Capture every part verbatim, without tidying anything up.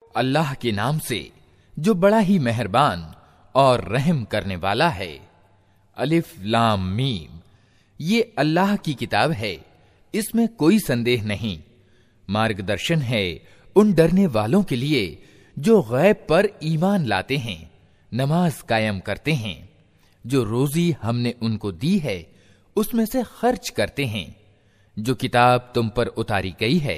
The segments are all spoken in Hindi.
अल्लाह के नाम से जो बड़ा ही मेहरबान और रहम करने वाला है। अलिफ लाम मीम, ये अल्लाह की किताब है, इसमें कोई संदेह नहीं। मार्गदर्शन है उन डरने वालों के लिए जो गैब पर ईमान लाते हैं, नमाज कायम करते हैं, जो रोजी हमने उनको दी है उसमें से खर्च करते हैं, जो किताब तुम पर उतारी गई है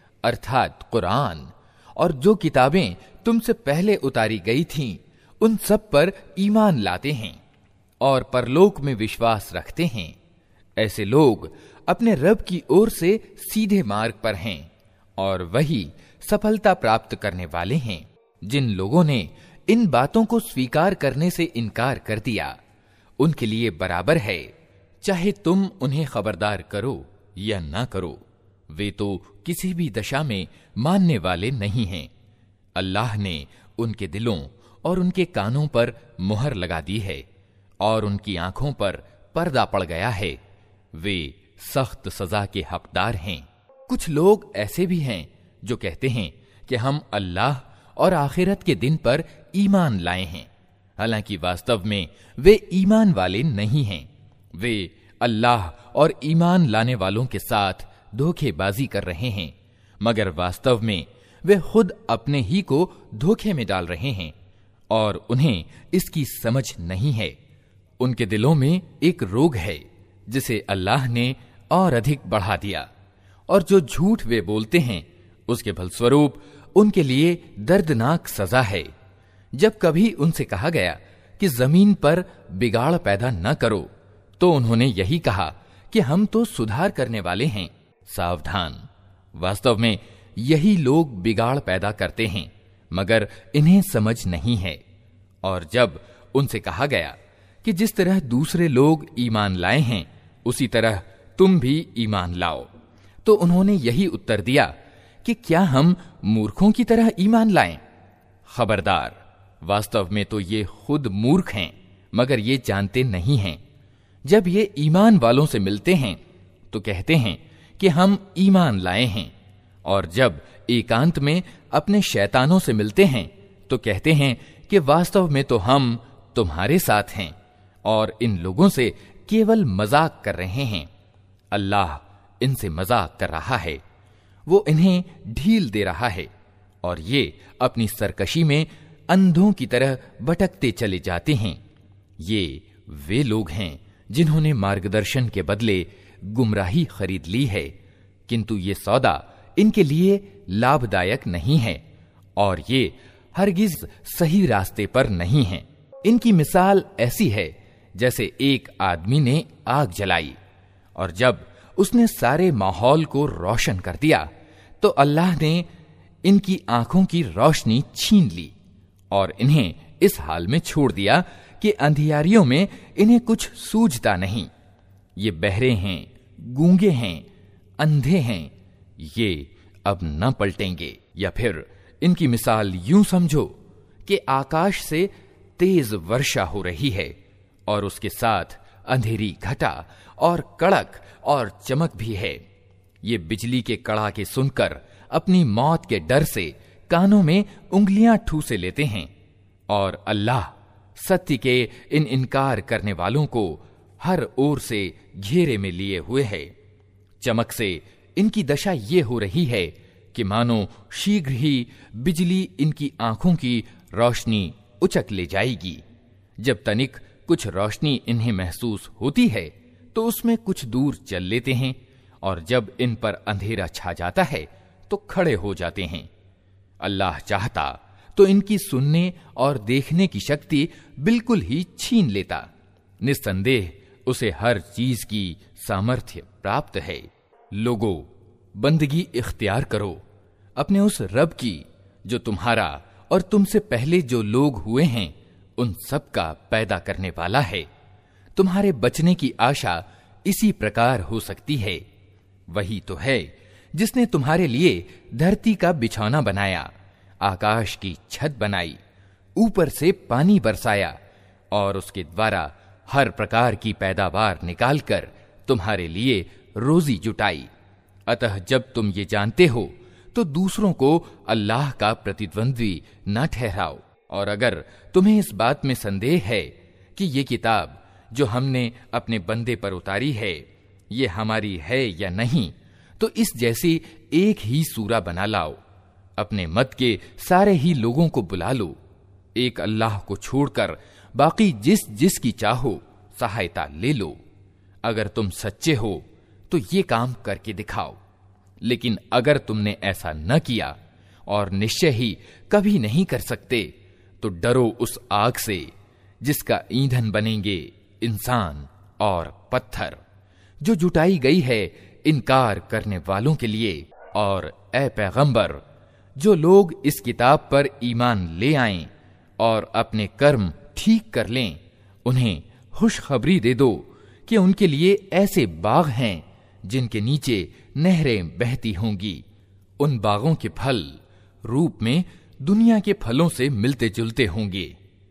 अर्थात कुरान, और जो किताबें तुमसे पहले उतारी गई थीं उन सब पर ईमान लाते हैं और परलोक में विश्वास रखते हैं। ऐसे लोग अपने रब की ओर से सीधे मार्ग पर हैं और वही सफलता प्राप्त करने वाले हैं। जिन लोगों ने इन बातों को स्वीकार करने से इनकार कर दिया, उनके लिए बराबर है चाहे तुम उन्हें खबरदार करो या ना करो, वे तो किसी भी दशा में मानने वाले नहीं हैं। अल्लाह ने उनके दिलों और उनके कानों पर मुहर लगा दी है और उनकी आंखों पर पर्दा पड़ गया है। वे सख्त सजा के हकदार हैं। कुछ लोग ऐसे भी हैं जो कहते हैं कि हम अल्लाह और आखिरत के दिन पर ईमान लाए हैं, हालांकि वास्तव में वे ईमान वाले नहीं हैं। वे अल्लाह और ईमान लाने वालों के साथ धोखेबाजी कर रहे हैं, मगर वास्तव में वे खुद अपने ही को धोखे में डाल रहे हैं और उन्हें इसकी समझ नहीं है। उनके दिलों में एक रोग है जिसे अल्लाह ने और अधिक बढ़ा दिया, और जो झूठ वे बोलते हैं उसके फलस्वरूप उनके लिए दर्दनाक सजा है। जब कभी उनसे कहा गया कि जमीन पर बिगाड़ पैदा न करो, तो उन्होंने यही कहा कि हम तो सुधार करने वाले हैं। सावधान, वास्तव में यही लोग बिगाड़ पैदा करते हैं, मगर इन्हें समझ नहीं है। और जब उनसे कहा गया कि जिस तरह दूसरे लोग ईमान लाए हैं उसी तरह तुम भी ईमान लाओ, तो उन्होंने यही उत्तर दिया कि क्या हम मूर्खों की तरह ईमान लाएं? खबरदार, वास्तव में तो ये खुद मूर्ख हैं, मगर ये जानते नहीं हैं। जब ये ईमान वालों से मिलते हैं तो कहते हैं कि हम ईमान लाए हैं, और जब एकांत में अपने शैतानों से मिलते हैं तो कहते हैं कि वास्तव में तो हम तुम्हारे साथ हैं और इन लोगों से केवल मजाक कर रहे हैं। अल्लाह इनसे मजाक कर रहा है, वो इन्हें ढील दे रहा है और ये अपनी सरकशी में अंधों की तरह भटकते चले जाते हैं। ये वे लोग हैं जिन्होंने मार्गदर्शन के बदले गुमराही खरीद ली है, किंतु ये सौदा इनके लिए लाभदायक नहीं है और ये हरगिज सही रास्ते पर नहीं है। इनकी मिसाल ऐसी है जैसे एक आदमी ने आग जलाई और जब उसने सारे माहौल को रोशन कर दिया तो अल्लाह ने इनकी आंखों की रोशनी छीन ली और इन्हें इस हाल में छोड़ दिया कि अंधियारियों में इन्हें कुछ सूझता नहीं। ये बहरे हैं, गूंगे हैं, अंधे हैं, ये अब न पलटेंगे। या फिर इनकी मिसाल यूं समझो कि आकाश से तेज वर्षा हो रही है और उसके साथ अंधेरी घटा और कड़क और चमक भी है। ये बिजली के कड़ाके सुनकर अपनी मौत के डर से कानों में उंगलियां ठूसे लेते हैं और अल्लाह सत्य के इन इनकार करने वालों को हर ओर से घेरे में लिए हुए है। चमक से इनकी दशा ये हो रही है कि मानो शीघ्र ही बिजली इनकी आंखों की रोशनी उचक ले जाएगी। जब तनिक कुछ रोशनी इन्हें महसूस होती है तो उसमें कुछ दूर चल लेते हैं और जब इन पर अंधेरा छा जाता है तो खड़े हो जाते हैं। अल्लाह चाहता तो इनकी सुनने और देखने की शक्ति बिल्कुल ही छीन लेता। निस्संदेह उसे हर चीज की सामर्थ्य प्राप्त है। लोगों, बंदगी इख्तियार करो अपने उस रब की जो तुम्हारा और तुमसे पहले जो लोग हुए हैं उन सब का पैदा करने वाला है। तुम्हारे बचने की आशा इसी प्रकार हो सकती है। वही तो है जिसने तुम्हारे लिए धरती का बिछौना बनाया, आकाश की छत बनाई, ऊपर से पानी बरसाया और उसके द्वारा हर प्रकार की पैदावार निकालकर तुम्हारे लिए रोजी जुटाई। अतः जब तुम ये जानते हो तो दूसरों को अल्लाह का प्रतिद्वंद्वी न ठहराओ। और अगर तुम्हें इस बात में संदेह है कि ये किताब जो हमने अपने बंदे पर उतारी है ये हमारी है या नहीं, तो इस जैसी एक ही सूरा बना लाओ, अपने मत के सारे ही लोगों को बुला लो, एक अल्लाह को छोड़कर बाकी जिस जिस की चाहो सहायता ले लो। अगर तुम सच्चे हो तो ये काम करके दिखाओ। लेकिन अगर तुमने ऐसा न किया और निश्चय ही कभी नहीं कर सकते, तो डरो उस आग से जिसका ईंधन बनेंगे इंसान और पत्थर, जो जुटाई गई है इनकार करने वालों के लिए। और ए पैगंबर, जो लोग इस किताब पर ईमान ले आएं और अपने कर्म ठीक कर लें, उन्हें खुशखबरी दे दो कि उनके लिए ऐसे बाग हैं जिनके नीचे नहरें बहती होंगी। उन बागों के फल रूप में दुनिया के फलों से मिलते जुलते होंगे।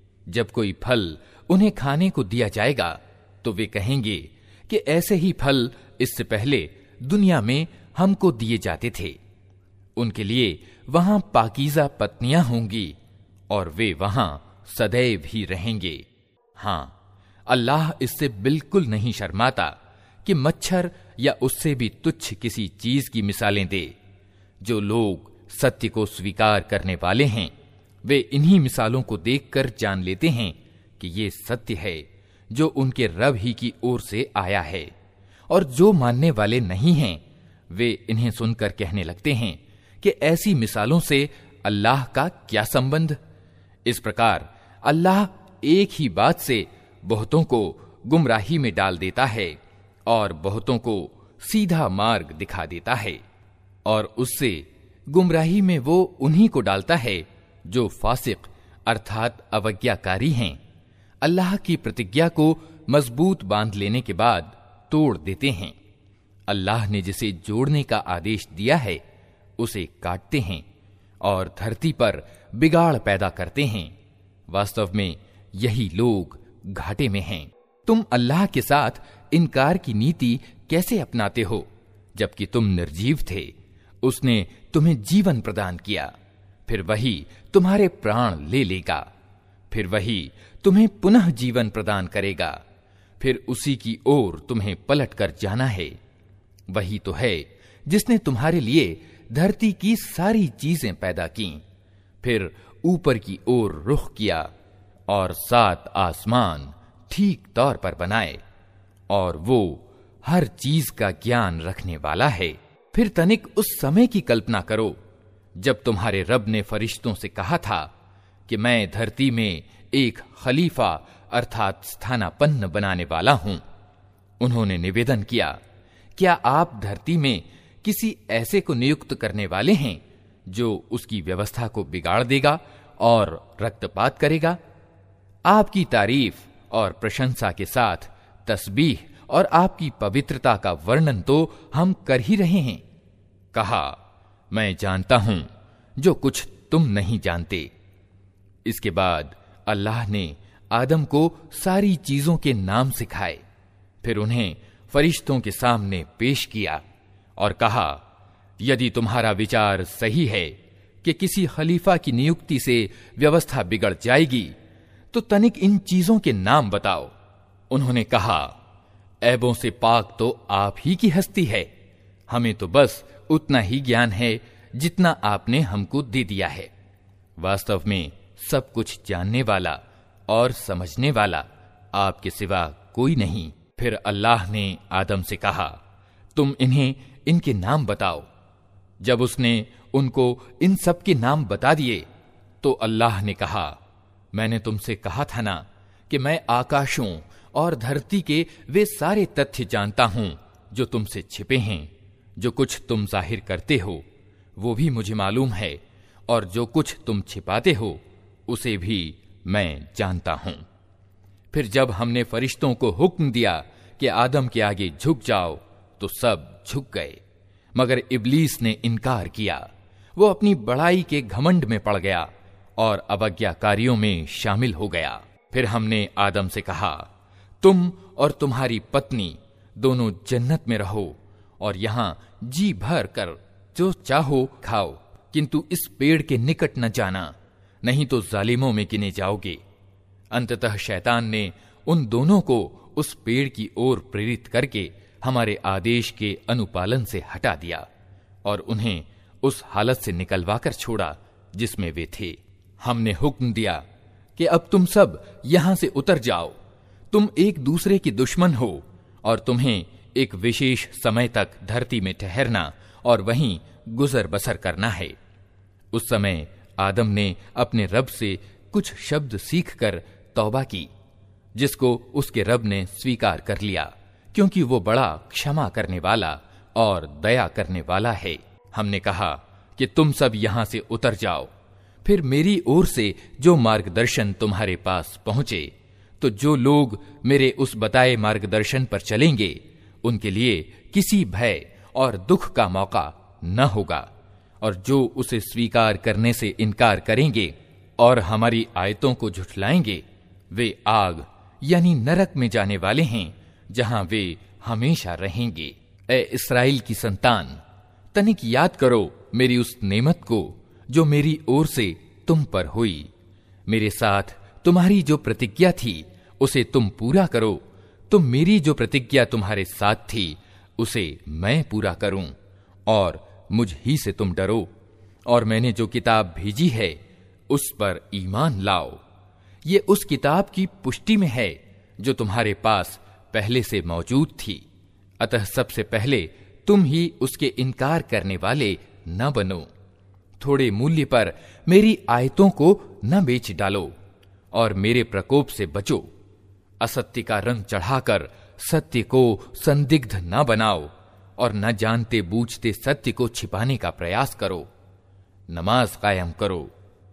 जब कोई फल उन्हें खाने को दिया जाएगा तो वे कहेंगे कि ऐसे ही फल इससे पहले दुनिया में हमको दिए जाते थे। उनके लिए वहां पाकीज़ा पत्नियां होंगी और वे वहां सदैव ही रहेंगे। हां, अल्लाह इससे बिल्कुल नहीं शर्माता कि मच्छर या उससे भी तुच्छ किसी चीज की मिसालें दे। जो लोग सत्य को स्वीकार करने वाले हैं वे इन्हीं मिसालों को देखकर जान लेते हैं कि ये सत्य है जो उनके रब ही की ओर से आया है। और जो मानने वाले नहीं हैं वे इन्हें सुनकर कहने लगते हैं कि ऐसी मिसालों से अल्लाह का क्या संबंध। इस प्रकार अल्लाह एक ही बात से बहुतों को गुमराही में डाल देता है और बहुतों को सीधा मार्ग दिखा देता है। और उससे गुमराही में वो उन्हीं को डालता है जो फासिक अर्थात अवज्ञाकारी हैं, अल्लाह की प्रतिज्ञा को मजबूत बांध लेने के बाद तोड़ देते हैं। अल्लाह ने जिसे जोड़ने का आदेश दिया है उसे काटते हैं और धरती पर बिगाड़ पैदा करते हैं। वास्तव में यही लोग घाटे में हैं। तुम अल्लाह के साथ इनकार की नीति कैसे अपनाते हो जबकि तुम निर्जीव थे? उसने तुम्हें जीवन प्रदान किया, फिर वही तुम्हारे प्राण ले लेगा, फिर वही तुम्हें पुनः जीवन प्रदान करेगा, फिर उसी की ओर तुम्हें पलट कर जाना है। वही तो है जिसने तुम्हारे लिए धरती की सारी चीजें पैदा की, फिर ऊपर की ओर रुख किया और सात आसमान ठीक तौर पर बनाए, और वो हर चीज का ज्ञान रखने वाला है। फिर तनिक उस समय की कल्पना करो जब तुम्हारे रब ने फरिश्तों से कहा था कि मैं धरती में एक खलीफा अर्थात स्थानापन्न बनाने वाला हूं। उन्होंने निवेदन किया, क्या आप धरती में किसी ऐसे को नियुक्त करने वाले हैं जो उसकी व्यवस्था को बिगाड़ देगा और रक्तपात करेगा? आपकी तारीफ और प्रशंसा के साथ तस्बीह और आपकी पवित्रता का वर्णन तो हम कर ही रहे हैं। कहा, मैं जानता हूं जो कुछ तुम नहीं जानते। इसके बाद अल्लाह ने आदम को सारी चीजों के नाम सिखाए, फिर उन्हें फरिश्तों के सामने पेश किया और कहा, यदि तुम्हारा विचार सही है कि किसी खलीफा की नियुक्ति से व्यवस्था बिगड़ जाएगी तो तनिक इन चीजों के नाम बताओ। उन्होंने कहा, ऐबों से पाक तो आप ही की हस्ती है, हमें तो बस उतना ही ज्ञान है जितना आपने हमको दे दिया है। वास्तव में सब कुछ जानने वाला और समझने वाला आपके सिवा कोई नहीं। फिर अल्लाह ने आदम से कहा, तुम इन्हें इनके नाम बताओ। जब उसने उनको इन सब के नाम बता दिए तो अल्लाह ने कहा, मैंने तुमसे कहा था ना कि मैं आकाशों और धरती के वे सारे तथ्य जानता हूं जो तुमसे छिपे हैं। जो कुछ तुम जाहिर करते हो वो भी मुझे मालूम है, और जो कुछ तुम छिपाते हो उसे भी मैं जानता हूं। फिर जब हमने फरिश्तों को हुक्म दिया कि आदम के आगे झुक जाओ तो सब झुक गए, मगर इब्लीस ने इनकार किया। वो अपनी बड़ाई के घमंड में पड़ गया और अवज्ञाकारियों में शामिल हो गया। फिर हमने आदम से कहा, तुम और तुम्हारी पत्नी दोनों जन्नत में रहो और यहां जी भर कर जो चाहो खाओ, किंतु इस पेड़ के निकट न जाना, नहीं तो जालिमों में गिने जाओगे। अंततः शैतान ने उन दोनों को उस पेड़ की ओर प्रेरित करके हमारे आदेश के अनुपालन से हटा दिया और उन्हें उस हालत से निकलवाकर छोड़ा जिसमें वे थे। हमने हुक्म दिया कि अब तुम सब यहां से उतर जाओ, तुम एक दूसरे की दुश्मन हो और तुम्हें एक विशेष समय तक धरती में ठहरना और वहीं गुजर बसर करना है। उस समय आदम ने अपने रब से कुछ शब्द सीखकर तौबा की, जिसको उसके रब ने स्वीकार कर लिया, क्योंकि वो बड़ा क्षमा करने वाला और दया करने वाला है। हमने कहा कि तुम सब यहां से उतर जाओ। फिर मेरी ओर से जो मार्गदर्शन तुम्हारे पास पहुंचे, तो जो लोग मेरे उस बताए मार्गदर्शन पर चलेंगे उनके लिए किसी भय और दुख का मौका न होगा, और जो उसे स्वीकार करने से इनकार करेंगे और हमारी आयतों को झुठलाएंगे, वे आग यानी नरक में जाने वाले हैं, जहां वे हमेशा रहेंगे। ए इस्राएल की संतान, तनिक याद करो मेरी उस नेमत को जो मेरी ओर से तुम पर हुई। मेरे साथ तुम्हारी जो प्रतिज्ञा थी उसे तुम पूरा करो, तो मेरी जो प्रतिज्ञा तुम्हारे साथ थी उसे मैं पूरा करूं, और मुझ ही से तुम डरो, और मैंने जो किताब भेजी है उस पर ईमान लाओ। ये उस किताब की पुष्टि में है जो तुम्हारे पास पहले से मौजूद थी। अतः सबसे पहले तुम ही उसके इनकार करने वाले न बनो। थोड़े मूल्य पर मेरी आयतों को न बेच डालो और मेरे प्रकोप से बचो। असत्य का रंग चढ़ाकर सत्य को संदिग्ध न बनाओ और न जानते बूझते सत्य को छिपाने का प्रयास करो। नमाज कायम करो,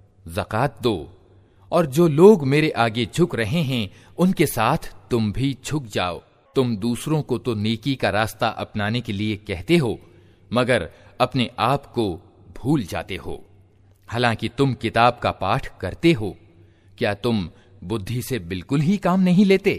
ज़कात दो, और जो लोग मेरे आगे झुक रहे हैं उनके साथ तुम भी झुक जाओ। तुम दूसरों को तो नेकी का रास्ता अपनाने के लिए कहते हो, मगर अपने आप को भूल जाते हो। हालांकि तुम किताब का पाठ करते हो, क्या तुम बुद्धि से बिल्कुल ही काम नहीं लेते?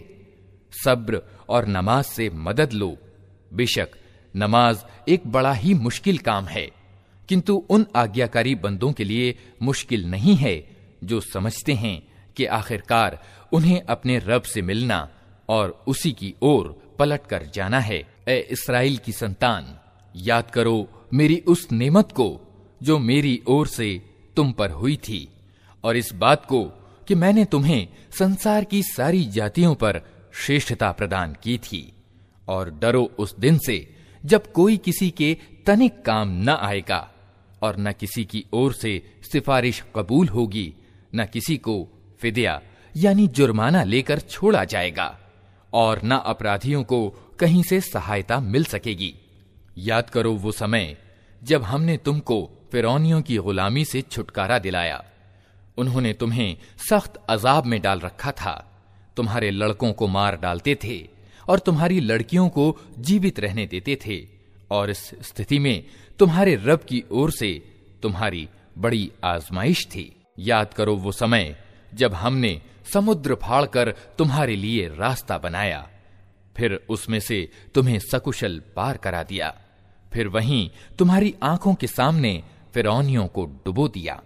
सब्र और नमाज से मदद लो। बेशक नमाज एक बड़ा ही मुश्किल काम है, किंतु उन आज्ञाकारी बंदों के लिए मुश्किल नहीं है जो समझते हैं कि आखिरकार उन्हें अपने रब से मिलना और उसी की ओर पलट कर जाना है। ए इस्राएल की संतान, याद करो मेरी उस नेमत को जो मेरी ओर से तुम पर हुई थी, और इस बात को कि मैंने तुम्हें संसार की सारी जातियों पर श्रेष्ठता प्रदान की थी। और डरो उस दिन से जब कोई किसी के तनिक काम न आएगा और न किसी की ओर से सिफारिश कबूल होगी, न किसी को फिदिया यानी जुर्माना लेकर छोड़ा जाएगा, और न अपराधियों को कहीं से सहायता मिल सकेगी। याद करो वो समय जब हमने तुमको फिरौनियों की गुलामी से छुटकारा दिलाया। उन्होंने तुम्हें सख्त अजाब में डाल रखा था। तुम्हारे लड़कों को मार डालते थे और तुम्हारी लड़कियों को जीवित रहने देते थे, और इस स्थिति में तुम्हारे रब की ओर से तुम्हारी बड़ी आजमाइश थी। याद करो वो समय जब हमने समुद्र फाड़कर तुम्हारे लिए रास्ता बनाया, फिर उसमें से तुम्हें सकुशल पार करा दिया, फिर वहीं तुम्हारी आंखों के सामने फिरौनियों को डुबो दिया।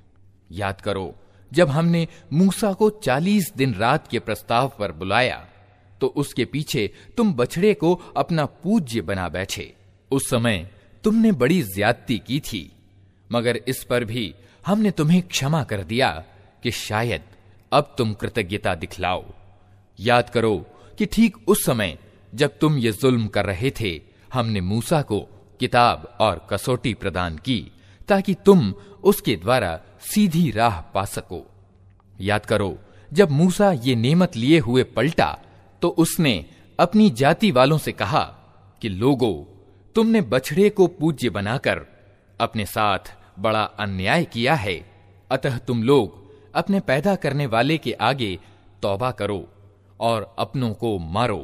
याद करो जब हमने मूसा को चालीस दिन रात के प्रस्ताव पर बुलाया, तो उसके पीछे तुम बछड़े को अपना पूज्य बना बैठे। उस समय तुमने बड़ी ज्यादती की थी, मगर इस पर भी हमने तुम्हें क्षमा कर दिया कि शायद अब तुम कृतज्ञता दिखलाओ। याद करो कि ठीक उस समय जब तुम ये जुल्म कर रहे थे, हमने मूसा को किताब और कसौटी प्रदान की ताकि तुम उसके द्वारा सीधी राह पा सको। याद करो जब मूसा ये नेमत लिए हुए पलटा, तो उसने अपनी जाति वालों से कहा कि लोगों, तुमने बछड़े को पूज्य बनाकर अपने साथ बड़ा अन्याय किया है। अतः तुम लोग अपने पैदा करने वाले के आगे तौबा करो और अपनों को मारो।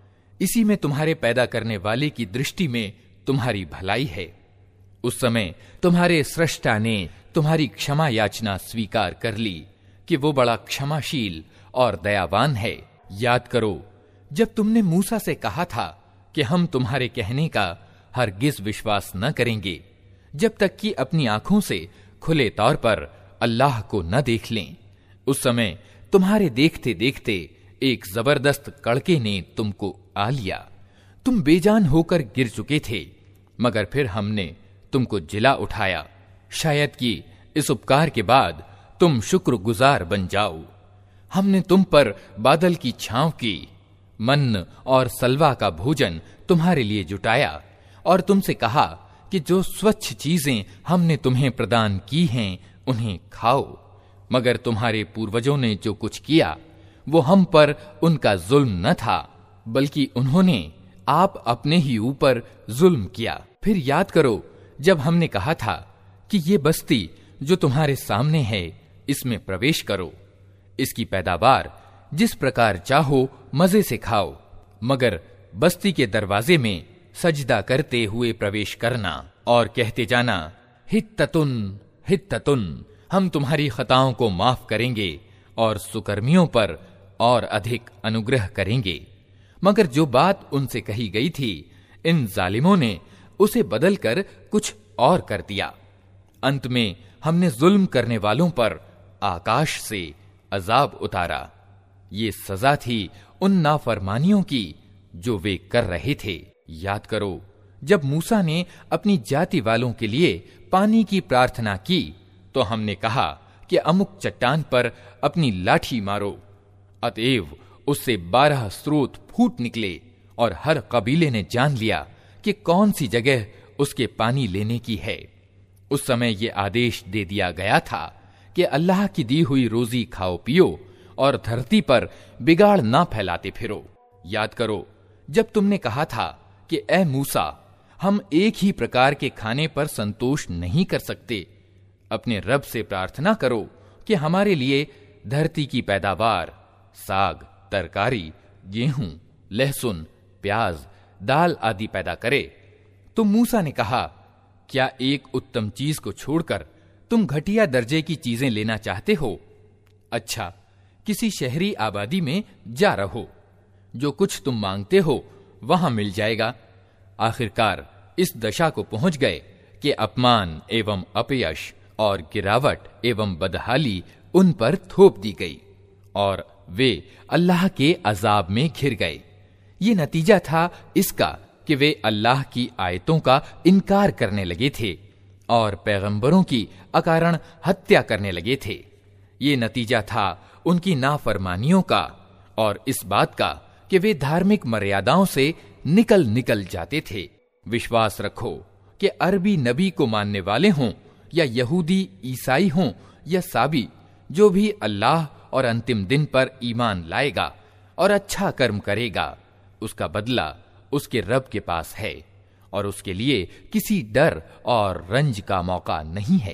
इसी में तुम्हारे पैदा करने वाले की दृष्टि में तुम्हारी भलाई है। उस समय तुम्हारे सृष्टा ने तुम्हारी क्षमा याचना स्वीकार कर ली कि वो बड़ा क्षमाशील और दयावान है। याद करो जब तुमने मूसा से कहा था कि हम तुम्हारे कहने का हरगिज विश्वास न करेंगे, जब तक कि अपनी आंखों से खुले तौर पर अल्लाह को न देख लें। उस समय तुम्हारे देखते देखते एक जबरदस्त कड़के ने तुमको आ लिया। तुम बेजान होकर गिर चुके थे, मगर फिर हमने तुमको जिला उठाया, शायद कि इस उपकार के बाद तुम शुक्रगुजार बन जाओ। हमने तुम पर बादल की छांव की, मन और सलवा का भोजन तुम्हारे लिए जुटाया और तुमसे कहा कि जो स्वच्छ चीजें हमने तुम्हें प्रदान की हैं उन्हें खाओ। मगर तुम्हारे पूर्वजों ने जो कुछ किया वो हम पर उनका जुल्म न था, बल्कि उन्होंने आप अपने ही ऊपर जुल्म किया। फिर याद करो जब हमने कहा था कि ये बस्ती जो तुम्हारे सामने है इसमें प्रवेश करो, इसकी पैदावार जिस प्रकार चाहो मजे से खाओ, मगर बस्ती के दरवाजे में सजदा करते हुए प्रवेश करना और कहते जाना, हित्ततुन हित्ततुन, हम तुम्हारी खताओं को माफ करेंगे और सुकर्मियों पर और अधिक अनुग्रह करेंगे। मगर जो बात उनसे कही गई थी, इन जालिमों ने उसे बदलकर कुछ और कर दिया। अंत में हमने जुल्म करने वालों पर आकाश से अजाब उतारा। ये सजा थी उन नाफरमानियों की जो वे कर रहे थे। याद करो जब मूसा ने अपनी जाति वालों के लिए पानी की प्रार्थना की तो हमने कहा कि अमुक चट्टान पर अपनी लाठी मारो। अतएव उससे बारह स्रोत फूट निकले और हर कबीले ने जान लिया कि कौन सी जगह उसके पानी लेने की है। उस समय ये आदेश दे दिया गया था कि अल्लाह की दी हुई रोजी खाओ पियो और धरती पर बिगाड़ ना फैलाते फिरो। याद करो जब तुमने कहा था कि ए मूसा, हम एक ही प्रकार के खाने पर संतोष नहीं कर सकते, अपने रब से प्रार्थना करो कि हमारे लिए धरती की पैदावार, साग, तरकारी, गेहूं, लहसुन, प्याज, दाल आदि पैदा करे। तो मूसा ने कहा, क्या एक उत्तम चीज को छोड़कर तुम घटिया दर्जे की चीजें लेना चाहते हो? अच्छा, किसी शहरी आबादी में जा रहो, जो कुछ तुम मांगते हो वहां मिल जाएगा। आखिरकार इस दशा को पहुंच गए कि अपमान एवं अपयश और गिरावट एवं बदहाली उन पर थोप दी गई और वे अल्लाह के अजाब में घिर गए। ये नतीजा था इसका कि वे अल्लाह की आयतों का इनकार करने लगे थे और पैगंबरों की अकारण हत्या करने लगे थे। ये नतीजा था उनकी नाफरमानियों का और इस बात का कि वे धार्मिक मर्यादाओं से निकल निकल जाते थे। विश्वास रखो कि अरबी नबी को मानने वाले हों या यहूदी ईसाई हों या साबी, जो भी अल्लाह और अंतिम दिन पर ईमान लाएगा और अच्छा कर्म करेगा, उसका बदला उसके रब के पास है और उसके लिए किसी डर और रंज का मौका नहीं है।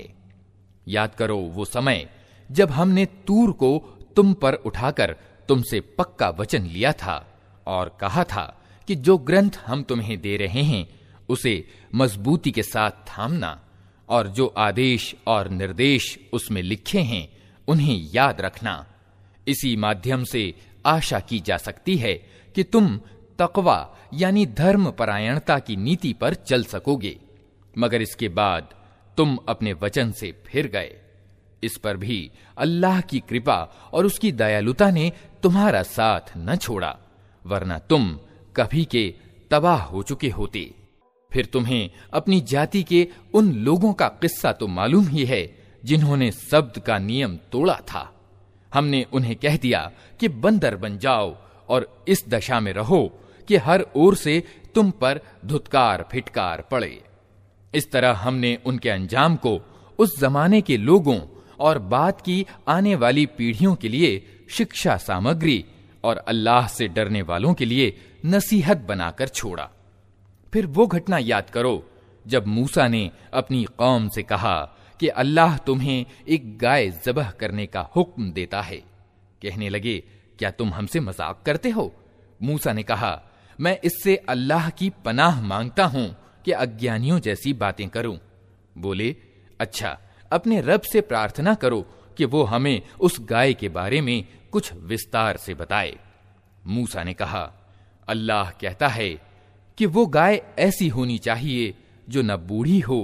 याद करो वो समय जब हमने तूर को तुम पर उठाकर तुमसे पक्का वचन लिया था और कहा था कि जो ग्रंथ हम तुम्हें दे रहे हैं उसे मजबूती के साथ थामना और जो आदेश और निर्देश उसमें लिखे हैं उन्हें याद रखना। इसी माध्यम से आशा की जा सकती है कि तुम तकवा यानी धर्म परायणता की नीति पर चल सकोगे, मगर इसके बाद तुम अपने वचन से फिर गए। इस पर भी अल्लाह की कृपा और उसकी दयालुता ने तुम्हारा साथ न छोड़ा, वरना तुम कभी के तबाह हो चुके होते। फिर तुम्हें अपनी जाति के उन लोगों का किस्सा तो मालूम ही है जिन्होंने शब्द का नियम तोड़ा था। हमने उन्हें कह दिया कि बंदर बन जाओ और इस दशा में रहो कि हर ओर से तुम पर धुतकार फिटकार पड़े। इस तरह हमने उनके अंजाम को उस जमाने के लोगों और बाद की आने वाली पीढ़ियों के लिए शिक्षा सामग्री और अल्लाह से डरने वालों के लिए नसीहत बनाकर छोड़ा। फिर वो घटना याद करो जब मूसा ने अपनी कौम से कहा कि अल्लाह तुम्हें एक गाय ज़बह करने का हुक्म देता है। कहने लगे, क्या तुम हमसे मजाक करते हो? मूसा ने कहा, मैं इससे अल्लाह की पनाह मांगता हूं कि अज्ञानियों जैसी बातें करूं। बोले, अच्छा, अपने रब से प्रार्थना करो कि वो हमें उस गाय के बारे में कुछ विस्तार से बताए। मूसा ने कहा, अल्लाह कहता है कि वो गाय ऐसी होनी चाहिए जो न बूढ़ी हो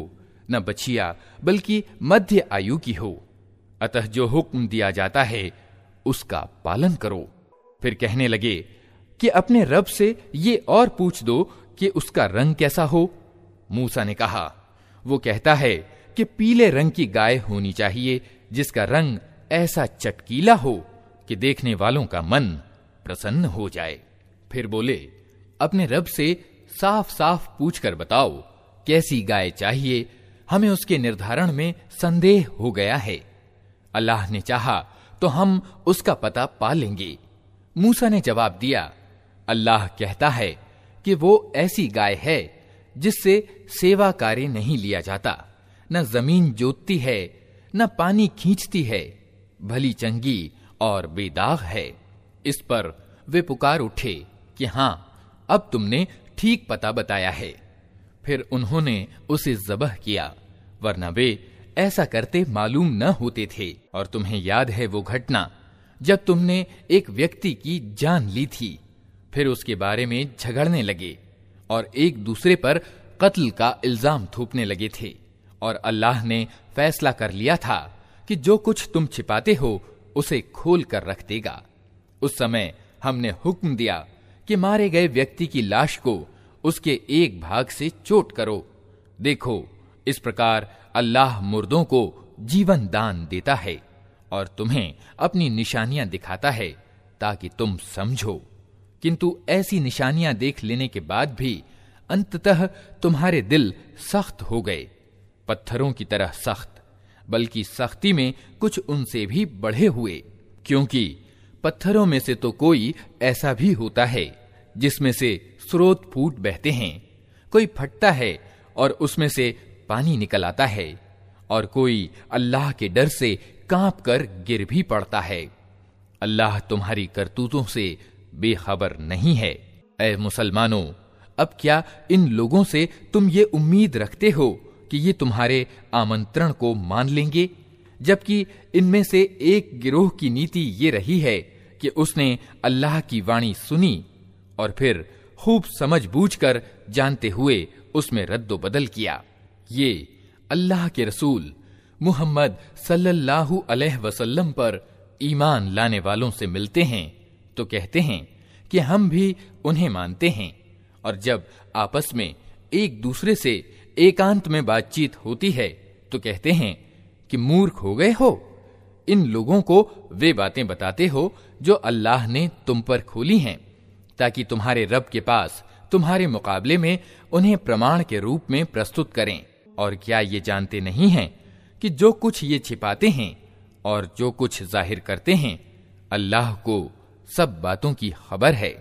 न बछिया बल्कि मध्य आयु की हो। अतः जो हुक्म दिया जाता है उसका पालन करो। फिर कहने लगे कि अपने रब से ये और पूछ दो कि उसका रंग कैसा हो। मूसा ने कहा, वो कहता है कि पीले रंग की गाय होनी चाहिए, जिसका रंग ऐसा चटकीला हो कि देखने वालों का मन प्रसन्न हो जाए। फिर बोले, अपने रब से साफ साफ पूछकर बताओ कैसी गाय चाहिए, हमें उसके निर्धारण में संदेह हो गया है। अल्लाह ने चाहा तो हम उसका पता पा लेंगे। मूसा ने जवाब दिया, अल्लाह कहता है कि वो ऐसी गाय है जिससे सेवा कार्य नहीं लिया जाता, न जमीन जोतती है न पानी खींचती है, भली चंगी और बेदाग है। इस पर वे पुकार उठे कि हां, अब तुमने ठीक पता बताया है। फिर उन्होंने उसे ज़बह किया, वरना वे ऐसा करते मालूम न होते थे। और तुम्हें याद है वो घटना जब तुमने एक व्यक्ति की जान ली थी, फिर उसके बारे में झगड़ने लगे और एक दूसरे पर कत्ल का इल्जाम थोपने लगे थे। और अल्लाह ने फैसला कर लिया था कि जो कुछ तुम छिपाते हो उसे खोल कर रख देगा। उस समय हमने हुक्म दिया कि मारे गए व्यक्ति की लाश को उसके एक भाग से चोट करो। देखो, इस प्रकार अल्लाह मुर्दों को जीवन दान देता है और तुम्हें अपनी निशानियां दिखाता है ताकि तुम समझो। किंतु ऐसी निशानियां देख लेने के बाद भी अंततः तुम्हारे दिल सख्त हो गए, पत्थरों की तरह सख्त, बल्कि सख्ती में कुछ उनसे भी बढ़े हुए। क्योंकि पत्थरों में से तो कोई ऐसा भी होता है जिसमें से स्रोत फूट बहते हैं, कोई फटता है और उसमें से पानी निकल आता है, और कोई अल्लाह के डर से कांप कर गिर भी पड़ता है। अल्लाह तुम्हारी करतूतों से बेखबर नहीं है। ऐ मुसलमानों, अब क्या इन लोगों से तुम ये उम्मीद रखते हो कि ये तुम्हारे आमंत्रण को मान लेंगे, जबकि इनमें से एक गिरोह की नीति ये रही है कि उसने अल्लाह की वाणी सुनी और फिर खूब समझ बूझकर जानते हुए उसमें रद्दो बदल किया। ये अल्लाह के रसूल मुहम्मद सल्लल्लाहु अलैहि वसल्लम पर ईमान लाने वालों से मिलते हैं तो कहते हैं कि हम भी उन्हें मानते हैं, और जब आपस में एक दूसरे से एकांत में बातचीत होती है तो कहते हैं कि मूर्ख हो गए हो, इन लोगों को वे बातें बताते हो जो अल्लाह ने तुम पर खोली हैं, ताकि तुम्हारे रब के पास तुम्हारे मुकाबले में उन्हें प्रमाण के रूप में प्रस्तुत करें। और क्या ये जानते नहीं हैं कि जो कुछ ये छिपाते हैं और जो कुछ जाहिर करते हैं, अल्लाह को सब बातों की खबर है।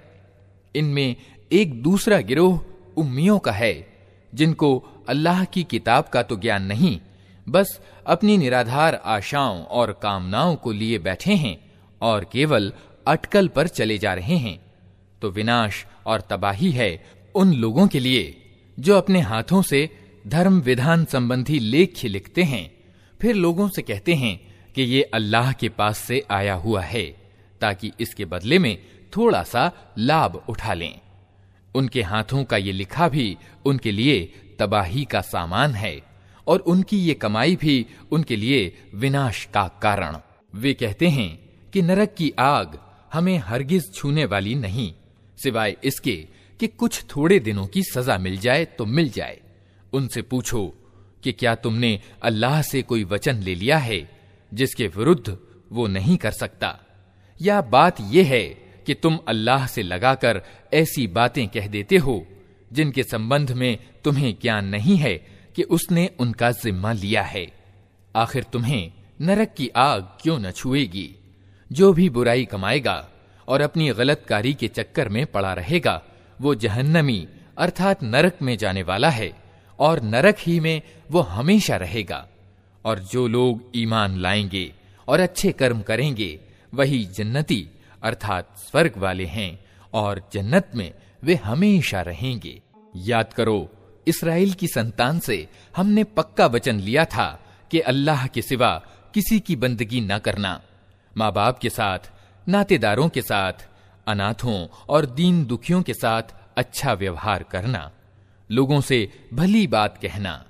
इनमें एक दूसरा गिरोह उम्मियों का है, जिनको अल्लाह की किताब का तो ज्ञान नहीं, बस अपनी निराधार आशाओं और कामनाओं को लिए बैठे हैं और केवल अटकल पर चले जा रहे हैं। तो विनाश और तबाही है उन लोगों के लिए जो अपने हाथों से धर्म विधान संबंधी लेख लिखते हैं, फिर लोगों से कहते हैं कि ये अल्लाह के पास से आया हुआ है, ताकि इसके बदले में थोड़ा सा लाभ उठा लें। उनके हाथों का ये लिखा भी उनके लिए तबाही का सामान है और उनकी ये कमाई भी उनके लिए विनाश का कारण। वे कहते हैं कि नरक की आग हमें हरगिज छूने वाली नहीं, सिवाय इसके कि कुछ थोड़े दिनों की सजा मिल जाए तो मिल जाए। उनसे पूछो कि क्या तुमने अल्लाह से कोई वचन ले लिया है जिसके विरुद्ध वो नहीं कर सकता, या बात यह है कि तुम अल्लाह से लगाकर ऐसी बातें कह देते हो जिनके संबंध में तुम्हें ज्ञान नहीं है कि उसने उनका जिम्मा लिया है। आखिर तुम्हें नरक की आग क्यों न छुएगी? जो भी बुराई कमाएगा और अपनी गलतकारी के चक्कर में पड़ा रहेगा, वो जहन्नमी अर्थात नरक में जाने वाला है और नरक ही में वो हमेशा रहेगा। और जो लोग ईमान लाएंगे और अच्छे कर्म करेंगे, वही जन्नती अर्थात स्वर्ग वाले हैं और जन्नत में वे हमेशा रहेंगे। याद करो, इस्राएल की संतान से हमने पक्का वचन लिया था कि अल्लाह के सिवा किसी की बंदगी न करना, माँ बाप के साथ, नातेदारों के साथ, अनाथों और दीन दुखियों के साथ अच्छा व्यवहार करना, लोगों से भली बात कहना,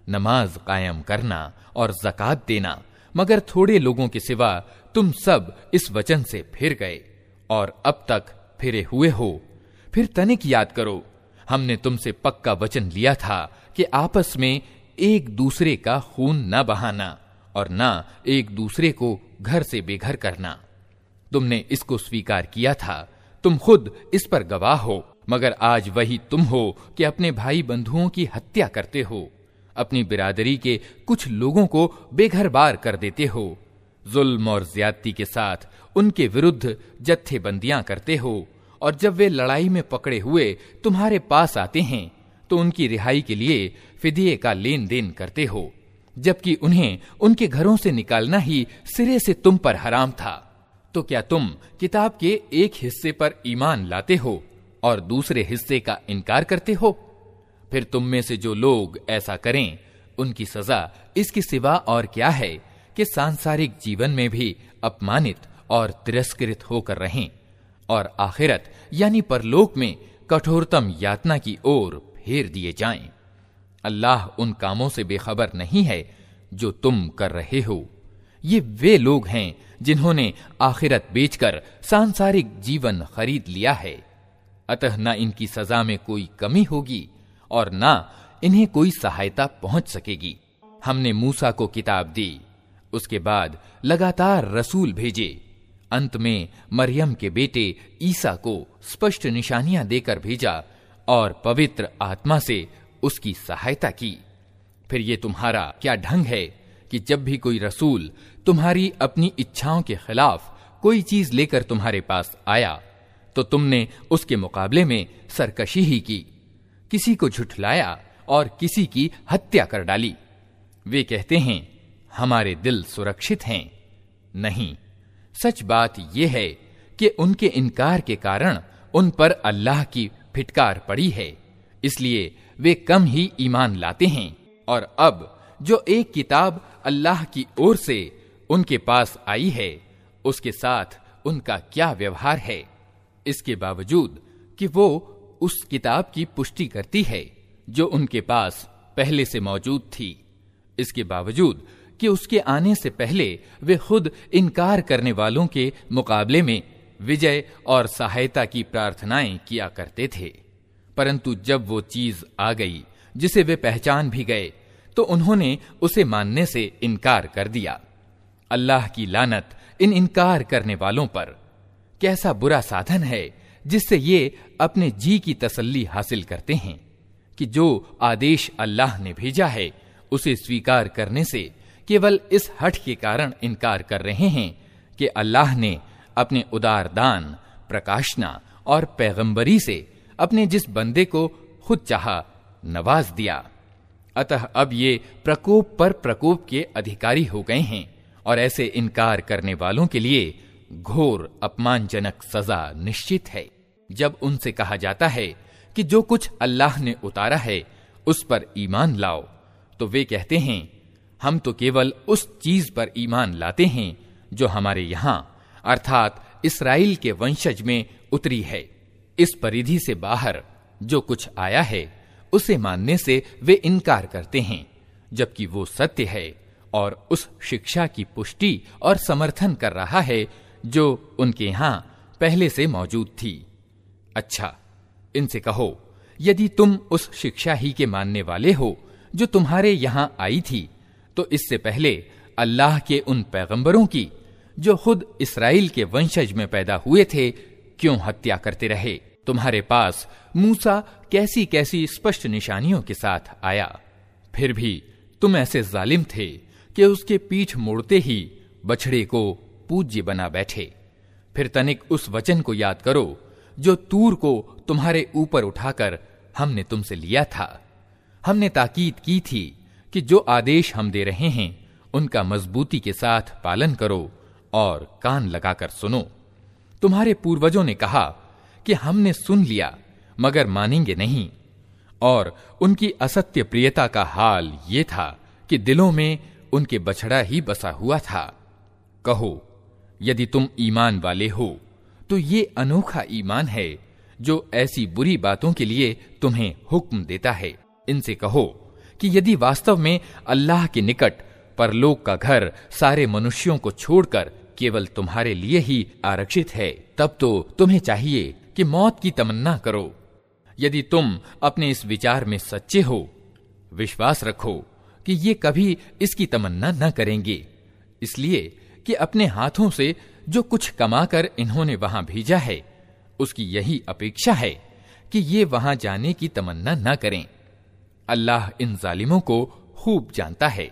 नमाज कायम करना और ज़कात देना, मगर थोड़े लोगों के सिवा तुम सब इस वचन से फिर गए और अब तक फिरे हुए हो। फिर तनिक याद करो, हमने तुमसे पक्का वचन लिया था कि आपस में एक दूसरे का खून न बहाना और न एक दूसरे को घर से बेघर करना। तुमने इसको स्वीकार किया था, तुम खुद इस पर गवाह हो, मगर आज वही तुम हो कि अपने भाई बंधुओं की हत्या करते हो, अपनी बिरादरी के कुछ लोगों को बेघर बार कर देते हो, जुल्म और ज्यादती के साथ उनके विरुद्ध जत्थेबंदियां करते हो, और जब वे लड़ाई में पकड़े हुए तुम्हारे पास आते हैं तो उनकी रिहाई के लिए फिदिये का लेन देन करते हो, जबकि उन्हें उनके घरों से निकालना ही सिरे से तुम पर हराम था। तो क्या तुम किताब के एक हिस्से पर ईमान लाते हो और दूसरे हिस्से का इनकार करते हो? फिर तुम में से जो लोग ऐसा करें, उनकी सजा इसके सिवा और क्या है कि सांसारिक जीवन में भी अपमानित और तिरस्कृत होकर रहें और आखिरत यानी परलोक में कठोरतम यातना की ओर फेर दिए जाएं। अल्लाह उन कामों से बेखबर नहीं है जो तुम कर रहे हो। ये वे लोग हैं जिन्होंने आखिरत बेचकर सांसारिक जीवन खरीद लिया है। अतः न इनकी सजा में कोई कमी होगी और न इन्हें कोई सहायता पहुंच सकेगी। हमने मूसा को किताब दी, उसके बाद लगातार रसूल भेजे, अंत में मरियम के बेटे ईसा को स्पष्ट निशानियां देकर भेजा और पवित्र आत्मा से उसकी सहायता की। फिर ये तुम्हारा क्या ढंग है कि जब भी कोई रसूल तुम्हारी अपनी इच्छाओं के खिलाफ कोई चीज लेकर तुम्हारे पास आया तो तुमने उसके मुकाबले में सरकशी ही की, किसी को झुठलाया और किसी की हत्या कर डाली। वे कहते हैं हमारे दिल सुरक्षित हैं। नहीं, सच बात यह है कि उनके इनकार के कारण उन पर अल्लाह की फिटकार पड़ी है, इसलिए वे कम ही ईमान लाते हैं। और अब जो एक किताब अल्लाह की ओर से उनके पास आई है, उसके साथ उनका क्या व्यवहार है, इसके बावजूद कि वो उस किताब की पुष्टि करती है जो उनके पास पहले से मौजूद थी, इसके बावजूद कि उसके आने से पहले वे खुद इनकार करने वालों के मुकाबले में विजय और सहायता की प्रार्थनाएं किया करते थे। परंतु जब वो चीज आ गई जिसे वे पहचान भी गए तो उन्होंने उसे मानने से इनकार कर दिया। अल्लाह की लानत इन इनकार करने वालों पर। कैसा बुरा साधन है जिससे ये अपने जी की तसल्ली हासिल करते हैं कि जो आदेश अल्लाह ने भेजा है उसे स्वीकार करने से केवल इस हठ के कारण इनकार कर रहे हैं कि अल्लाह ने अपने उदार दान, प्रकाशना और पैगंबरी से अपने जिस बंदे को खुद चाहा नवाज दिया। अतः अब ये प्रकोप पर प्रकोप के अधिकारी हो गए हैं और ऐसे इनकार करने वालों के लिए घोर अपमानजनक सजा निश्चित है। जब उनसे कहा जाता है कि जो कुछ अल्लाह ने उतारा है उस पर ईमान लाओ, तो वे कहते हैं हम तो केवल उस चीज पर ईमान लाते हैं जो हमारे यहां अर्थात इस्राएल के वंशज में उतरी है। इस परिधि से बाहर जो कुछ आया है उसे मानने से वे इनकार करते हैं, जबकि वो सत्य है और उस शिक्षा की पुष्टि और समर्थन कर रहा है जो उनके यहां पहले से मौजूद थी। अच्छा, इनसे कहो, यदि तुम उस शिक्षा ही के मानने वाले हो जो तुम्हारे यहां आई थी, तो इससे पहले अल्लाह के उन पैगंबरों की जो खुद इस्राएल के वंशज में पैदा हुए थे क्यों हत्या करते रहे? तुम्हारे पास मूसा कैसी कैसी स्पष्ट निशानियों के साथ आया, फिर भी तुम ऐसे जालिम थे कि उसके पीठ मोड़ते ही बछड़े को पूज्य बना बैठे। फिर तनिक उस वचन को याद करो जो तूर को तुम्हारे ऊपर उठाकर हमने तुमसे लिया था। हमने ताकीद की थी कि जो आदेश हम दे रहे हैं उनका मजबूती के साथ पालन करो और कान लगाकर सुनो। तुम्हारे पूर्वजों ने कहा कि हमने सुन लिया मगर मानेंगे नहीं, और उनकी असत्य प्रियता का हाल ये था कि दिलों में उनके बछड़ा ही बसा हुआ था। कहो, यदि तुम ईमान वाले हो तो ये अनोखा ईमान है जो ऐसी बुरी बातों के लिए तुम्हें हुक्म देता है। इनसे कहो कि यदि वास्तव में अल्लाह के निकट परलोक का घर सारे मनुष्यों को छोड़कर केवल तुम्हारे लिए ही आरक्षित है, तब तो तुम्हें चाहिए कि मौत की तमन्ना करो। यदि तुम अपने इस विचार में सच्चे हो, विश्वास रखो कि ये कभी इसकी तमन्ना न करेंगे, इसलिए कि अपने हाथों से जो कुछ कमाकर इन्होंने वहां भेजा है उसकी यही अपेक्षा है कि ये वहां जाने की तमन्ना न करें। अल्लाह इन जालिमों को खूब जानता है।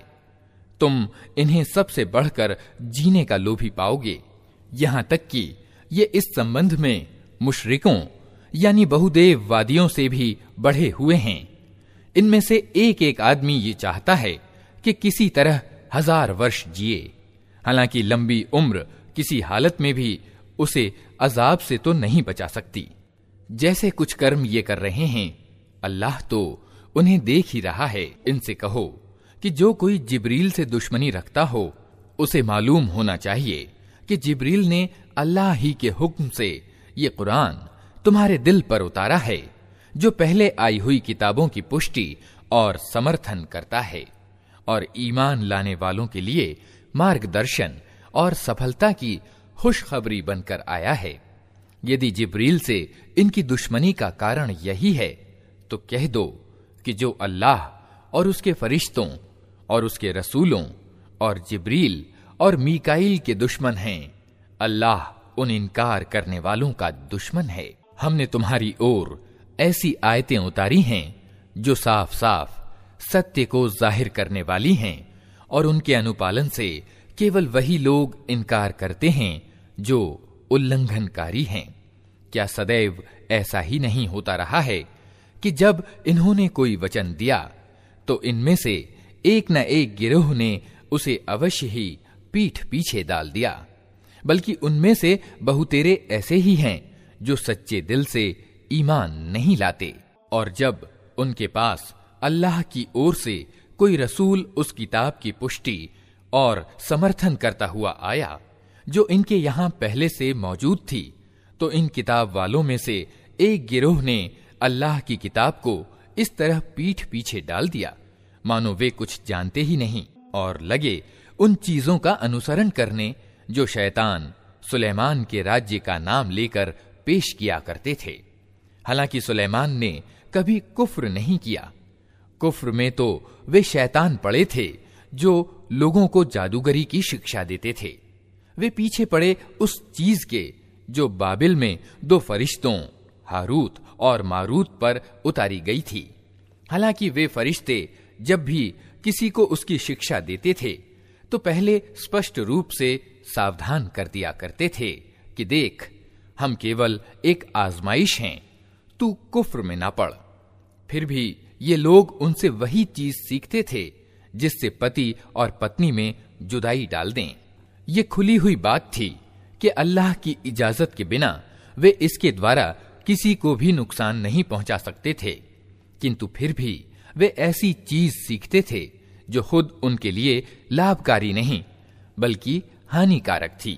तुम इन्हें सबसे बढ़कर जीने का लोभी पाओगे, यहां तक कि ये इस संबंध में मुशरिकों यानी बहुदेववादियों से भी बढ़े हुए हैं। इनमें से एक एक आदमी ये चाहता है कि किसी तरह हजार वर्ष जिए, हालांकि लंबी उम्र किसी हालत में भी उसे अजाब से तो नहीं बचा सकती। जैसे कुछ कर्म ये कर रहे हैं, अल्लाह तो उन्हें देख ही रहा है। इनसे कहो कि जो कोई जिब्रील से दुश्मनी रखता हो, उसे मालूम होना चाहिए कि जिब्रील ने अल्लाह ही के हुक्म से ये कुरान तुम्हारे दिल पर उतारा है, जो पहले आई हुई किताबों की पुष्टि और समर्थन करता है और ईमान लाने वालों के लिए मार्गदर्शन और सफलता की खुशखबरी बनकर आया है। यदि जिब्रील से इनकी दुश्मनी का कारण यही है, तो कह दो कि जो अल्लाह और उसके फरिश्तों और उसके रसूलों और जिब्रील और मीकाईल के दुश्मन हैं, अल्लाह उन इनकार करने वालों का दुश्मन है। हमने तुम्हारी ओर ऐसी आयतें उतारी हैं जो साफ साफ सत्य को जाहिर करने वाली हैं, और उनके अनुपालन से केवल वही लोग इनकार करते हैं जो उल्लंघनकारी हैं। क्या सदैव ऐसा ही नहीं होता रहा है कि जब इन्होंने कोई वचन दिया तो इनमें से एक न एक गिरोह ने उसे अवश्य ही पीठ पीछे डाल दिया, बल्कि उनमें से बहुतेरे ऐसे ही हैं जो सच्चे दिल से ईमान नहीं लाते। और जब उनके पास अल्लाह की ओर से कोई रसूल उस किताब की पुष्टि और समर्थन करता हुआ आया जो इनके यहां पहले से मौजूद थी, तो इन किताब वालों में से एक गिरोह ने अल्लाह की किताब को इस तरह पीठ पीछे डाल दिया मानो वे कुछ जानते ही नहीं, और लगे उन चीजों का अनुसरण करने जो शैतान सुलेमान के राज्य का नाम लेकर पेश किया करते थे। हालांकि सुलेमान ने कभी कुफ्र नहीं किया। कुफ्र में तो वे शैतान पड़े थे जो लोगों को जादूगरी की शिक्षा देते थे। वे पीछे पड़े उस चीज के जो बाबिल में दो फरिश्तों हारूत और मारूत पर उतारी गई थी। हालांकि वे फरिश्ते जब भी किसी को उसकी शिक्षा देते थे तो पहले स्पष्ट रूप से सावधान कर दिया करते थे कि देख, हम केवल एक आजमाइश हैं, तू कुफ्र में ना पड़। फिर भी ये लोग उनसे वही चीज सीखते थे जिससे पति और पत्नी में जुदाई डाल दें। ये खुली हुई बात थी कि अल्लाह की इजाजत के बिना वे इसके द्वारा किसी को भी नुकसान नहीं पहुंचा सकते थे, किंतु फिर भी वे ऐसी चीज सीखते थे जो खुद उनके लिए लाभकारी नहीं बल्कि हानिकारक थी,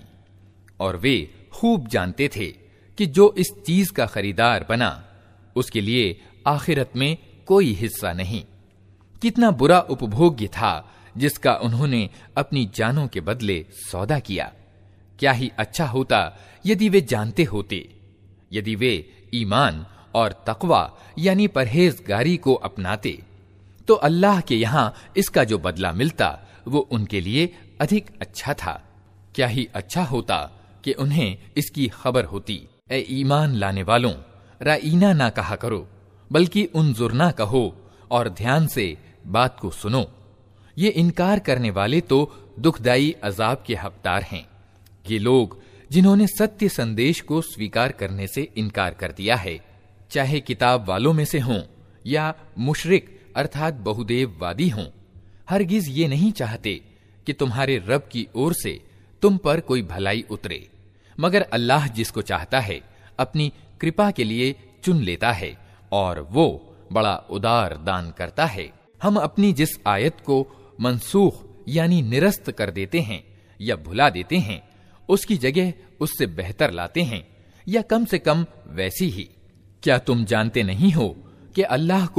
और वे खूब जानते थे कि जो इस चीज का खरीदार बना उसके लिए आखिरत में कोई हिस्सा नहीं। कितना बुरा उपभोग्य था जिसका उन्होंने अपनी जानों के बदले सौदा किया। क्या ही अच्छा होता यदि वे जानते होते। यदि वे ईमान और तकवा यानी परहेजगारी को अपनाते तो अल्लाह के यहां इसका जो बदला मिलता वो उनके लिए अधिक अच्छा था। क्या ही अच्छा होता कि उन्हें इसकी खबर होती। ए ईमान लाने वालों, राईना ना कहा करो बल्कि उन्जुरना कहो और ध्यान से बात को सुनो। ये इनकार करने वाले तो दुखदाई अजाब के हकदार हैं। ये लोग जिन्होंने सत्य संदेश को स्वीकार करने से इनकार कर दिया है, चाहे किताब वालों में से हों या मुशरिक अर्थात बहुदेववादी हों, हरगिज ये नहीं चाहते कि तुम्हारे रब की ओर से तुम पर कोई भलाई उतरे, मगर अल्लाह जिसको चाहता है अपनी कृपा के लिए चुन लेता है और वो बड़ा उदार दान करता है। हम अपनी जिस आयत को मनसूख यानी निरस्त कर देते हैं या भुला देते हैं, उसकी जगह उससे बेहतर लाते हैं या कम से कम वैसी ही। क्या तुम जानते नहीं हो कि अल्लाह को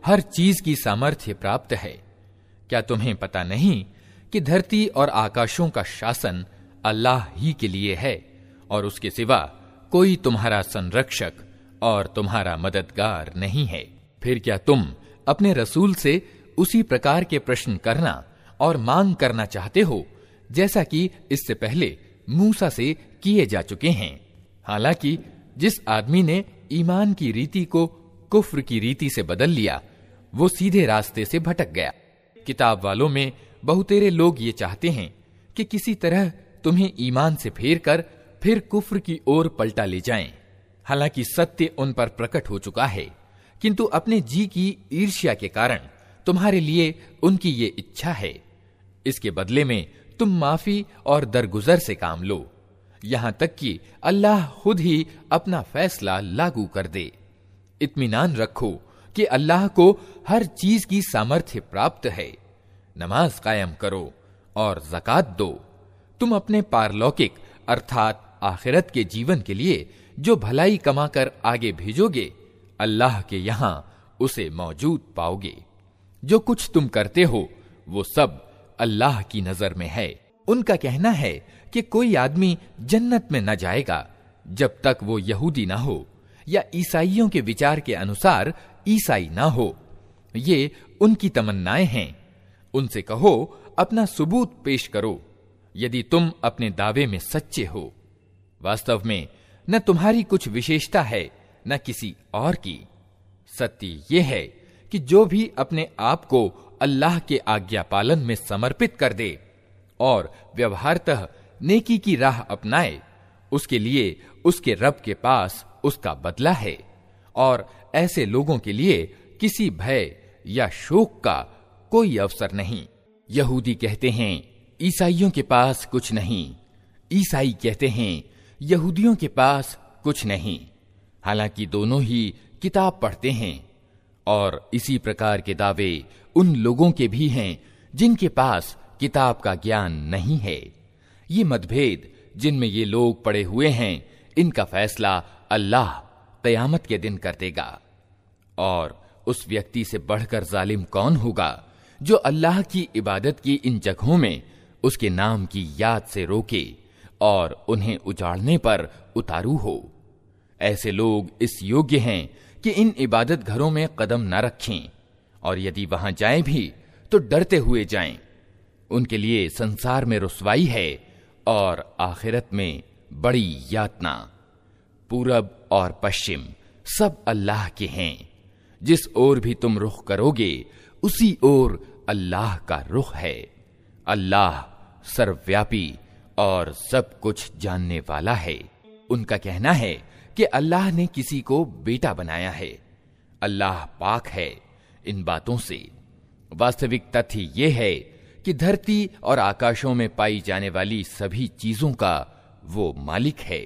हर चीज की सामर्थ्य प्राप्त है। क्या तुम्हें पता नहीं कि धरती और आकाशों का शासन अल्लाह ही के लिए है और उसके सिवा कोई तुम्हारा संरक्षक और तुम्हारा मददगार नहीं है? फिर क्या तुम अपने रसूल से उसी प्रकार के प्रश्न करना और मांग करना चाहते हो जैसा कि इससे पहले मूसा से किए जा चुके हैं? हालांकि जिस आदमी ने ईमान की रीति को कुफ्र की रीति से बदल लिया, वो सीधे रास्ते से भटक गया। किताब वालों में बहुतेरे लोग ये चाहते हैं कि किसी तरह तुम्हें ईमान से फेर कर फिर कुफ्र की ओर पलटा ले जाएं। हालांकि सत्य उन पर प्रकट हो चुका है, किंतु अपने जी की ईर्ष्या के कारण तुम्हारे लिए उनकी ये इच्छा है। इसके बदले में तुम माफी और दरगुजर से काम लो, यहां तक कि अल्लाह खुद ही अपना फैसला लागू कर दे। इत्मीनान रखो कि अल्लाह को हर चीज की सामर्थ्य प्राप्त है। नमाज कायम करो और ज़कात दो। तुम अपने पारलौकिक अर्थात आखिरत के जीवन के लिए जो भलाई कमाकर आगे भेजोगे, अल्लाह के यहां उसे मौजूद पाओगे। जो कुछ तुम करते हो वो सब अल्लाह की नजर में है। उनका कहना है कि कोई आदमी जन्नत में न जाएगा जब तक वो यहूदी ना हो या ईसाइयों के विचार के अनुसार ईसाई ना हो। ये उनकी तमन्नाएं हैं। उनसे कहो, अपना सबूत पेश करो यदि तुम अपने दावे में सच्चे हो। वास्तव में न तुम्हारी कुछ विशेषता है न किसी और की। सत्य ये है कि जो भी अपने आप को अल्लाह के आज्ञा पालन में समर्पित कर दे और व्यवहारतः नेकी की राह अपनाए, उसके लिए उसके रब के पास उसका बदला है और ऐसे लोगों के लिए किसी भय या शोक का कोई अवसर नहीं। यहूदी कहते हैं ईसाइयों के पास कुछ नहीं, ईसाई कहते हैं यहूदियों के पास कुछ नहीं। हालांकि दोनों ही किताब पढ़ते हैं और इसी प्रकार के दावे उन लोगों के भी हैं जिनके पास किताब का ज्ञान नहीं है। ये मतभेद जिनमें ये लोग पड़े हुए हैं, इनका फैसला अल्लाह क़यामत के दिन कर देगा। और उस व्यक्ति से बढ़कर जालिम कौन होगा जो अल्लाह की इबादत की इन जगहों में उसके नाम की याद से रोके और उन्हें उजाड़ने पर उतारू हो। ऐसे लोग इस योग्य हैं कि इन इबादत घरों में कदम न रखें और यदि वहां जाएं भी तो डरते हुए जाएं। उनके लिए संसार में रुसवाई है और आखिरत में बड़ी यातना। पूरब और पश्चिम सब अल्लाह के हैं। जिस ओर भी तुम रुख करोगे उसी ओर अल्लाह का रुख है। अल्लाह सर्वव्यापी और सब कुछ जानने वाला है। उनका कहना है कि अल्लाह ने किसी को बेटा बनाया है। अल्लाह पाक है इन बातों से। वास्तविक तथ्य यह है कि धरती और आकाशों में पाई जाने वाली सभी चीजों का वो मालिक है।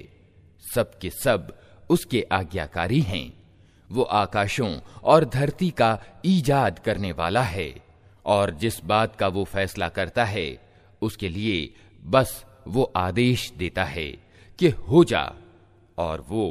सब के सब उसके आज्ञाकारी हैं। वो आकाशों और धरती का ईजाद करने वाला है और जिस बात का वो फैसला करता है उसके लिए बस वो आदेश देता है कि हो जा, और वो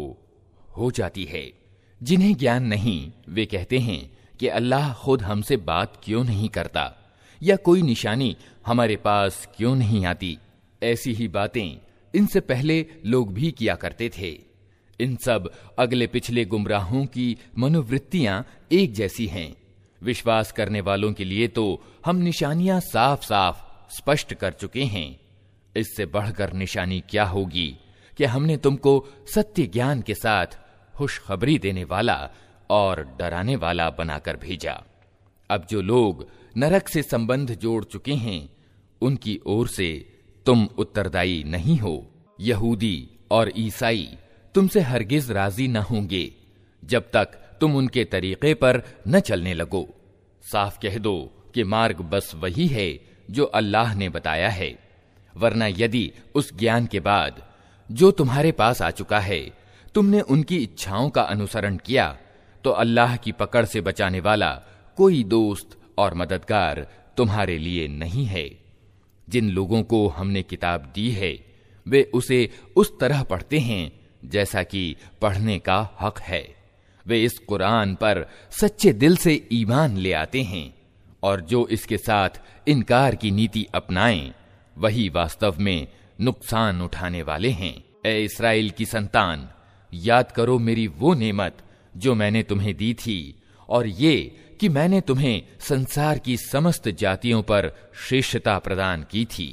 हो जाती है। जिन्हें ज्ञान नहीं वे कहते हैं कि अल्लाह खुद हमसे बात क्यों नहीं करता या कोई निशानी हमारे पास क्यों नहीं आती। ऐसी ही बातें इनसे पहले लोग भी किया करते थे। इन सब अगले पिछले गुमराहों की मनोवृत्तियां एक जैसी हैं। विश्वास करने वालों के लिए तो हम निशानियां साफ साफ स्पष्ट कर चुके हैं। इससे बढ़कर निशानी क्या होगी कि हमने तुमको सत्य ज्ञान के साथ खुशखबरी देने वाला और डराने वाला बनाकर भेजा। अब जो लोग नरक से संबंध जोड़ चुके हैं उनकी ओर से तुम उत्तरदायी नहीं हो। यहूदी और ईसाई तुमसे हरगिज राजी न होंगे जब तक तुम उनके तरीके पर न चलने लगो। साफ कह दो कि मार्ग बस वही है जो अल्लाह ने बताया है, वरना यदि उस ज्ञान के बाद जो तुम्हारे पास आ चुका है तुमने उनकी इच्छाओं का अनुसरण किया तो अल्लाह की पकड़ से बचाने वाला कोई दोस्त और मददगार तुम्हारे लिए नहीं है। जिन लोगों को हमने किताब दी है वे उसे उस तरह पढ़ते हैं जैसा कि पढ़ने का हक है। वे इस कुरान पर सच्चे दिल से ईमान ले आते हैं और जो इसके साथ इनकार की नीति अपनाएं वही वास्तव में नुकसान उठाने वाले हैं। ए इस्राएल की संतान, याद करो मेरी वो नेमत जो मैंने तुम्हें दी थी और ये कि मैंने तुम्हें संसार की समस्त जातियों पर श्रेष्ठता प्रदान की थी।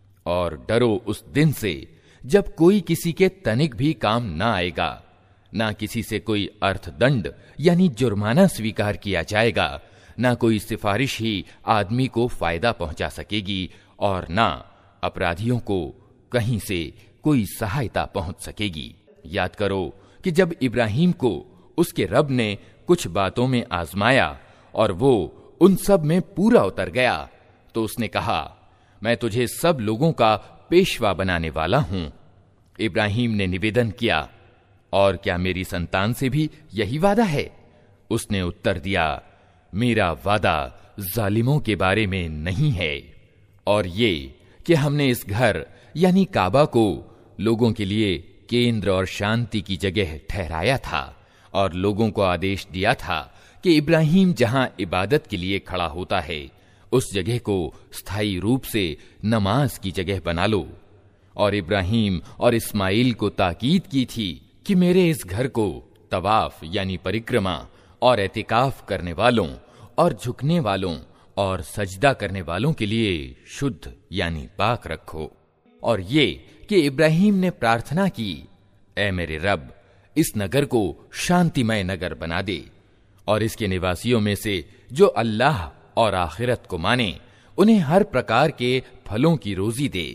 और डरो उस दिन से जब कोई किसी के तनिक भी काम ना आएगा, ना किसी से कोई अर्थदंड यानी जुर्माना स्वीकार किया जाएगा, ना कोई सिफारिश ही आदमी को फायदा पहुंचा सकेगी और ना अपराधियों को कहीं से कोई सहायता पहुंच सकेगी। याद करो कि जब इब्राहिम को उसके रब ने कुछ बातों में आजमाया और वो उन सब में पूरा उतर गया, तो उसने कहा, मैं तुझे सब लोगों का पेशवा बनाने वाला हूं। इब्राहिम ने निवेदन किया, और क्या मेरी संतान से भी यही वादा है? उसने उत्तर दिया, मेरा वादा जालिमों के बारे में नहीं है, और ये कि हमने इस घर यानी काबा को लोगों के लिए केंद्र और शांति की जगह ठहराया था और लोगों को आदेश दिया था कि इब्राहिम जहां इबादत के लिए खड़ा होता है उस जगह को स्थायी रूप से नमाज की जगह बना लो। और इब्राहिम और इस्माइल को ताकीद की थी कि मेरे इस घर को तवाफ यानी परिक्रमा और एतिकाफ करने वालों और झुकने वालों और सजदा करने वालों के लिए शुद्ध यानी पाक रखो। और ये कि इब्राहिम ने प्रार्थना की, ऐ मेरे रब, इस नगर को शांतिमय नगर बना दे और इसके निवासियों में से जो अल्लाह और आखिरत को माने उन्हें हर प्रकार के फलों की रोजी दे।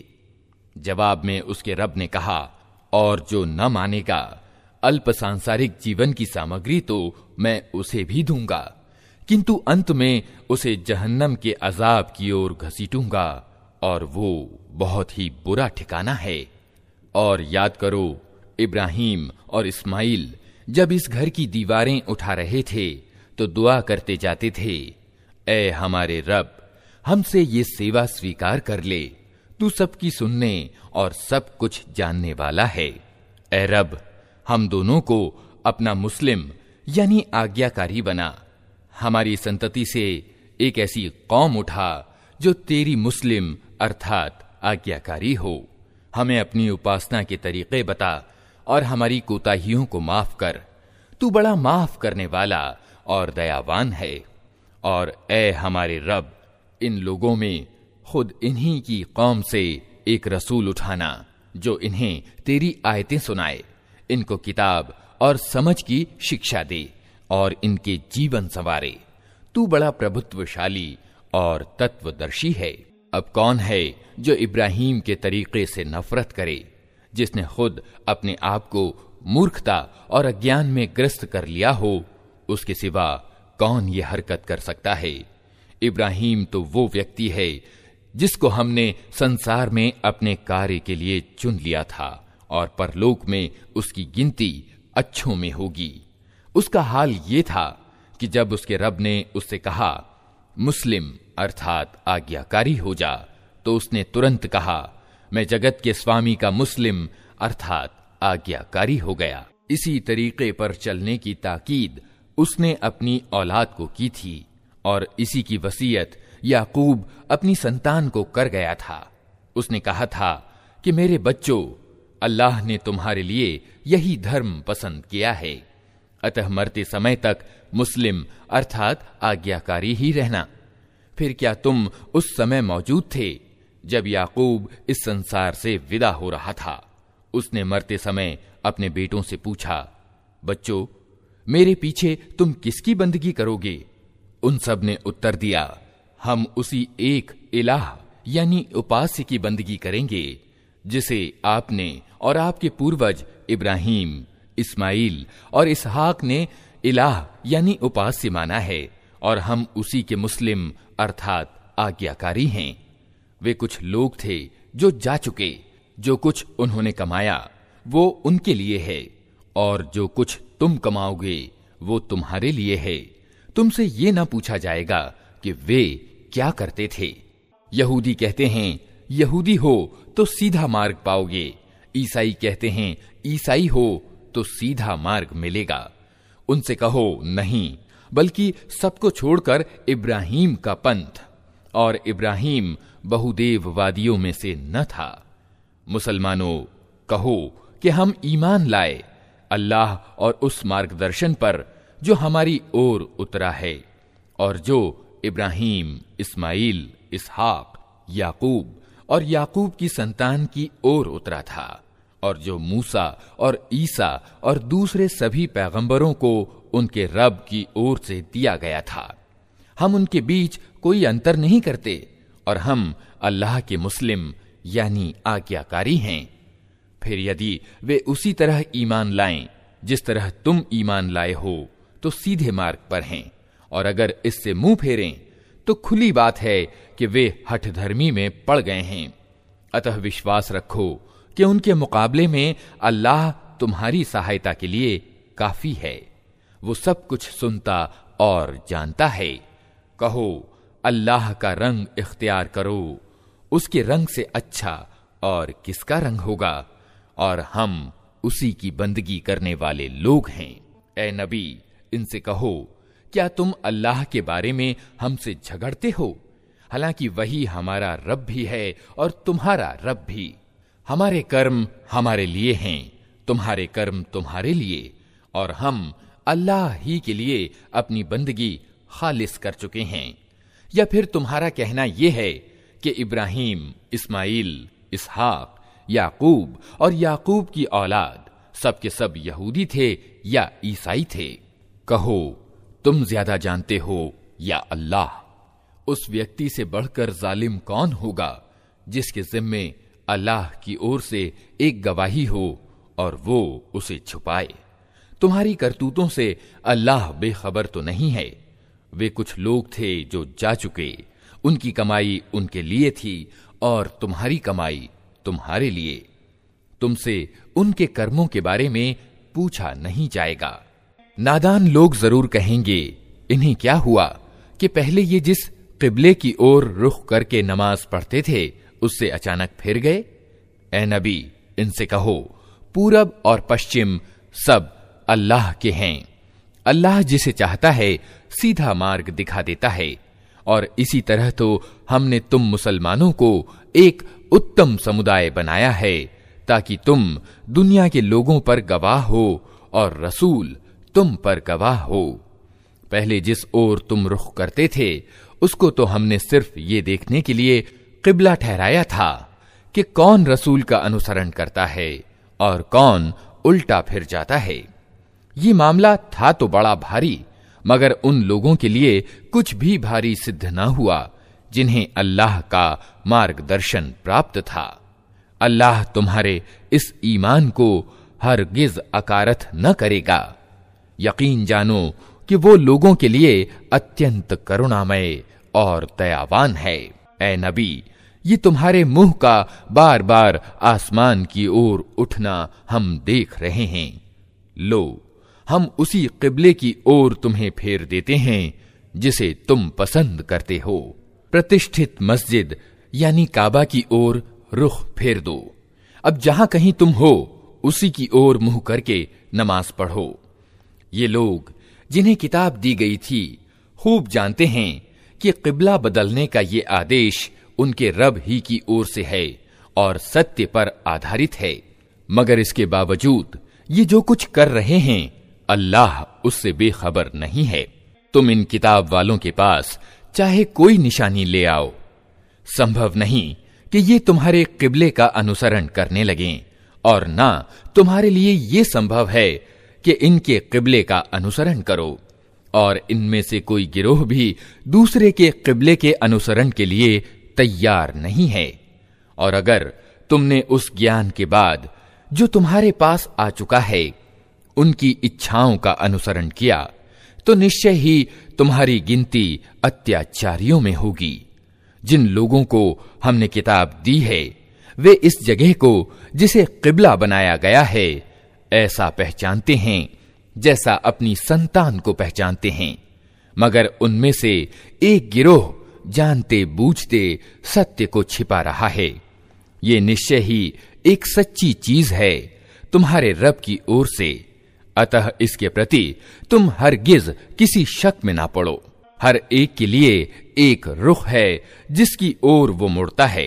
जवाब में उसके रब ने कहा, और जो न मानेगा अल्प सांसारिक जीवन की सामग्री तो मैं उसे भी दूंगा, किंतु अंत में उसे जहन्नम के अजाब की ओर घसीटूंगा और वो बहुत ही बुरा ठिकाना है। और याद करो, इब्राहिम और इस्माइल जब इस घर की दीवारें उठा रहे थे तो दुआ करते जाते थे, ऐ हमारे रब, हमसे ये सेवा स्वीकार कर ले, तू सबकी सुनने और सब कुछ जानने वाला है। ऐ रब, हम दोनों को अपना मुस्लिम यानी आज्ञाकारी बना, हमारी संतति से एक ऐसी कौम उठा जो तेरी मुस्लिम अर्थात आज्ञाकारी हो। हमें अपनी उपासना के तरीके बता और हमारी कोताहियों को माफ कर, तू बड़ा माफ करने वाला और दयावान है। और ऐ हमारे रब, इन लोगों में खुद इन्हीं की कौम से एक रसूल उठाना जो इन्हें तेरी आयतें सुनाए, इनको किताब और समझ की शिक्षा दे और इनके जीवन संवारे। तू बड़ा प्रभुत्वशाली और तत्वदर्शी है। अब कौन है जो इब्राहिम के तरीके से नफरत करे, जिसने खुद अपने आप को मूर्खता और अज्ञान में ग्रस्त कर लिया हो? उसके सिवा कौन ये हरकत कर सकता है? इब्राहिम तो वो व्यक्ति है जिसको हमने संसार में अपने कार्य के लिए चुन लिया था और परलोक में उसकी गिनती अच्छों में होगी। उसका हाल ये था कि जब उसके रब ने उससे कहा, मुस्लिम अर्थात आज्ञाकारी हो जा, तो उसने तुरंत कहा, मैं जगत के स्वामी का मुस्लिम अर्थात आज्ञाकारी हो गया। इसी तरीके पर चलने की ताकीद उसने अपनी औलाद को की थी और इसी की वसीयत याकूब अपनी संतान को कर गया था। उसने कहा था कि मेरे बच्चों, अल्लाह ने तुम्हारे लिए यही धर्म पसंद किया है, अतः मरते समय तक मुस्लिम अर्थात आज्ञाकारी ही रहना। फिर क्या तुम उस समय मौजूद थे जब याकूब इस संसार से विदा हो रहा था? उसने मरते समय अपने बेटों से पूछा, बच्चों, मेरे पीछे तुम किसकी बंदगी करोगे? उन सब ने उत्तर दिया, हम उसी एक इलाह यानी उपास्य की बंदगी करेंगे जिसे आपने और आपके पूर्वज इब्राहिम, इस्माइल और इसहाक ने इलाह यानी उपास्य माना है, और हम उसी के मुस्लिम अर्थात आज्ञाकारी हैं। वे कुछ लोग थे जो जा चुके, जो कुछ उन्होंने कमाया वो उनके लिए है, और जो कुछ तुम कमाओगे वो तुम्हारे लिए है। तुमसे ये ना पूछा जाएगा कि वे क्या करते थे। यहूदी कहते हैं यहूदी हो तो सीधा मार्ग पाओगे, ईसाई कहते हैं ईसाई हो तो सीधा मार्ग मिलेगा। उनसे कहो नहीं, बल्कि सबको छोड़कर इब्राहीम का पंथ, और इब्राहीम बहुदेववादियों में से न था। मुसलमानों, कहो कि हम ईमान लाए अल्लाह और उस मार्गदर्शन पर जो हमारी ओर उतरा है, और जो इब्राहीम, इस्माइल, इसहाक, याकूब और याकूब की संतान की ओर उतरा था, और जो मूसा और ईसा और दूसरे सभी पैगंबरों को उनके रब की ओर से दिया गया था। हम उनके बीच कोई अंतर नहीं करते, और हम अल्लाह के मुस्लिम यानी आज्ञाकारी हैं। फिर यदि वे उसी तरह ईमान लाएं जिस तरह तुम ईमान लाए हो, तो सीधे मार्ग पर हैं, और अगर इससे मुंह फेरें तो खुली बात है कि वे हठधर्मी में पड़ गए हैं। अतः विश्वास रखो कि उनके मुकाबले में अल्लाह तुम्हारी सहायता के लिए काफी है। वो सब कुछ सुनता और जानता है। कहो, अल्लाह का रंग इख्तियार करो, उसके रंग से अच्छा और किसका रंग होगा, और हम उसी की बंदगी करने वाले लोग हैं। ए नबी, इनसे कहो, क्या तुम अल्लाह के बारे में हमसे झगड़ते हो? हालांकि वही हमारा रब भी है और तुम्हारा रब भी। हमारे कर्म हमारे लिए हैं, तुम्हारे कर्म तुम्हारे लिए, और हम अल्लाह ही के लिए अपनी बंदगी खालिस कर चुके हैं। या फिर तुम्हारा कहना यह है कि इब्राहीम, इस्माइल, इसहाक, याकूब और याकूब की औलाद सब के सब यहूदी थे या ईसाई थे? कहो, तुम ज्यादा जानते हो या अल्लाह? उस व्यक्ति से बढ़कर जालिम कौन होगा जिसके जिम्मे अल्लाह की ओर से एक गवाही हो और वो उसे छुपाए? तुम्हारी करतूतों से अल्लाह बेखबर तो नहीं है। वे कुछ लोग थे जो जा चुके, उनकी कमाई उनके लिए थी और तुम्हारी कमाई तुम्हारे लिए। तुमसे उनके कर्मों के बारे में पूछा नहीं जाएगा। नादान लोग जरूर कहेंगे, इन्हें क्या हुआ कि पहले ये जिस किबले की ओर रुख करके नमाज पढ़ते थे उससे अचानक फिर गए? ए नबी, इनसे कहो, पूरब और पश्चिम सब अल्लाह के हैं। अल्लाह जिसे चाहता है सीधा मार्ग दिखा देता है, और इसी तरह तो हमने तुम मुसलमानों को एक उत्तम समुदाय बनाया है ताकि तुम दुनिया के लोगों पर गवाह हो और रसूल तुम पर गवाह हो। पहले जिस ओर तुम रुख करते थे उसको तो हमने सिर्फ ये देखने के लिए किबला ठहराया था कि कौन रसूल का अनुसरण करता है और कौन उल्टा फिर जाता है। ये मामला था तो बड़ा भारी, मगर उन लोगों के लिए कुछ भी भारी सिद्ध न हुआ जिन्हें अल्लाह का मार्गदर्शन प्राप्त था। अल्लाह तुम्हारे इस ईमान को हरगिज अकारथ न करेगा। यकीन जानो कि वो लोगों के लिए अत्यंत करुणामय और दयावान है। ए नबी, ये तुम्हारे मुंह का बार बार आसमान की ओर उठना हम देख रहे हैं। लो, हम उसी किबले की ओर तुम्हें फेर देते हैं जिसे तुम पसंद करते हो। प्रतिष्ठित मस्जिद यानी काबा की ओर रुख फेर दो। अब जहां कहीं तुम हो उसी की ओर मुंह करके नमाज पढ़ो। ये लोग जिन्हें किताब दी गई थी खूब जानते हैं कि किबला बदलने का ये आदेश उनके रब ही की ओर से है और सत्य पर आधारित है। मगर इसके बावजूद ये जो कुछ कर रहे हैं अल्लाह उससे बेखबर नहीं है। तुम इन किताब वालों के पास चाहे कोई निशानी ले आओ, संभव नहीं कि ये तुम्हारे किबले का अनुसरण करने लगें, और ना तुम्हारे लिए ये संभव है कि इनके किबले का अनुसरण करो। और इनमें से कोई गिरोह भी दूसरे के किबले के अनुसरण के लिए तैयार नहीं है। और अगर तुमने उस ज्ञान के बाद जो तुम्हारे पास आ चुका है उनकी इच्छाओं का अनुसरण किया तो निश्चय ही तुम्हारी गिनती अत्याचारियों में होगी। जिन लोगों को हमने किताब दी है वे इस जगह को जिसे किबला बनाया गया है ऐसा पहचानते हैं जैसा अपनी संतान को पहचानते हैं, मगर उनमें से एक गिरोह जानते बूझते सत्य को छिपा रहा है। ये निश्चय ही एक सच्ची चीज है तुम्हारे रब की ओर से, अतः इसके प्रति तुम हरगिज किसी शक में ना पड़ो। हर एक के लिए एक रुख है जिसकी ओर वो मुड़ता है।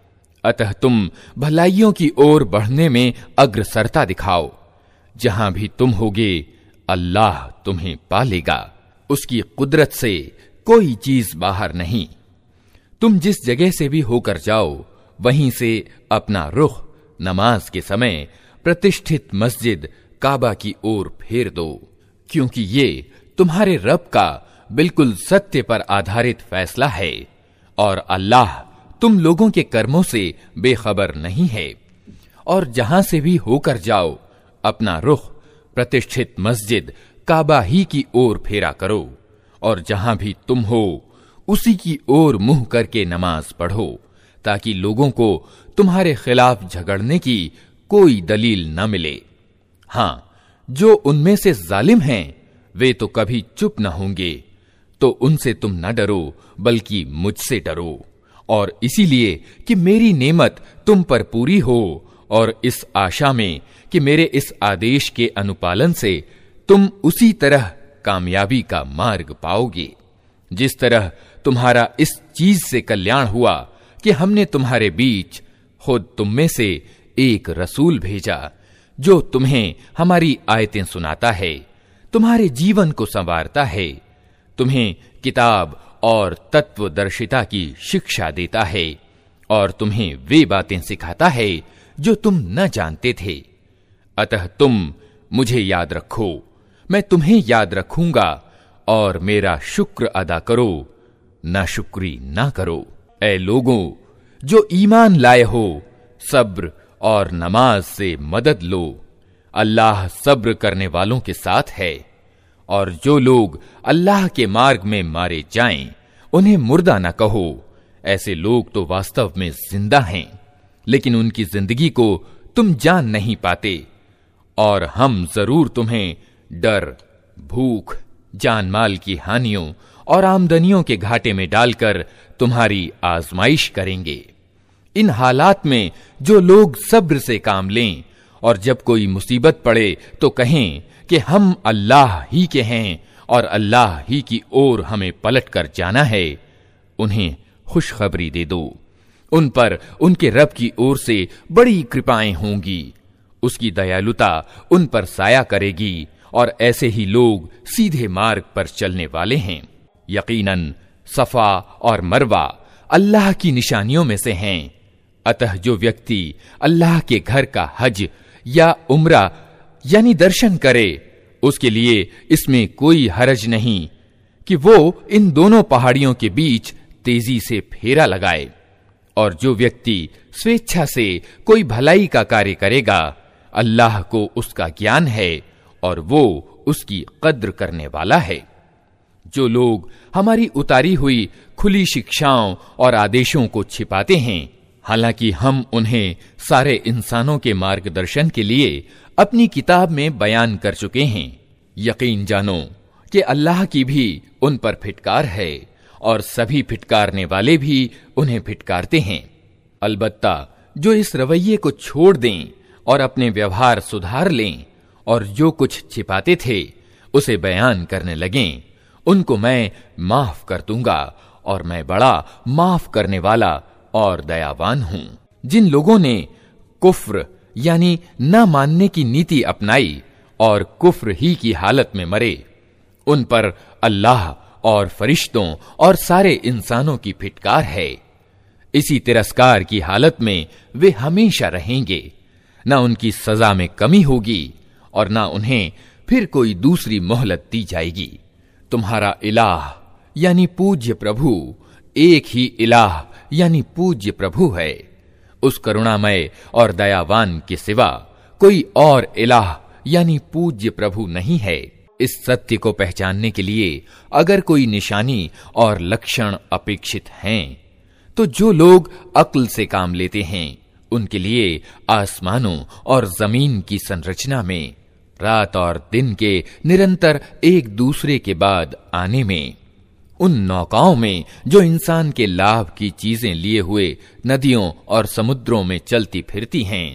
अतः तुम भलाइयों की ओर बढ़ने में अग्रसरता दिखाओ। जहां भी तुम होगे अल्लाह तुम्हें पालेगा। उसकी कुदरत से कोई चीज बाहर नहीं। तुम जिस जगह से भी होकर जाओ वहीं से अपना रुख नमाज के समय प्रतिष्ठित मस्जिद काबा की ओर फेर दो, क्योंकि ये तुम्हारे रब का बिल्कुल सत्य पर आधारित फैसला है और अल्लाह तुम लोगों के कर्मों से बेखबर नहीं है। और जहां से भी होकर जाओ अपना रुख प्रतिष्ठित मस्जिद काबा ही की ओर फेरा करो और जहां भी तुम हो उसी की ओर मुंह करके नमाज पढ़ो, ताकि लोगों को तुम्हारे खिलाफ झगड़ने की कोई दलील न मिले। हां, जो उनमें से जालिम हैं वे तो कभी चुप न होंगे, तो उनसे तुम न डरो बल्कि मुझसे डरो। और इसीलिए कि मेरी नेमत तुम पर पूरी हो और इस आशा में कि मेरे इस आदेश के अनुपालन से तुम उसी तरह कामयाबी का मार्ग पाओगे जिस तरह तुम्हारा इस चीज से कल्याण हुआ कि हमने तुम्हारे बीच खुद तुम में से एक रसूल भेजा जो तुम्हें हमारी आयतें सुनाता है, तुम्हारे जीवन को संवारता है, तुम्हें किताब और तत्वदर्शिता की शिक्षा देता है और तुम्हें वे बातें सिखाता है जो तुम न जानते थे। अतः तुम मुझे याद रखो, मैं तुम्हें याद रखूंगा और मेरा शुक्र अदा करो, नाशुक्री ना करो। ऐ लोगों जो ईमान लाए हो, सब्र और नमाज से मदद लो। अल्लाह सब्र करने वालों के साथ है। और जो लोग अल्लाह के मार्ग में मारे जाएं, उन्हें मुर्दा न कहो। ऐसे लोग तो वास्तव में जिंदा हैं, लेकिन उनकी जिंदगी को तुम जान नहीं पाते। और हम जरूर तुम्हें डर, भूख, जान माल की हानियों और आमदनियों के घाटे में डालकर तुम्हारी आजमाइश करेंगे। इन हालात में जो लोग सब्र से काम लें और जब कोई मुसीबत पड़े तो कहें कि हम अल्लाह ही के हैं और अल्लाह ही की ओर हमें पलट कर जाना है, उन्हें खुशखबरी दे दो। उन पर उनके रब की ओर से बड़ी कृपाएं होंगी। उसकी दयालुता उन पर साया करेगी और ऐसे ही लोग सीधे मार्ग पर चलने वाले हैं। यकीनन सफा और मरवा अल्लाह की निशानियों में से हैं। अतः जो व्यक्ति अल्लाह के घर का हज या उम्रा यानी दर्शन करे, उसके लिए इसमें कोई हरज नहीं कि वो इन दोनों पहाड़ियों के बीच तेजी से फेरा लगाए। और जो व्यक्ति स्वेच्छा से कोई भलाई का कार्य करेगा, अल्लाह को उसका ज्ञान है और वो उसकी कद्र करने वाला है। जो लोग हमारी उतारी हुई खुली शिक्षाओं और आदेशों को छिपाते हैं, हालांकि हम उन्हें सारे इंसानों के मार्गदर्शन के लिए अपनी किताब में बयान कर चुके हैं, यकीन जानो कि अल्लाह की भी उन पर फिटकार है और सभी फिटकारने वाले भी उन्हें फिटकारते हैं। अलबत्ता जो इस रवैये को छोड़ दें और अपने व्यवहार सुधार लें और जो कुछ छिपाते थे उसे बयान करने लगें, उनको मैं माफ कर दूंगा और मैं बड़ा माफ करने वाला और दयावान हूं। जिन लोगों ने कुफ्र यानी न मानने की नीति अपनाई और कुफ्र ही की हालत में मरे, उन पर अल्लाह और फरिश्तों और सारे इंसानों की फिटकार है। इसी तिरस्कार की हालत में वे हमेशा रहेंगे। न उनकी सजा में कमी होगी और न उन्हें फिर कोई दूसरी मोहलत दी जाएगी। तुम्हारा इलाह यानी पूज्य प्रभु एक ही इलाह यानी पूज्य प्रभु है। उस करुणामय और दयावान के सिवा कोई और इलाह यानी पूज्य प्रभु नहीं है। इस सत्य को पहचानने के लिए अगर कोई निशानी और लक्षण अपेक्षित हैं, तो जो लोग अक्ल से काम लेते हैं उनके लिए आसमानों और जमीन की संरचना में, रात और दिन के निरंतर एक दूसरे के बाद आने में, उन नौकाओं में जो इंसान के लाभ की चीजें लिए हुए नदियों और समुद्रों में चलती फिरती हैं,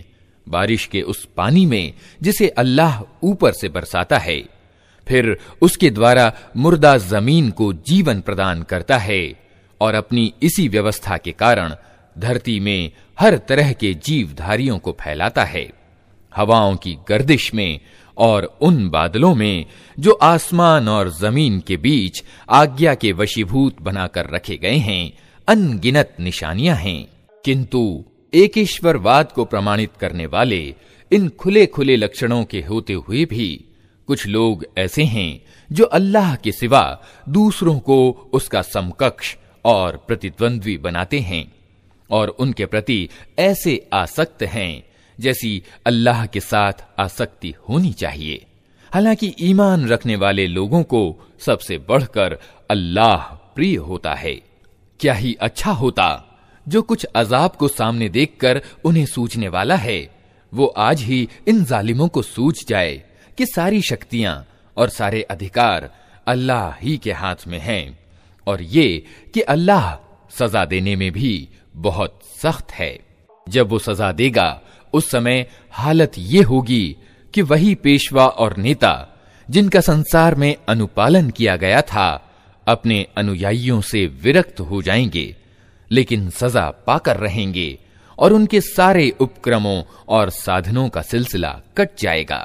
बारिश के उस पानी में जिसे अल्लाह ऊपर से बरसाता है, फिर उसके द्वारा मुर्दा जमीन को जीवन प्रदान करता है और अपनी इसी व्यवस्था के कारण धरती में हर तरह के जीवधारियों को फैलाता है। हवाओं की गर्दिश में और उन बादलों में जो आसमान और जमीन के बीच आज्ञा के वशीभूत बनाकर रखे गए हैं, अनगिनत निशानियां हैं। किंतु एक ईश्वरवाद को प्रमाणित करने वाले इन खुले खुले लक्षणों के होते हुए भी कुछ लोग ऐसे हैं जो अल्लाह के सिवा दूसरों को उसका समकक्ष और प्रतिद्वंद्वी बनाते हैं और उनके प्रति ऐसे आसक्त हैं जैसी अल्लाह के साथ आसक्ति होनी चाहिए। हालांकि ईमान रखने वाले लोगों को सबसे बढ़कर अल्लाह प्रिय होता है। क्या ही अच्छा होता जो कुछ अजाब को सामने देखकर उन्हें सूझने वाला है, वो आज ही इन जालिमों को सूझ जाए कि सारी शक्तियां और सारे अधिकार अल्लाह ही के हाथ में हैं और ये कि अल्लाह सजा देने में भी बहुत सख्त है। जब वो सजा देगा उस समय हालत ये होगी कि वही पेशवा और नेता जिनका संसार में अनुपालन किया गया था अपने अनुयायियों से विरक्त हो जाएंगे, लेकिन सजा पाकर रहेंगे और उनके सारे उपक्रमों और साधनों का सिलसिला कट जाएगा।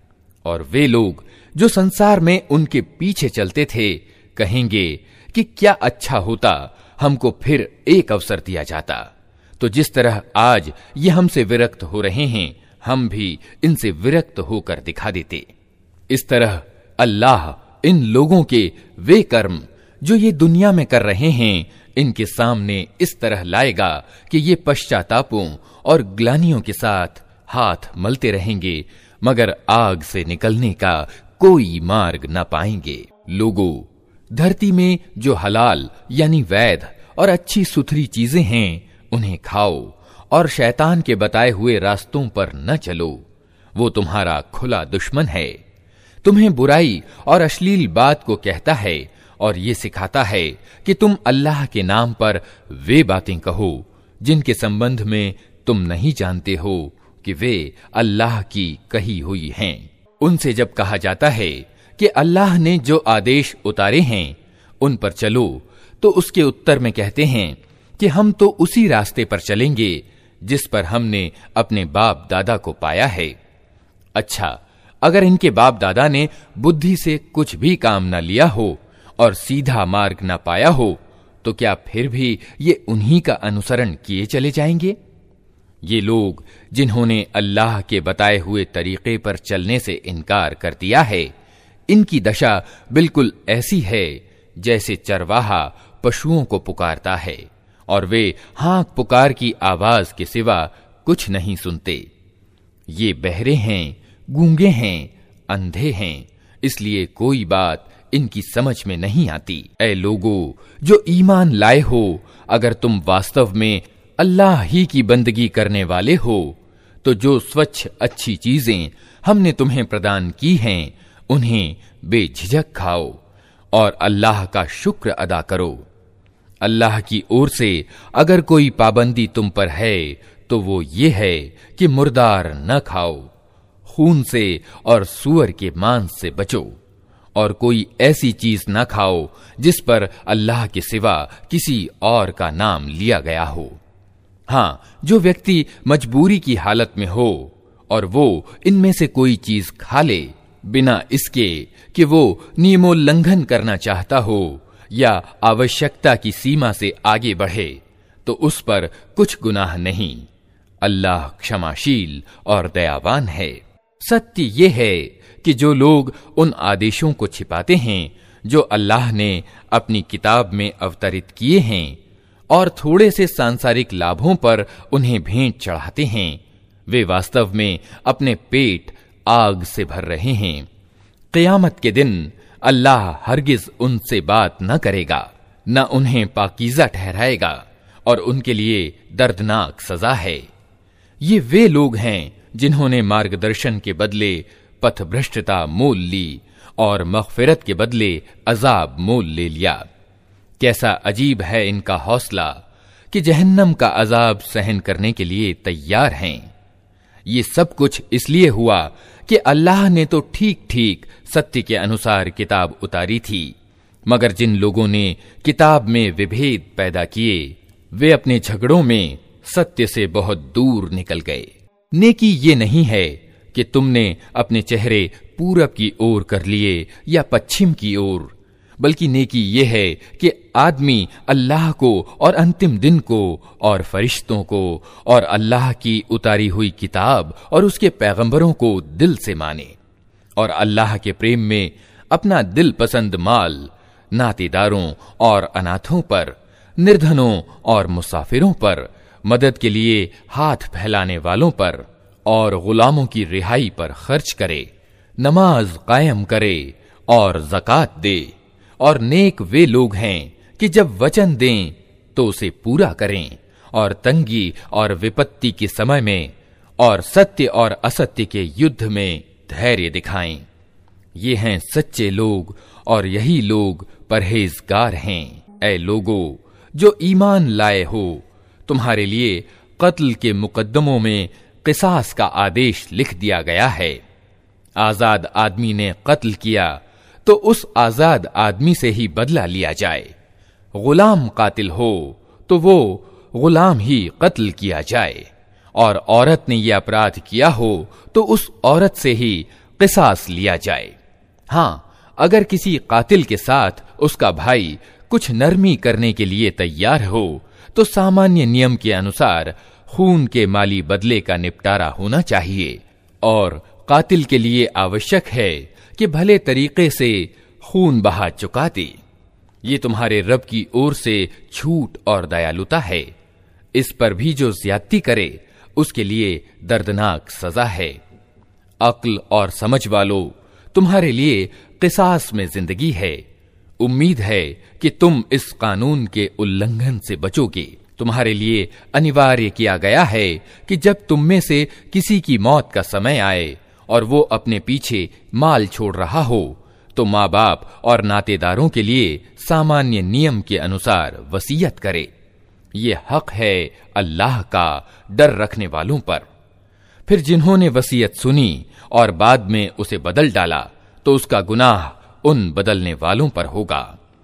और वे लोग जो संसार में उनके पीछे चलते थे कहेंगे कि क्या अच्छा होता हमको फिर एक अवसर दिया जाता, तो जिस तरह आज ये हमसे विरक्त हो रहे हैं हम भी इनसे विरक्त होकर दिखा देते। इस तरह अल्लाह इन लोगों के वे कर्म जो ये दुनिया में कर रहे हैं इनके सामने इस तरह लाएगा कि ये पश्चातापों और ग्लानियों के साथ हाथ मलते रहेंगे, मगर आग से निकलने का कोई मार्ग न पाएंगे। लोगों, धरती में जो हलाल यानी वैध और अच्छी सुथरी चीजें हैं उन्हें खाओ और शैतान के बताए हुए रास्तों पर न चलो, वो तुम्हारा खुला दुश्मन है। तुम्हें बुराई और अश्लील बात को कहता है और ये सिखाता है कि तुम अल्लाह के नाम पर वे बातें कहो जिनके संबंध में तुम नहीं जानते हो कि वे अल्लाह की कही हुई हैं। उनसे जब कहा जाता है कि अल्लाह ने जो आदेश उतारे हैं उन पर चलो, तो उसके उत्तर में कहते हैं कि हम तो उसी रास्ते पर चलेंगे जिस पर हमने अपने बाप दादा को पाया है। अच्छा, अगर इनके बाप दादा ने बुद्धि से कुछ भी काम न लिया हो और सीधा मार्ग न पाया हो, तो क्या फिर भी ये उन्हीं का अनुसरण किए चले जाएंगे? ये लोग जिन्होंने अल्लाह के बताए हुए तरीके पर चलने से इनकार कर दिया है, इनकी दशा बिल्कुल ऐसी है जैसे चरवाहा पशुओं को पुकारता है और वे हाँक पुकार की आवाज के सिवा कुछ नहीं सुनते। ये बहरे हैं, गूंगे हैं, अंधे हैं, इसलिए कोई बात इनकी समझ में नहीं आती। ऐ लोगों जो ईमान लाए हो, अगर तुम वास्तव में अल्लाह ही की बंदगी करने वाले हो तो जो स्वच्छ अच्छी चीजें हमने तुम्हें प्रदान की हैं उन्हें बेझिझक खाओ और अल्लाह का शुक्र अदा करो। अल्लाह की ओर से अगर कोई पाबंदी तुम पर है तो वो ये है कि मुर्दार न खाओ, खून से और सूअर के मांस से बचो और कोई ऐसी चीज न खाओ जिस पर अल्लाह के सिवा किसी और का नाम लिया गया हो। हाँ, जो व्यक्ति मजबूरी की हालत में हो और वो इनमें से कोई चीज खा ले बिना इसके कि वो नियमोल्लंघन करना चाहता हो या आवश्यकता की सीमा से आगे बढ़े, तो उस पर कुछ गुनाह नहीं। अल्लाह क्षमाशील और दयावान है। सत्य ये है कि जो लोग उन आदेशों को छिपाते हैं जो अल्लाह ने अपनी किताब में अवतरित किए हैं और थोड़े से सांसारिक लाभों पर उन्हें भेंट चढ़ाते हैं, वे वास्तव में अपने पेट आग से भर रहे हैं। क़यामत के दिन अल्लाह हरगिज उनसे बात न करेगा, न उन्हें पाकीज़ा ठहराएगा और उनके लिए दर्दनाक सजा है। ये वे लोग हैं जिन्होंने मार्गदर्शन के बदले पथभ्रष्टता मोल ली और मग़फ़िरत के बदले अजाब मोल ले लिया। कैसा अजीब है इनका हौसला कि जहन्नम का अजाब सहन करने के लिए तैयार हैं। ये सब कुछ इसलिए हुआ कि अल्लाह ने तो ठीक ठीक सत्य के अनुसार किताब उतारी थी, मगर जिन लोगों ने किताब में विभेद पैदा किए वे अपने झगड़ों में सत्य से बहुत दूर निकल गए। नेकी ये नहीं है कि तुमने अपने चेहरे पूरब की ओर कर लिए या पश्चिम की ओर, बल्कि नेकी ये है कि आदमी अल्लाह को और अंतिम दिन को और फरिश्तों को और अल्लाह की उतारी हुई किताब और उसके पैगंबरों को दिल से माने और अल्लाह के प्रेम में अपना दिल पसंद माल नातेदारों और अनाथों पर, निर्धनों और मुसाफिरों पर, मदद के लिए हाथ फैलाने वालों पर और गुलामों की रिहाई पर खर्च करे, नमाज कायम करे और ज़कात दे। और नेक वे लोग हैं कि जब वचन दें तो उसे पूरा करें और तंगी और विपत्ति के समय में और सत्य और असत्य के युद्ध में धैर्य दिखाएं। ये हैं सच्चे लोग और यही लोग परहेजगार हैं। ऐ लोगो जो ईमान लाए हो, तुम्हारे लिए कत्ल के मुकद्दमों में किसास का आदेश लिख दिया गया है। आजाद आदमी ने कत्ल किया तो उस आजाद आदमी से ही बदला लिया जाए। गुलाम कातिल हो तो वो गुलाम ही कत्ल किया जाए। और औरत ने यह अपराध किया हो तो उस औरत से ही किसास लिया जाए। हां, अगर किसी कातिल के साथ उसका भाई कुछ नरमी करने के लिए तैयार हो तो सामान्य नियम के अनुसार खून के माली बदले का निपटारा होना चाहिए और कातिल के लिए आवश्यक है कि भले तरीके से खून बहा चुका दे। ये तुम्हारे रब की ओर से छूट और दयालुता है। इस पर भी जो ज्यादती करे उसके लिए दर्दनाक सजा है। अक्ल और समझ वालों, तुम्हारे लिए किसास में जिंदगी है। उम्मीद है कि तुम इस कानून के उल्लंघन से बचोगे। तुम्हारे लिए अनिवार्य किया गया है कि जब तुम में से किसी की मौत का समय आए और वो अपने पीछे माल छोड़ रहा हो तो माँ बाप और नातेदारों के लिए सामान्य नियम के अनुसार वसीयत करे। ये हक है अल्लाह का डर रखने वालों पर। फिर जिन्होंने वसीयत सुनी और बाद में उसे बदल डाला तो उसका गुनाह उन बदलने वालों पर होगा।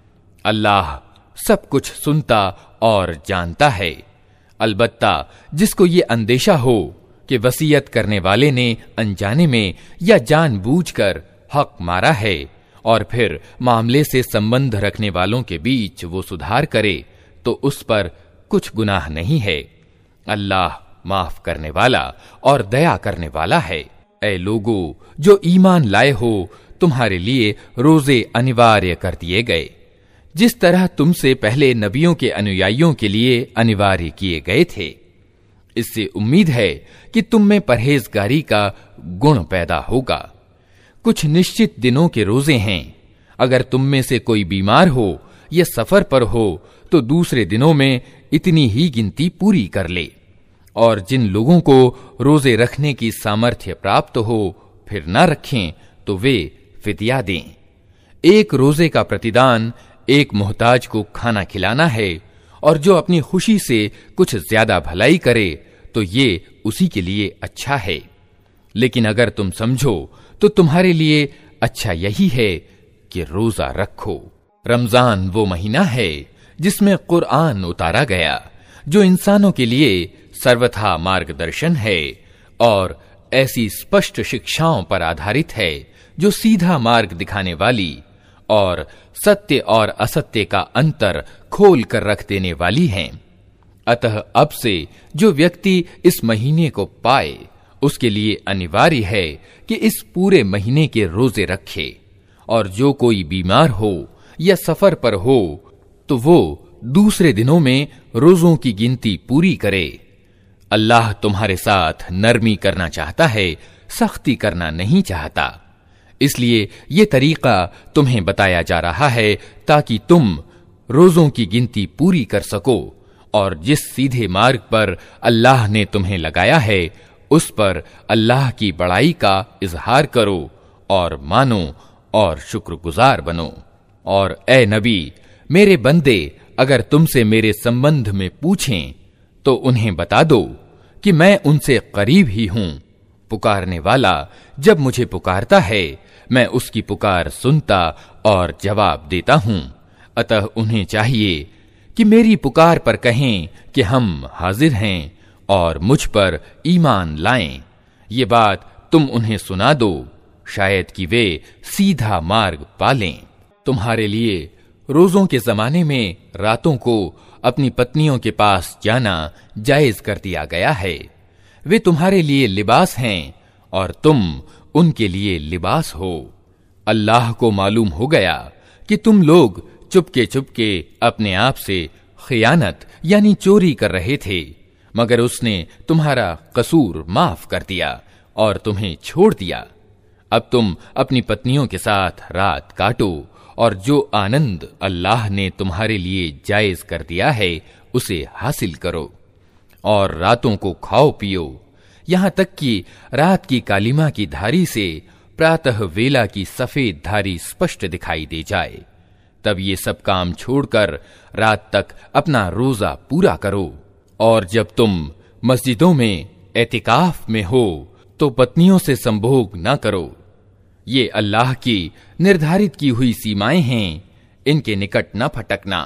अल्लाह सब कुछ सुनता और जानता है। अलबत्ता जिसको ये अंदेशा हो कि वसीयत करने वाले ने अनजाने में या जानबूझकर हक मारा है और फिर मामले से संबंध रखने वालों के बीच वो सुधार करे तो उस पर कुछ गुनाह नहीं है। अल्लाह माफ करने वाला और दया करने वाला है। ऐ लोगो जो ईमान लाए हो, तुम्हारे लिए रोजे अनिवार्य कर दिए गए जिस तरह तुमसे पहले नबियों के अनुयायियों के लिए अनिवार्य किए गए थे। इससे उम्मीद है कि तुम में परहेजगारी का गुण पैदा होगा। कुछ निश्चित दिनों के रोजे हैं। अगर तुम में से कोई बीमार हो या सफर पर हो तो दूसरे दिनों में इतनी ही गिनती पूरी कर ले। और जिन लोगों को रोजे रखने की सामर्थ्य प्राप्त हो फिर न रखें तो वे फिदिया दें। एक रोजे का प्रतिदान एक मोहताज को खाना खिलाना है और जो अपनी खुशी से कुछ ज्यादा भलाई करे तो ये उसी के लिए अच्छा है। लेकिन अगर तुम समझो तो तुम्हारे लिए अच्छा यही है कि रोजा रखो। रमजान वो महीना है जिसमें कुरान उतारा गया जो इंसानों के लिए सर्वथा मार्गदर्शन है और ऐसी स्पष्ट शिक्षाओं पर आधारित है जो सीधा मार्ग दिखाने वाली और सत्य और असत्य का अंतर खोल कर रख देने वाली हैं। अतः अब से जो व्यक्ति इस महीने को पाए उसके लिए अनिवार्य है कि इस पूरे महीने के रोजे रखे और जो कोई बीमार हो या सफर पर हो तो वो दूसरे दिनों में रोजों की गिनती पूरी करे। अल्लाह तुम्हारे साथ नरमी करना चाहता है, सख्ती करना नहीं चाहता। इसलिए ये तरीका तुम्हें बताया जा रहा है ताकि तुम रोजों की गिनती पूरी कर सको और जिस सीधे मार्ग पर अल्लाह ने तुम्हें लगाया है उस पर अल्लाह की बड़ाई का इजहार करो और मानो और शुक्रगुजार बनो। और ए नबी, मेरे बंदे अगर तुमसे मेरे संबंध में पूछें तो उन्हें बता दो कि मैं उनसे करीब ही हूं, पुकारने वाला जब मुझे पुकारता है, मैं उसकी पुकार सुनता और जवाब देता हूं। अतः उन्हें चाहिए कि मेरी पुकार पर कहें कि हम हाजिर हैं और मुझ पर ईमान लाएं। ये बात तुम उन्हें सुना दो, शायद कि वे सीधा मार्ग पालें। तुम्हारे लिए रोजों के जमाने में रातों को अपनी पत्नियों के पास जाना जायज कर दिया गया है। वे तुम्हारे लिए लिबास हैं और तुम उनके लिए लिबास हो। अल्लाह को मालूम हो गया कि तुम लोग चुपके चुपके अपने आप से खियानत यानी चोरी कर रहे थे, मगर उसने तुम्हारा कसूर माफ कर दिया और तुम्हें छोड़ दिया। अब तुम अपनी पत्नियों के साथ रात काटो और जो आनंद अल्लाह ने तुम्हारे लिए जायज कर दिया है उसे हासिल करो, और रातों को खाओ पियो, यहां तक कि रात की कालिमा की धारी से प्रातः वेला की सफेद धारी स्पष्ट दिखाई दे जाए। तब ये सब काम छोड़कर रात तक अपना रोजा पूरा करो। और जब तुम मस्जिदों में एतिकाफ में हो तो पत्नियों से संभोग न करो। ये अल्लाह की निर्धारित की हुई सीमाएं हैं, इनके निकट न फटकना।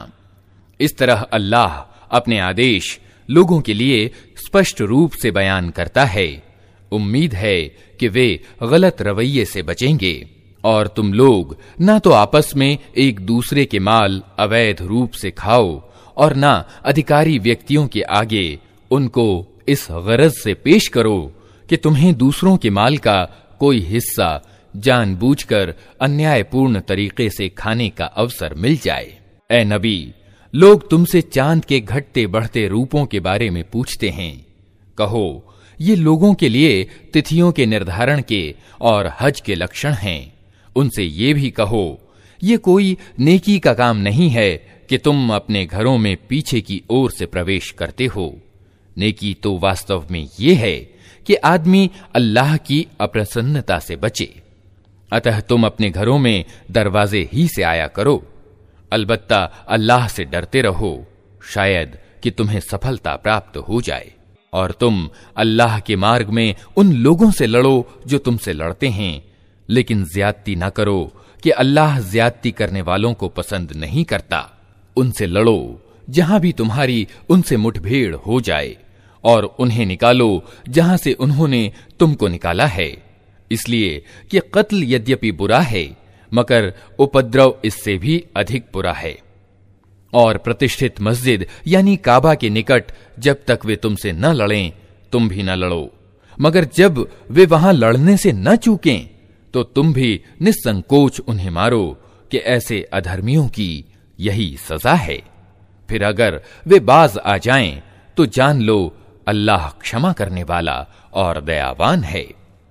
इस तरह अल्लाह अपने आदेश लोगों के लिए स्पष्ट रूप से बयान करता है। उम्मीद है कि वे गलत रवैये से बचेंगे और तुम लोग ना तो आपस में एक दूसरे के माल अवैध रूप से खाओ और ना अधिकारी व्यक्तियों के आगे उनको इस गरज से पेश करो कि तुम्हें दूसरों के माल का कोई हिस्सा जानबूझकर अन्यायपूर्ण तरीके से खाने का अवसर मिल जाए। ए नबी, लोग तुमसे चांद के घटते बढ़ते रूपों के बारे में पूछते हैं। कहो, ये लोगों के लिए तिथियों के निर्धारण के और हज के लक्षण हैं। उनसे ये भी कहो, ये कोई नेकी का काम नहीं है कि तुम अपने घरों में पीछे की ओर से प्रवेश करते हो। नेकी तो वास्तव में ये है कि आदमी अल्लाह की अप्रसन्नता से बचे। अतः तुम अपने घरों में दरवाजे ही से आया करो। अलबत्ता अल्लाह से डरते रहो, शायद कि तुम्हें सफलता प्राप्त हो जाए। और तुम अल्लाह के मार्ग में उन लोगों से लड़ो जो तुमसे लड़ते हैं, लेकिन ज्यादती न करो कि अल्लाह ज्यादती करने वालों को पसंद नहीं करता। उनसे लड़ो जहां भी तुम्हारी उनसे मुठभेड़ हो जाए, और उन्हें निकालो जहां से उन्होंने तुमको निकाला है, इसलिए कि कत्ल यद्यपि बुरा है मगर उपद्रव इससे भी अधिक बुरा है। और प्रतिष्ठित मस्जिद यानी काबा के निकट जब तक वे तुमसे न लड़ें, तुम भी न लड़ो, मगर जब वे वहां लड़ने से न चूकें तो तुम भी निसंकोच उन्हें मारो कि ऐसे अधर्मियों की यही सजा है। फिर अगर वे बाज आ जाएं तो जान लो अल्लाह क्षमा करने वाला और दयावान है।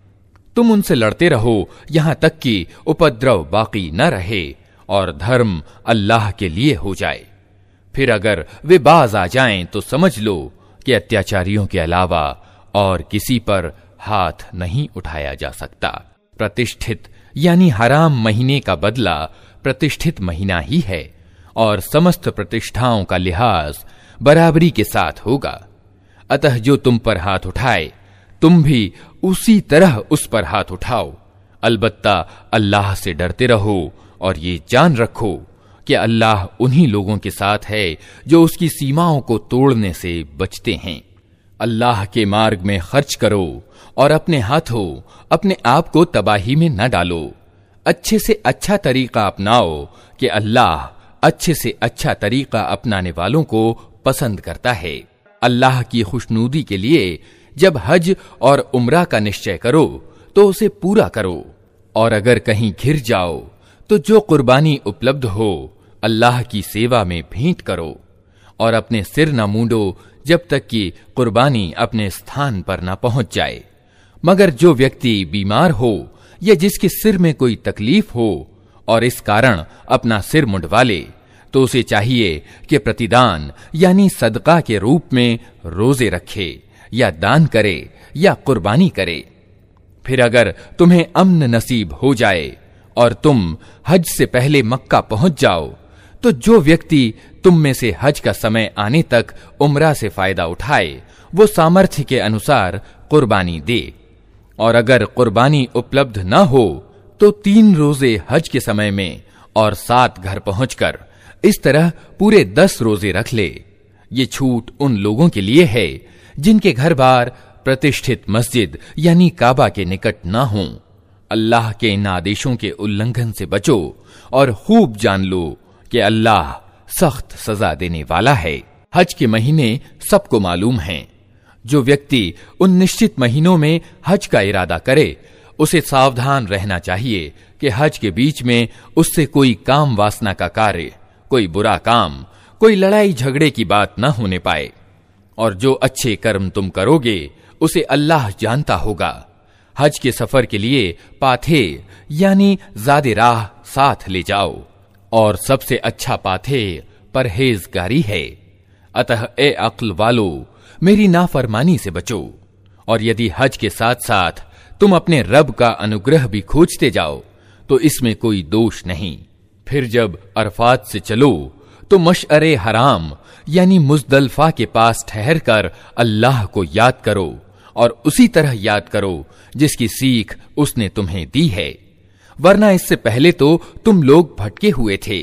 तुम उनसे लड़ते रहो यहां तक कि उपद्रव बाकी न रहे और धर्म अल्लाह के लिए हो जाए। फिर अगर वे बाज आ जाएं तो समझ लो कि अत्याचारियों के अलावा और किसी पर हाथ नहीं उठाया जा सकता। प्रतिष्ठित यानी हराम महीने का बदला प्रतिष्ठित महीना ही है, और समस्त प्रतिष्ठाओं का लिहाज बराबरी के साथ होगा। अतः जो तुम पर हाथ उठाए तुम भी उसी तरह उस पर हाथ उठाओ। अलबत्ता अल्लाह से डरते रहो और ये जान रखो कि अल्लाह उन्हीं लोगों के साथ है जो उसकी सीमाओं को तोड़ने से बचते हैं। अल्लाह के मार्ग में खर्च करो और अपने हाथों अपने आप को तबाही में न डालो। अच्छे से अच्छा तरीका अपनाओ कि अल्लाह अच्छे से अच्छा तरीका अपनाने वालों को पसंद करता है। अल्लाह की खुशनूदी के लिए जब हज और उम्रा का निश्चय करो तो उसे पूरा करो, और अगर कहीं घिर जाओ तो जो कुर्बानी उपलब्ध हो अल्लाह की सेवा में भेंट करो, और अपने सिर न मूंडो जब तक कि कुर्बानी अपने स्थान पर न पहुंच जाए। मगर जो व्यक्ति बीमार हो या जिसके सिर में कोई तकलीफ हो और इस कारण अपना सिर मुंडवा ले, तो उसे चाहिए कि प्रतिदान यानी सदका के रूप में रोजे रखे या दान करे या कुर्बानी करे। फिर अगर तुम्हें अम्न नसीब हो जाए और तुम हज से पहले मक्का पहुंच जाओ, तो जो व्यक्ति तुम में से हज का समय आने तक उम्रा से फायदा उठाए वो सामर्थ्य के अनुसार कुर्बानी दे। और अगर कुर्बानी उपलब्ध न हो तो तीन रोजे हज के समय में और सात घर पहुंचकर इस तरह पूरे दस रोजे रख ले। ये छूट उन लोगों के लिए है जिनके घर बार प्रतिष्ठित मस्जिद यानी काबा के निकट न हों। अल्लाह के इन आदेशों के उल्लंघन से बचो और खूब जान लो कि अल्लाह सख्त सजा देने वाला है। हज के महीने सबको मालूम हैं। जो व्यक्ति उन निश्चित महीनों में हज का इरादा करे उसे सावधान रहना चाहिए कि हज के बीच में उससे कोई काम वासना का कार्य, कोई बुरा काम, कोई लड़ाई झगड़े की बात न होने पाए। और जो अच्छे कर्म तुम करोगे उसे अल्लाह जानता होगा। हज के सफर के लिए पाथे यानी ज़ादे राह साथ ले जाओ और सबसे अच्छा पाथे परहेजगारी है। अतः ए अक्ल वालो, मेरी नाफरमानी से बचो। और यदि हज के साथ साथ तुम अपने रब का अनुग्रह भी खोजते जाओ तो इसमें कोई दोष नहीं। फिर जब अरफात से चलो तो मशअरे हराम यानी मुजदलफा के पास ठहर कर अल्लाह को याद करो और उसी तरह याद करो जिसकी सीख उसने तुम्हें दी है, वरना इससे पहले तो तुम लोग भटके हुए थे।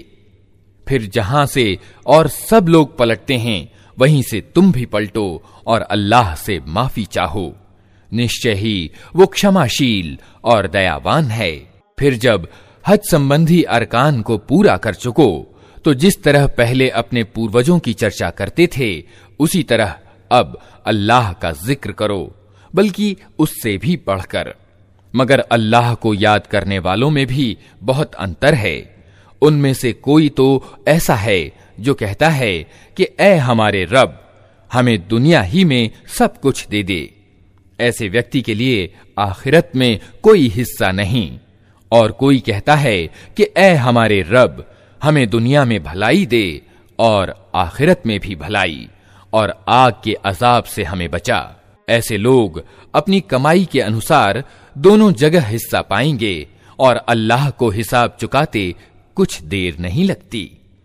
फिर जहां से और सब लोग पलटते हैं वहीं से तुम भी पलटो और अल्लाह से माफी चाहो। निश्चय ही वो क्षमाशील और दयावान है। फिर जब हज संबंधी अरकान को पूरा कर चुको तो जिस तरह पहले अपने पूर्वजों की चर्चा करते थे उसी तरह अब अल्लाह का जिक्र करो, बल्कि उससे भी बढ़कर। मगर अल्लाह को याद करने वालों में भी बहुत अंतर है। उनमें से कोई तो ऐसा है जो कहता है कि ऐ हमारे रब, हमें दुनिया ही में सब कुछ दे दे। ऐसे व्यक्ति के लिए आखिरत में कोई हिस्सा नहीं। और कोई कहता है कि ऐ हमारे रब, हमें दुनिया में भलाई दे और आखिरत में भी भलाई, और आग के अजाब से हमें बचा। ऐसे लोग अपनी कमाई के अनुसार दोनों जगह हिस्सा पाएंगे और अल्लाह को हिसाब चुकाते कुछ देर नहीं लगती।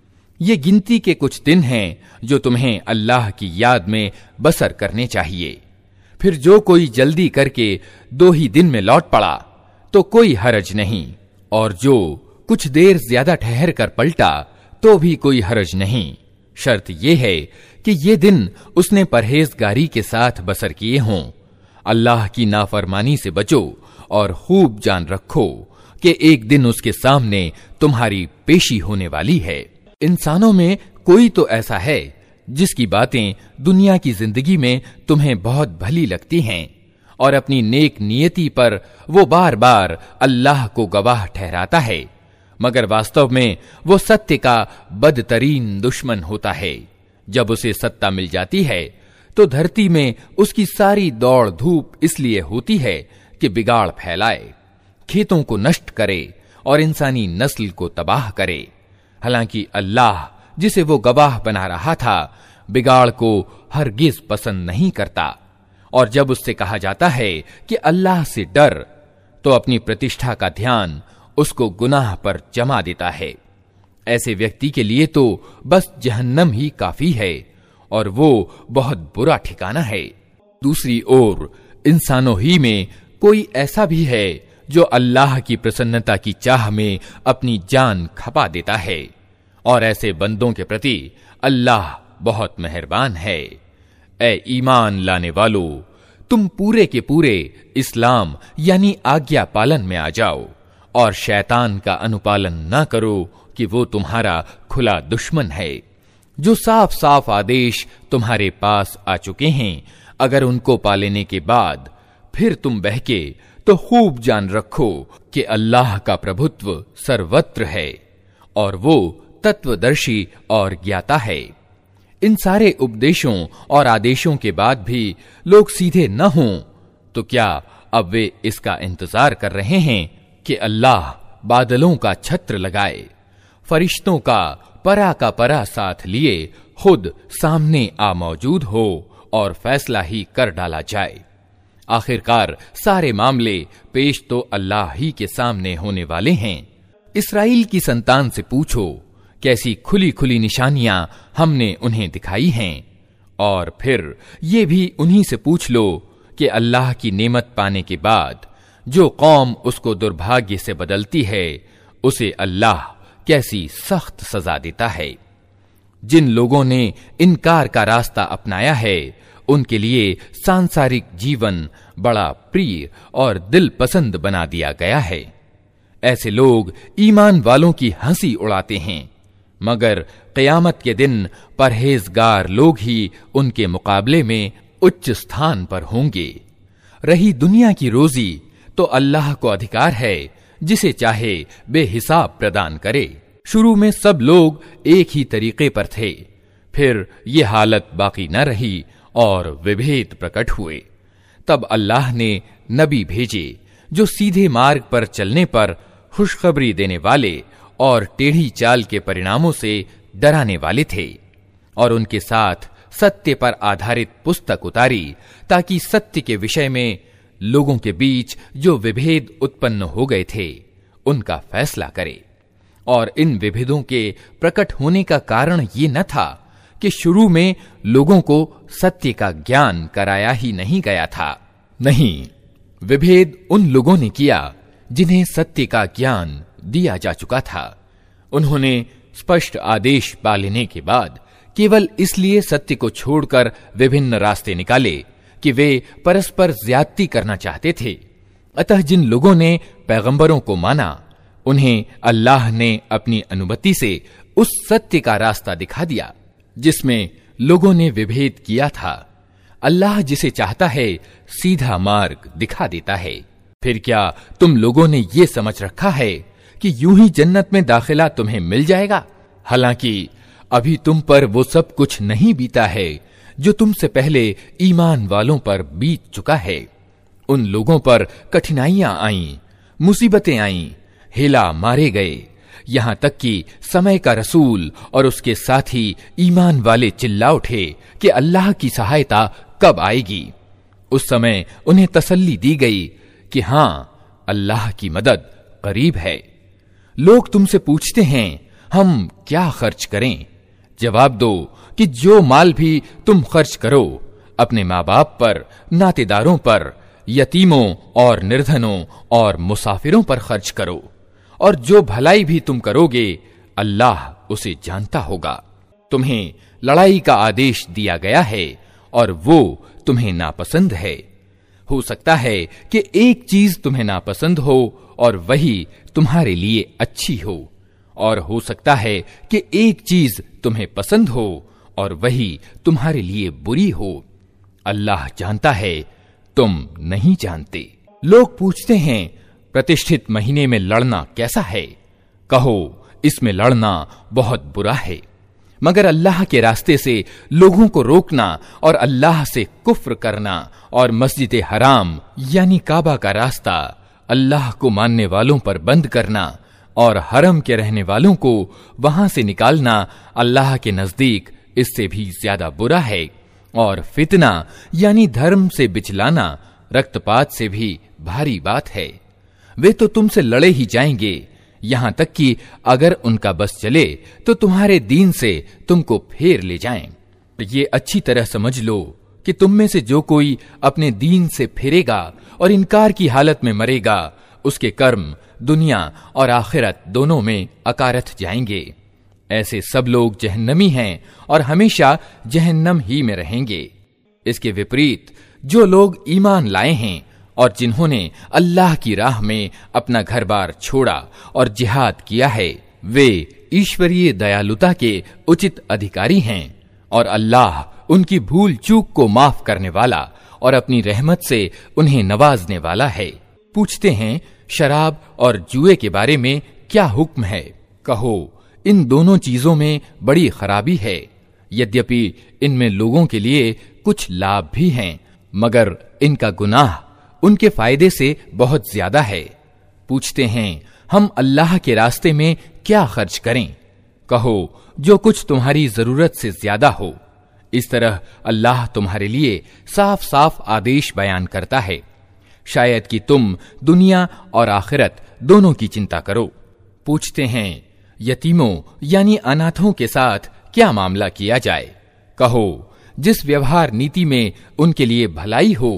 ये गिनती के कुछ दिन हैं जो तुम्हें अल्लाह की याद में बसर करने चाहिए। फिर जो कोई जल्दी करके दो ही दिन में लौट पड़ा तो कोई हरज नहीं, और जो कुछ देर ज्यादा ठहर कर पलटा तो भी कोई हरज नहीं। शर्त यह है कि ये दिन उसने परहेजगारी के साथ बसर किए हों। अल्लाह की नाफरमानी से बचो और खूब जान रखो कि एक दिन उसके सामने तुम्हारी पेशी होने वाली है। इंसानों में कोई तो ऐसा है जिसकी बातें दुनिया की जिंदगी में तुम्हें बहुत भली लगती हैं और अपनी नेक नियति पर वो बार बार अल्लाह को गवाह ठहराता है, मगर वास्तव में वो सत्य का बदतरीन दुश्मन होता है। जब उसे सत्ता मिल जाती है तो धरती में उसकी सारी दौड़ धूप इसलिए होती है कि बिगाड़ फैलाए, खेतों को नष्ट करे और इंसानी नस्ल को तबाह करे। हालांकि अल्लाह जिसे वो गवाह बना रहा था बिगाड़ को हरगिज पसंद नहीं करता। और जब उससे कहा जाता है कि अल्लाह से डर, तो अपनी प्रतिष्ठा का ध्यान उसको गुनाह पर जमा देता है। ऐसे व्यक्ति के लिए तो बस जहन्नम ही काफी है और वो बहुत बुरा ठिकाना है। दूसरी ओर इंसानों ही में कोई ऐसा भी है जो अल्लाह की प्रसन्नता की चाह में अपनी जान खपा देता है, और ऐसे बंदों के प्रति अल्लाह बहुत मेहरबान है। ए ईमान लाने वालों, तुम पूरे के पूरे इस्लाम यानी आज्ञा पालन में आ जाओ और शैतान का अनुपालन न करो कि वो तुम्हारा खुला दुश्मन है। जो साफ साफ आदेश तुम्हारे पास आ चुके हैं, अगर उनको पालेने के बाद फिर तुम बहके तो खूब जान रखो कि अल्लाह का प्रभुत्व सर्वत्र है और वो तत्वदर्शी और ज्ञाता है। इन सारे उपदेशों और आदेशों के बाद भी लोग सीधे न हों तो क्या अब वे इसका इंतजार कर रहे हैं कि अल्लाह बादलों का छत्र लगाए, फरिश्तों का परा का परा साथ लिए खुद सामने आ मौजूद हो और फैसला ही कर डाला जाए। आखिरकार सारे मामले पेश तो अल्लाह ही के सामने होने वाले हैं। इस्राइल की संतान से पूछो कैसी खुली खुली निशानियां हमने उन्हें दिखाई हैं, और फिर ये भी उन्हीं से पूछ लो कि अल्लाह की नेमत पाने के बाद जो कौम उसको दुर्भाग्य से बदलती है, उसे अल्लाह कैसी सख्त सजा देता है। जिन लोगों ने इनकार का रास्ता अपनाया है, उनके लिए सांसारिक जीवन बड़ा प्रिय और दिल पसंद बना दिया गया है। ऐसे लोग ईमान वालों की हंसी उड़ाते हैं, मगर क़यामत के दिन परहेजगार लोग ही उनके मुकाबले में उच्च स्थान पर होंगे। रही दुनिया की रोजी, तो अल्लाह को अधिकार है जिसे चाहे बेहिसाब प्रदान करे। शुरू में सब लोग एक ही तरीके पर थे, फिर ये हालत बाकी न रही और विभेद प्रकट हुए। तब अल्लाह ने नबी भेजे जो सीधे मार्ग पर चलने पर खुशखबरी देने वाले और टेढ़ी चाल के परिणामों से डराने वाले थे, और उनके साथ सत्य पर आधारित पुस्तक उतारी ताकि सत्य के विषय में लोगों के बीच जो विभेद उत्पन्न हो गए थे उनका फैसला करे। और इन विभेदों के प्रकट होने का कारण ये न था कि शुरू में लोगों को सत्य का ज्ञान कराया ही नहीं गया था। नहीं, विभेद उन लोगों ने किया जिन्हें सत्य का ज्ञान दिया जा चुका था। उन्होंने स्पष्ट आदेश पा लेने के बाद केवल इसलिए सत्य को छोड़कर विभिन्न रास्ते निकाले कि वे परस्पर ज्यादती करना चाहते थे। अतः जिन लोगों ने पैगंबरों को माना, उन्हें अल्लाह ने अपनी अनुमति से उस सत्य का रास्ता दिखा दिया जिसमें लोगों ने विभेद किया था। अल्लाह जिसे चाहता है सीधा मार्ग दिखा देता है। फिर क्या तुम लोगों ने ये समझ रखा है कि यूं ही जन्नत में दाखिला तुम्हें मिल जाएगा? हालांकि अभी तुम पर वो सब कुछ नहीं बीता है जो तुमसे पहले ईमान वालों पर बीत चुका है। उन लोगों पर कठिनाइयां आईं, मुसीबतें आईं, हेला मारे गए, यहां तक कि समय का रसूल और उसके साथी ईमान वाले चिल्ला उठे कि अल्लाह की सहायता कब आएगी। उस समय उन्हें तसल्ली दी गई कि हां, अल्लाह की मदद करीब है। लोग तुमसे पूछते हैं, हम क्या खर्च करें? जवाब दो कि जो माल भी तुम खर्च करो, अपने माँ बाप पर, नातेदारों पर, यतीमों और निर्धनों और मुसाफिरों पर खर्च करो, और जो भलाई भी तुम करोगे अल्लाह उसे जानता होगा। तुम्हें लड़ाई का आदेश दिया गया है और वो तुम्हें नापसंद है। हो सकता है कि एक चीज तुम्हें नापसंद हो और वही तुम्हारे लिए अच्छी हो, और हो सकता है कि एक चीज तुम्हें पसंद हो और वही तुम्हारे लिए बुरी हो। अल्लाह जानता है, तुम नहीं जानते। लोग पूछते हैं, प्रतिष्ठित महीने में लड़ना कैसा है? कहो, इसमें लड़ना बहुत बुरा है। मगर अल्लाह के रास्ते से लोगों को रोकना और अल्लाह से कुफ्र करना और मस्जिद हराम यानी काबा का रास्ता अल्लाह को मानने वालों पर बंद करना और हरम के रहने वालों को वहां से निकालना अल्लाह के नजदीक इससे भी ज्यादा बुरा है। और फितना यानी धर्म से बिचलाना रक्तपात से भी भारी बात है। वे तो तुमसे लड़े ही जाएंगे, यहां तक कि अगर उनका बस चले तो तुम्हारे दीन से तुमको फेर ले जाएं। ये अच्छी तरह समझ लो कि तुम में से जो कोई अपने दीन से फिरेगा और इनकार की हालत में मरेगा, उसके कर्म दुनिया और आखिरत दोनों में अकारथ जाएंगे। ऐसे सब लोग जहन्नमी हैं और हमेशा जहन्नम ही में रहेंगे। इसके विपरीत जो लोग ईमान लाए हैं और जिन्होंने अल्लाह की राह में अपना घर बार छोड़ा और जिहाद किया है, वे ईश्वरीय दयालुता के उचित अधिकारी हैं और अल्लाह उनकी भूल चूक को माफ करने वाला और अपनी रहमत से उन्हें नवाजने वाला है। पूछते हैं, शराब और जुए के बारे में क्या हुक्म है? कहो, इन दोनों चीजों में बड़ी खराबी है। यद्यपि इनमें लोगों के लिए कुछ लाभ भी हैं, मगर इनका गुनाह उनके फायदे से बहुत ज्यादा है। पूछते हैं, हम अल्लाह के रास्ते में क्या खर्च करें? कहो, जो कुछ तुम्हारी जरूरत से ज्यादा हो। इस तरह अल्लाह तुम्हारे लिए साफ साफ आदेश बयान करता है, शायद कि तुम दुनिया और आखिरत दोनों की चिंता करो। पूछते हैं, यतीमों यानी अनाथों के साथ क्या मामला किया जाए? कहो, जिस व्यवहार नीति में उनके लिए भलाई हो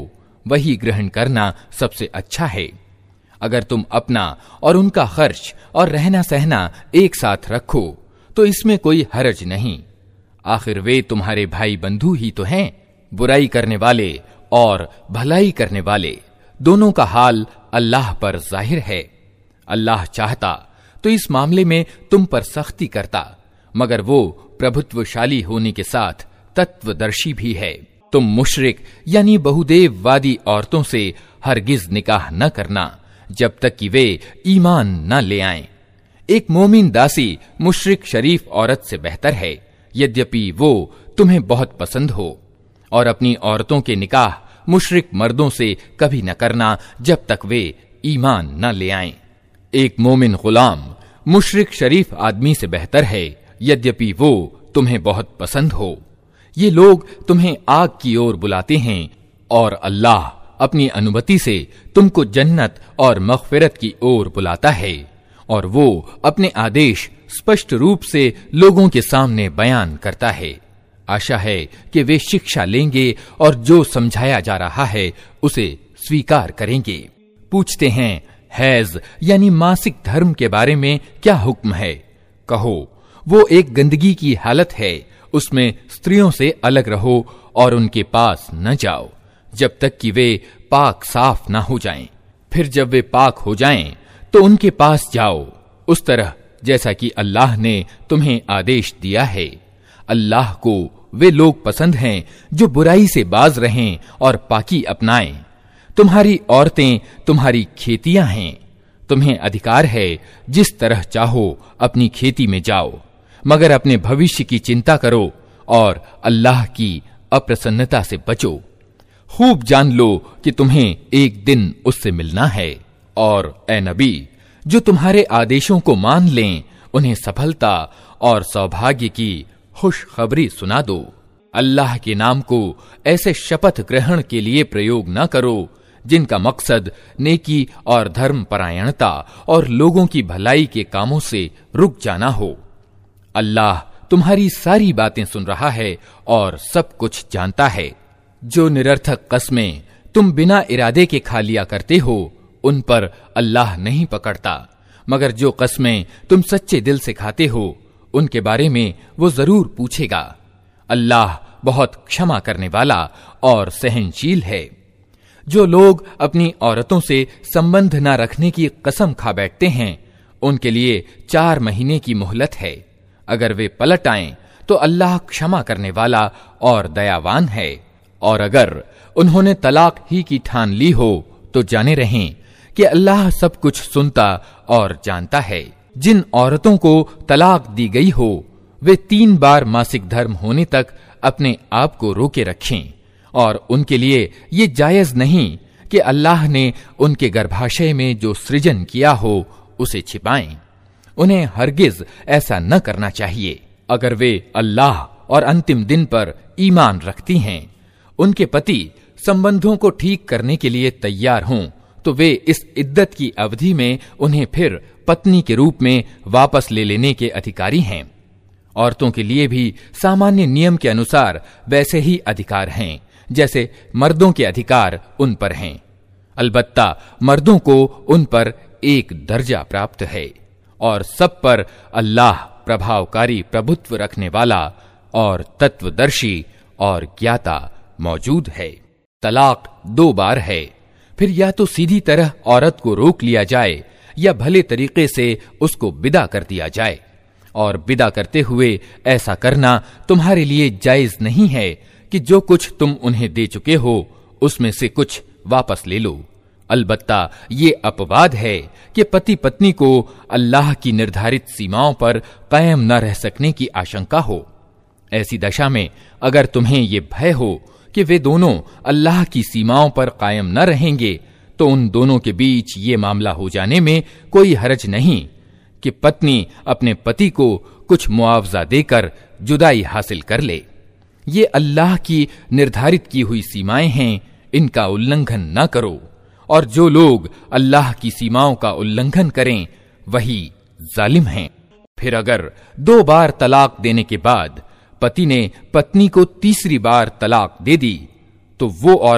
वही ग्रहण करना सबसे अच्छा है। अगर तुम अपना और उनका खर्च और रहना सहना एक साथ रखो तो इसमें कोई हर्ज नहीं। आखिर वे तुम्हारे भाई बंधु ही तो हैं। बुराई करने वाले और भलाई करने वाले दोनों का हाल अल्लाह पर जाहिर है। अल्लाह चाहता तो इस मामले में तुम पर सख्ती करता, मगर वो प्रभुत्वशाली होने के साथ तत्वदर्शी भी है। तुम मुशरिक यानी बहुदेववादी औरतों से हरगिज निकाह न करना जब तक कि वे ईमान न ले आएं। एक मोमिन दासी मुशरिक शरीफ औरत से बेहतर है, यद्यपि वो तुम्हें बहुत पसंद हो। और अपनी औरतों के निकाह मुशरिक मर्दों से कभी न करना जब तक वे ईमान न ले आएं। एक मोमिन गुलाम मुशरिक शरीफ आदमी से बेहतर है, यद्यपि वो तुम्हें बहुत पसंद हो। ये लोग तुम्हें आग की ओर बुलाते हैं और अल्लाह अपनी अनुमति से तुमको जन्नत और मग़फ़िरत की ओर बुलाता है, और वो अपने आदेश स्पष्ट रूप से लोगों के सामने बयान करता है। आशा है कि वे शिक्षा लेंगे और जो समझाया जा रहा है उसे स्वीकार करेंगे। पूछते हैं, हैज यानी मासिक धर्म के बारे में क्या हुक्म है? कहो, वो एक गंदगी की हालत है, उसमें स्त्रियों से अलग रहो और उनके पास न जाओ जब तक कि वे पाक साफ न हो जाएं। फिर जब वे पाक हो जाएं तो उनके पास जाओ, उस तरह जैसा कि अल्लाह ने तुम्हें आदेश दिया है। अल्लाह को वे लोग पसंद हैं जो बुराई से बाज रहें और पाकी अपनाएं। तुम्हारी औरतें तुम्हारी खेतियां हैं, तुम्हें अधिकार है जिस तरह चाहो अपनी खेती में जाओ, मगर अपने भविष्य की चिंता करो और अल्लाह की अप्रसन्नता से बचो। खूब जान लो कि तुम्हें एक दिन उससे मिलना है। और ए नबी, जो तुम्हारे आदेशों को मान लें, उन्हें सफलता और सौभाग्य की खुशखबरी सुना दो। अल्लाह के नाम को ऐसे शपथ ग्रहण के लिए प्रयोग न करो जिनका मकसद नेकी और धर्म परायणता और लोगों की भलाई के कामों से रुक जाना हो। अल्लाह तुम्हारी सारी बातें सुन रहा है और सब कुछ जानता है। जो निरर्थक कस्में तुम बिना इरादे के खा लिया करते हो, उन पर अल्लाह नहीं पकड़ता, मगर जो कस्में तुम सच्चे दिल से खाते हो उनके बारे में वो जरूर पूछेगा। अल्लाह बहुत क्षमा करने वाला और सहनशील है। जो लोग अपनी औरतों से संबंध न रखने की कसम खा बैठते हैं, उनके लिए चार महीने की मोहलत है। अगर वे पलट आएं तो अल्लाह क्षमा करने वाला और दयावान है। और अगर उन्होंने तलाक ही की ठान ली हो तो जाने रहें कि अल्लाह सब कुछ सुनता और जानता है। जिन औरतों को तलाक दी गई हो, वे तीन बार मासिक धर्म होने तक अपने आप को रोके रखें, और उनके लिए ये जायज नहीं कि अल्लाह ने उनके गर्भाशय में जो सृजन किया हो उसे छिपाएं। उन्हें हरगिज ऐसा न करना चाहिए। अगर वे अल्लाह और अंतिम दिन पर ईमान रखती हैं, उनके पति संबंधों को ठीक करने के लिए तैयार हों, तो वे इस इद्दत की अवधि में उन्हें फिर पत्नी के रूप में वापस ले लेने के अधिकारी हैं। औरतों के लिए भी सामान्य नियम के अनुसार वैसे ही अधिकार हैं जैसे मर्दों के अधिकार उन पर हैं। अलबत्ता मर्दों को उन पर एक दर्जा प्राप्त है, और सब पर अल्लाह प्रभावकारी प्रभुत्व रखने वाला और तत्वदर्शी और ज्ञाता मौजूद है। तलाक दो बार है, फिर या तो सीधी तरह औरत को रोक लिया जाए या भले तरीके से उसको विदा कर दिया जाए। और विदा करते हुए ऐसा करना तुम्हारे लिए जायज नहीं है कि जो कुछ तुम उन्हें दे चुके हो उसमें से कुछ वापस ले लो। अलबत्ता ये अपवाद है कि पति पत्नी को अल्लाह की निर्धारित सीमाओं पर कायम न रह सकने की आशंका हो। ऐसी दशा में अगर तुम्हें ये भय हो कि वे दोनों अल्लाह की सीमाओं पर कायम न रहेंगे, तो उन दोनों के बीच ये मामला हो जाने में कोई हरज नहीं कि पत्नी अपने पति को कुछ मुआवजा देकर जुदाई हासिल कर ले। ये अल्लाह की निर्धारित की हुई सीमाएं हैं, इनका उल्लंघन न करो। और जो लोग अल्लाह की सीमाओं का उल्लंघन करें वही जालिम हैं। फिर अगर दो बार तलाक देने के बाद पति ने पत्नी को तीसरी बार तलाक दे दी, तो वो औरत फिर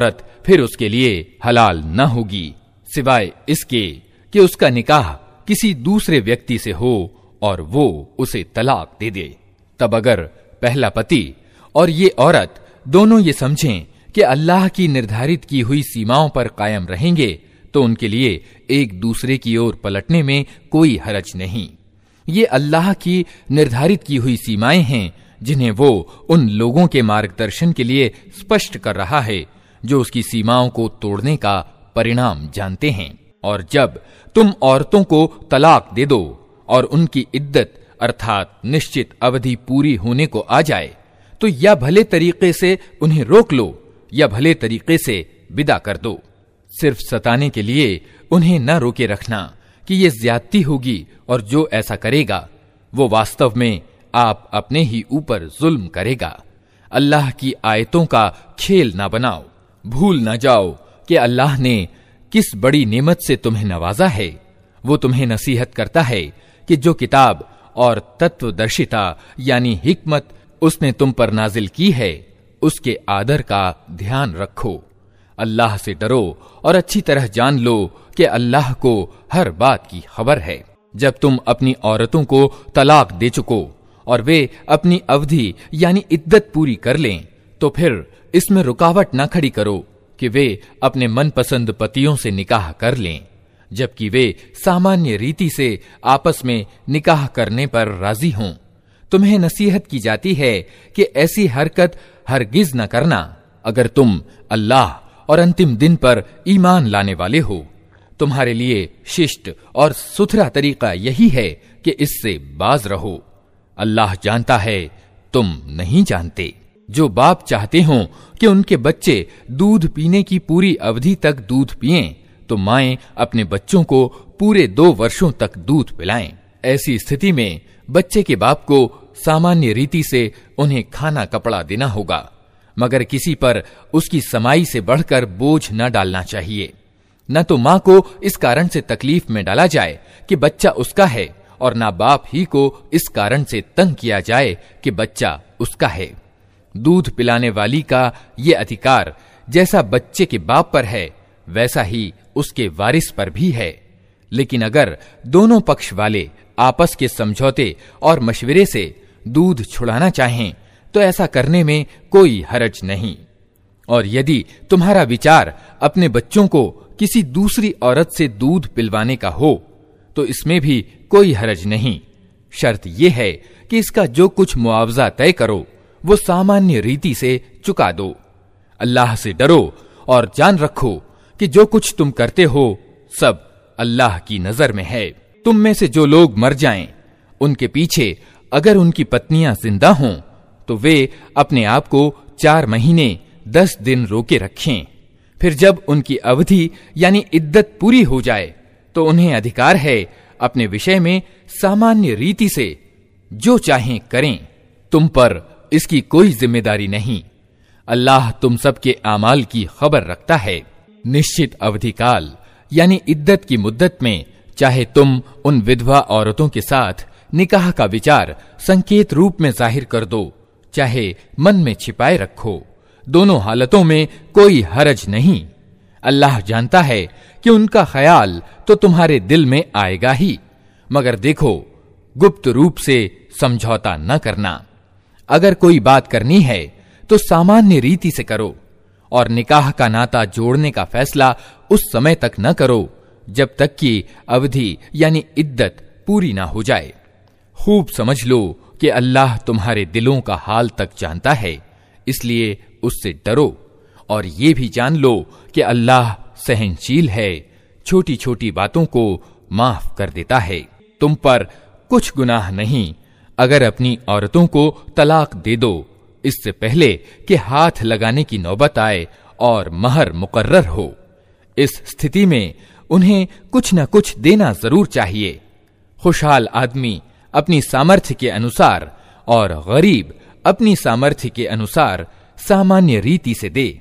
फिर उसके लिए हलाल न होगी सिवाय इसके कि उसका निकाह किसी दूसरे व्यक्ति से हो और वो उसे तलाक दे दे। तब अगर पहला पति और ये औरत दोनों ये समझें कि अल्लाह की निर्धारित की हुई सीमाओं पर कायम रहेंगे तो उनके लिए एक दूसरे की ओर पलटने में कोई हरज नहीं। ये अल्लाह की निर्धारित की हुई सीमाएं हैं जिन्हें वो उन लोगों के मार्गदर्शन के लिए स्पष्ट कर रहा है जो उसकी सीमाओं को तोड़ने का परिणाम जानते हैं। और जब तुम औरतों को तलाक दे दो और उनकी इद्दत अर्थात निश्चित अवधि पूरी होने को आ जाए तो या भले तरीके से उन्हें रोक लो या भले तरीके से विदा कर दो। सिर्फ सताने के लिए उन्हें न रोके रखना कि ये ज्यादती होगी और जो ऐसा करेगा वो वास्तव में आप अपने ही ऊपर जुल्म करेगा। अल्लाह की आयतों का खेल ना बनाओ। भूल ना जाओ कि अल्लाह ने किस बड़ी नेमत से तुम्हें नवाजा है। वो तुम्हें नसीहत करता है कि जो किताब और तत्वदर्शिता यानी हिकमत उसने तुम पर नाजिल की है उसके आदर का ध्यान रखो। अल्लाह से डरो और अच्छी तरह जान लो कि अल्लाह को हर बात की खबर है। जब तुम अपनी औरतों को तलाक दे चुको और वे अपनी अवधि यानी इद्दत पूरी कर लें तो फिर इसमें रुकावट न खड़ी करो कि वे अपने मनपसंद पतियों से निकाह कर लें, जबकि वे सामान्य रीति से आपस में निकाह करने पर राजी हों। तुम्हें नसीहत की जाती है कि ऐसी हरकत हरगिज न करना अगर तुम अल्लाह और अंतिम दिन पर ईमान लाने वाले हो। तुम्हारे लिए शिष्ट और सुथरा तरीका यही है कि इससे बाज रहो। अल्लाह जानता है, तुम नहीं जानते। जो बाप चाहते हों कि उनके बच्चे दूध पीने की पूरी अवधि तक दूध पिएं, तो माएं अपने बच्चों को पूरे दो वर्षों तक दूध पिलाएं। ऐसी स्थिति में बच्चे के बाप को सामान्य रीति से उन्हें खाना कपड़ा देना होगा, मगर किसी पर उसकी समाई से बढ़कर बोझ न डालना चाहिए। न तो माँ को इस कारण से तकलीफ में डाला जाए कि बच्चा उसका है और न बाप ही को इस कारण से तंग किया जाए कि बच्चा उसका है। दूध पिलाने वाली का ये अधिकार जैसा बच्चे के बाप पर है वैसा ही उसके वारिस पर भी है। लेकिन अगर दोनों पक्ष वाले आपस के समझौते और मशवरे से दूध छुड़ाना चाहें तो ऐसा करने में कोई हरज नहीं। और यदि तुम्हारा विचार अपने बच्चों को किसी दूसरी औरत से दूध पिलवाने का हो तो इसमें भी कोई हरज नहीं। शर्त यह है कि इसका जो कुछ मुआवजा तय करो वो सामान्य रीति से चुका दो। अल्लाह से डरो और जान रखो कि जो कुछ तुम करते हो सब अल्लाह की नजर में है। तुम में से जो लोग मर जाएं, उनके पीछे अगर उनकी पत्नियां जिंदा हों तो वे अपने आप को चार महीने दस दिन रोके रखें। फिर जब उनकी अवधि यानी इद्दत पूरी हो जाए तो उन्हें अधिकार है अपने विषय में सामान्य रीति से जो चाहें करें। तुम पर इसकी कोई जिम्मेदारी नहीं। अल्लाह तुम सबके आमाल की खबर रखता है। निश्चित अवधि काल यानी इद्दत की मुद्दत में चाहे तुम उन विधवा औरतों के साथ निकाह का विचार संकेत रूप में जाहिर कर दो, चाहे मन में छिपाए रखो, दोनों हालतों में कोई हरज नहीं। अल्लाह जानता है कि उनका ख्याल तो तुम्हारे दिल में आएगा ही, मगर देखो गुप्त रूप से समझौता न करना। अगर कोई बात करनी है तो सामान्य रीति से करो और निकाह का नाता जोड़ने का फैसला उस समय तक न करो जब तक कि अवधि यानी इद्दत पूरी ना हो जाए। खूब समझ लो कि अल्लाह तुम्हारे दिलों का हाल तक जानता है, इसलिए उससे डरो और ये भी जान लो कि अल्लाह सहनशील है, छोटी छोटी बातों को माफ कर देता है। तुम पर कुछ गुनाह नहीं अगर अपनी औरतों को तलाक दे दो इससे पहले कि हाथ लगाने की नौबत आए और महर मुकर्रर हो। इस स्थिति में उन्हें कुछ न कुछ देना जरूर चाहिए। खुशहाल आदमी अपनी सामर्थ्य के अनुसार और गरीब अपनी सामर्थ्य के अनुसार सामान्य रीति से दे।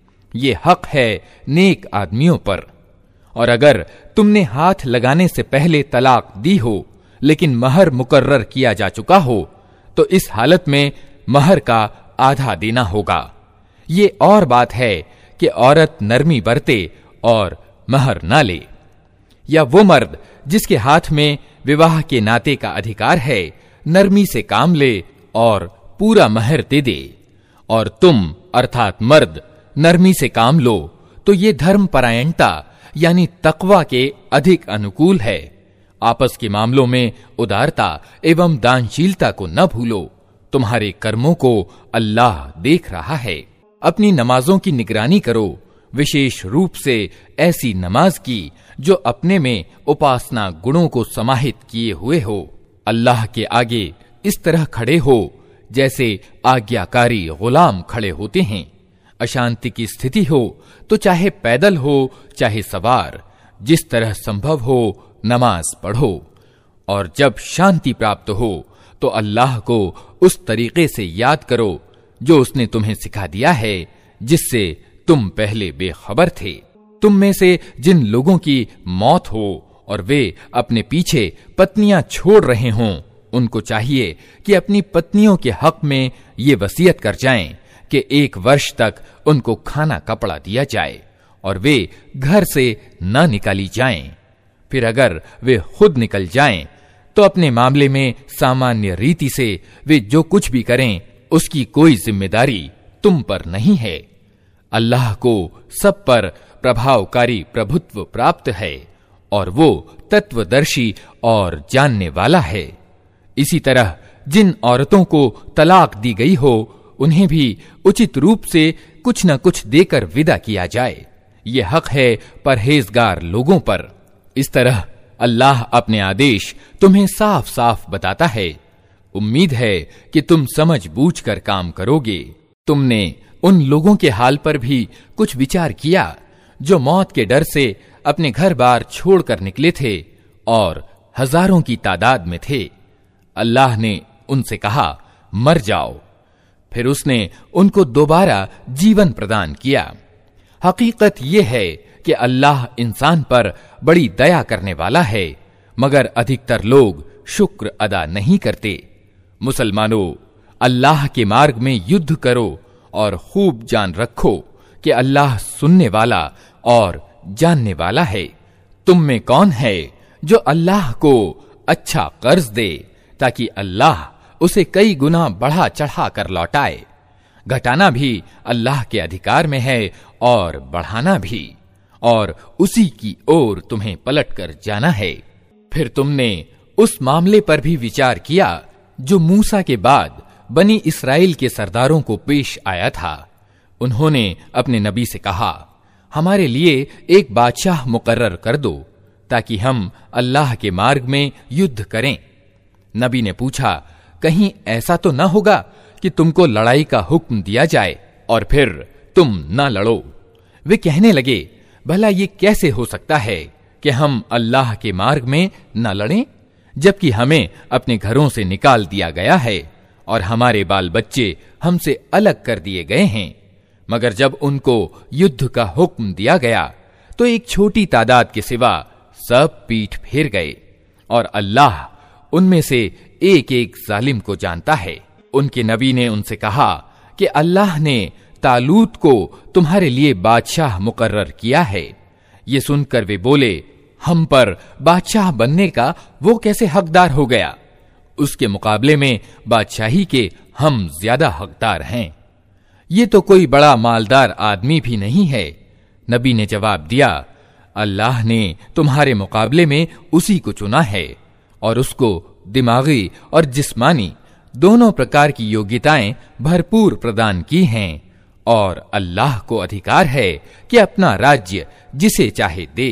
ये हक है नेक आदमियों पर। और अगर तुमने हाथ लगाने से पहले तलाक दी हो लेकिन महर मुकर्रर किया जा चुका हो तो इस हालत में महर का आधा देना होगा। ये और बात है कि औरत नरमी बरते और महर ना ले, या वो मर्द जिसके हाथ में विवाह के नाते का अधिकार है नरमी से काम ले और पूरा महर दे दे। और तुम अर्थात मर्द नरमी से काम लो तो ये धर्मपरायणता यानी तकवा के अधिक अनुकूल है। आपस के मामलों में उदारता एवं दानशीलता को न भूलो। तुम्हारे कर्मों को अल्लाह देख रहा है। अपनी नमाजों की निगरानी करो, विशेष रूप से ऐसी नमाज की जो अपने में उपासना गुणों को समाहित किए हुए हो। अल्लाह के आगे इस तरह खड़े हो जैसे आज्ञाकारी गुलाम खड़े होते हैं। अशांति की स्थिति हो तो चाहे पैदल हो चाहे सवार, जिस तरह संभव हो नमाज पढ़ो। और जब शांति प्राप्त हो तो अल्लाह को उस तरीके से याद करो जो उसने तुम्हें सिखा दिया है, जिससे तुम पहले बेखबर थे। तुम में से जिन लोगों की मौत हो और वे अपने पीछे पत्नियां छोड़ रहे हों, उनको चाहिए कि अपनी पत्नियों के हक में ये वसीयत कर जाएं कि एक वर्ष तक उनको खाना कपड़ा दिया जाए और वे घर से न निकाली जाएं। फिर अगर वे खुद निकल जाएं तो अपने मामले में सामान्य रीति से वे जो कुछ भी करें उसकी कोई जिम्मेदारी तुम पर नहीं है। अल्लाह को सब पर प्रभावकारी प्रभुत्व प्राप्त है और वो तत्वदर्शी और जानने वाला है। इसी तरह जिन औरतों को तलाक दी गई हो उन्हें भी उचित रूप से कुछ न कुछ देकर विदा किया जाए। ये हक है परहेजगार लोगों पर। इस तरह अल्लाह अपने आदेश तुम्हें साफ साफ बताता है। उम्मीद है कि तुम समझ बूझ कर काम करोगे। तुमने उन लोगों के हाल पर भी कुछ विचार किया जो मौत के डर से अपने घर बार छोड़कर निकले थे और हजारों की तादाद में थे। अल्लाह ने उनसे कहा, मर जाओ। फिर उसने उनको दोबारा जीवन प्रदान किया। हकीकत यह है कि अल्लाह इंसान पर बड़ी दया करने वाला है, मगर अधिकतर लोग शुक्र अदा नहीं करते। मुसलमानों, अल्लाह के मार्ग में युद्ध करो और खूब जान रखो कि अल्लाह सुनने वाला और जानने वाला है। तुम में कौन है जो अल्लाह को अच्छा कर्ज दे ताकि अल्लाह उसे कई गुना बढ़ा चढ़ा कर लौटाए। घटाना भी अल्लाह के अधिकार में है और बढ़ाना भी, और उसी की ओर तुम्हें पलट कर जाना है। फिर तुमने उस मामले पर भी विचार किया जो मूसा के बाद बनी इस्राएल के सरदारों को पेश आया था। उन्होंने अपने नबी से कहा, हमारे लिए एक बादशाह मुकर्रर कर दो ताकि हम अल्लाह के मार्ग में युद्ध करें। नबी ने पूछा, कहीं ऐसा तो न होगा कि तुमको लड़ाई का हुक्म दिया जाए और फिर तुम न लड़ो। वे कहने लगे, भला ये कैसे हो सकता है कि हम अल्लाह के मार्ग में न लड़ें, जबकि हमें अपने घरों से निकाल दिया गया है और हमारे बाल बच्चे हमसे अलग कर दिए गए हैं। मगर जब उनको युद्ध का हुक्म दिया गया तो एक छोटी तादाद के सिवा सब पीठ फेर गए, और अल्लाह उनमें से एक एक जालिम को जानता है। उनके नबी ने उनसे कहा कि अल्लाह ने तालूत को तुम्हारे लिए बादशाह मुकर्रर किया है। ये सुनकर वे बोले, हम पर बादशाह बनने का वो कैसे हकदार हो गया? उसके मुकाबले में बादशाही के हम ज्यादा हकदार हैं। ये तो कोई बड़ा मालदार आदमी भी नहीं है। नबी ने जवाब दिया, अल्लाह ने तुम्हारे मुकाबले में उसी को चुना है और उसको दिमागी और जिस्मानी दोनों प्रकार की योग्यताएं भरपूर प्रदान की हैं, और अल्लाह को अधिकार है कि अपना राज्य जिसे चाहे दे।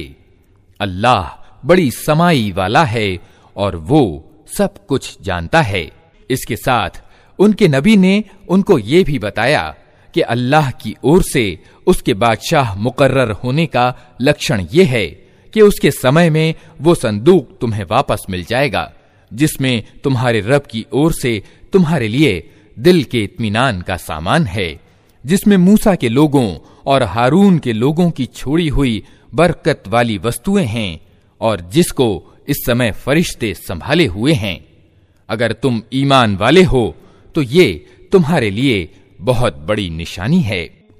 अल्लाह बड़ी समाई वाला है और वो सब कुछ जानता है। इसके साथ उनके नबी ने उनको ये भी बताया कि अल्लाह की ओर से उसके बादशाह मुकर्रर होने का लक्षण ये है कि उसके समय में वो संदूक तुम्हें वापस मिल जाएगा जिसमें तुम्हारे रब की ओर से तुम्हारे लिए दिल के इत्मीनान का सामान है, जिसमें मूसा के लोगों और हारून के लोगों की छोड़ी हुई बरकत वाली वस्तुएं हैं और जिसको इस समय फरिश्ते संभाले हुए हैं। अगर तुम ईमान वाले हो तो ये तुम्हारे लिए बहुत बड़ी निशानी है।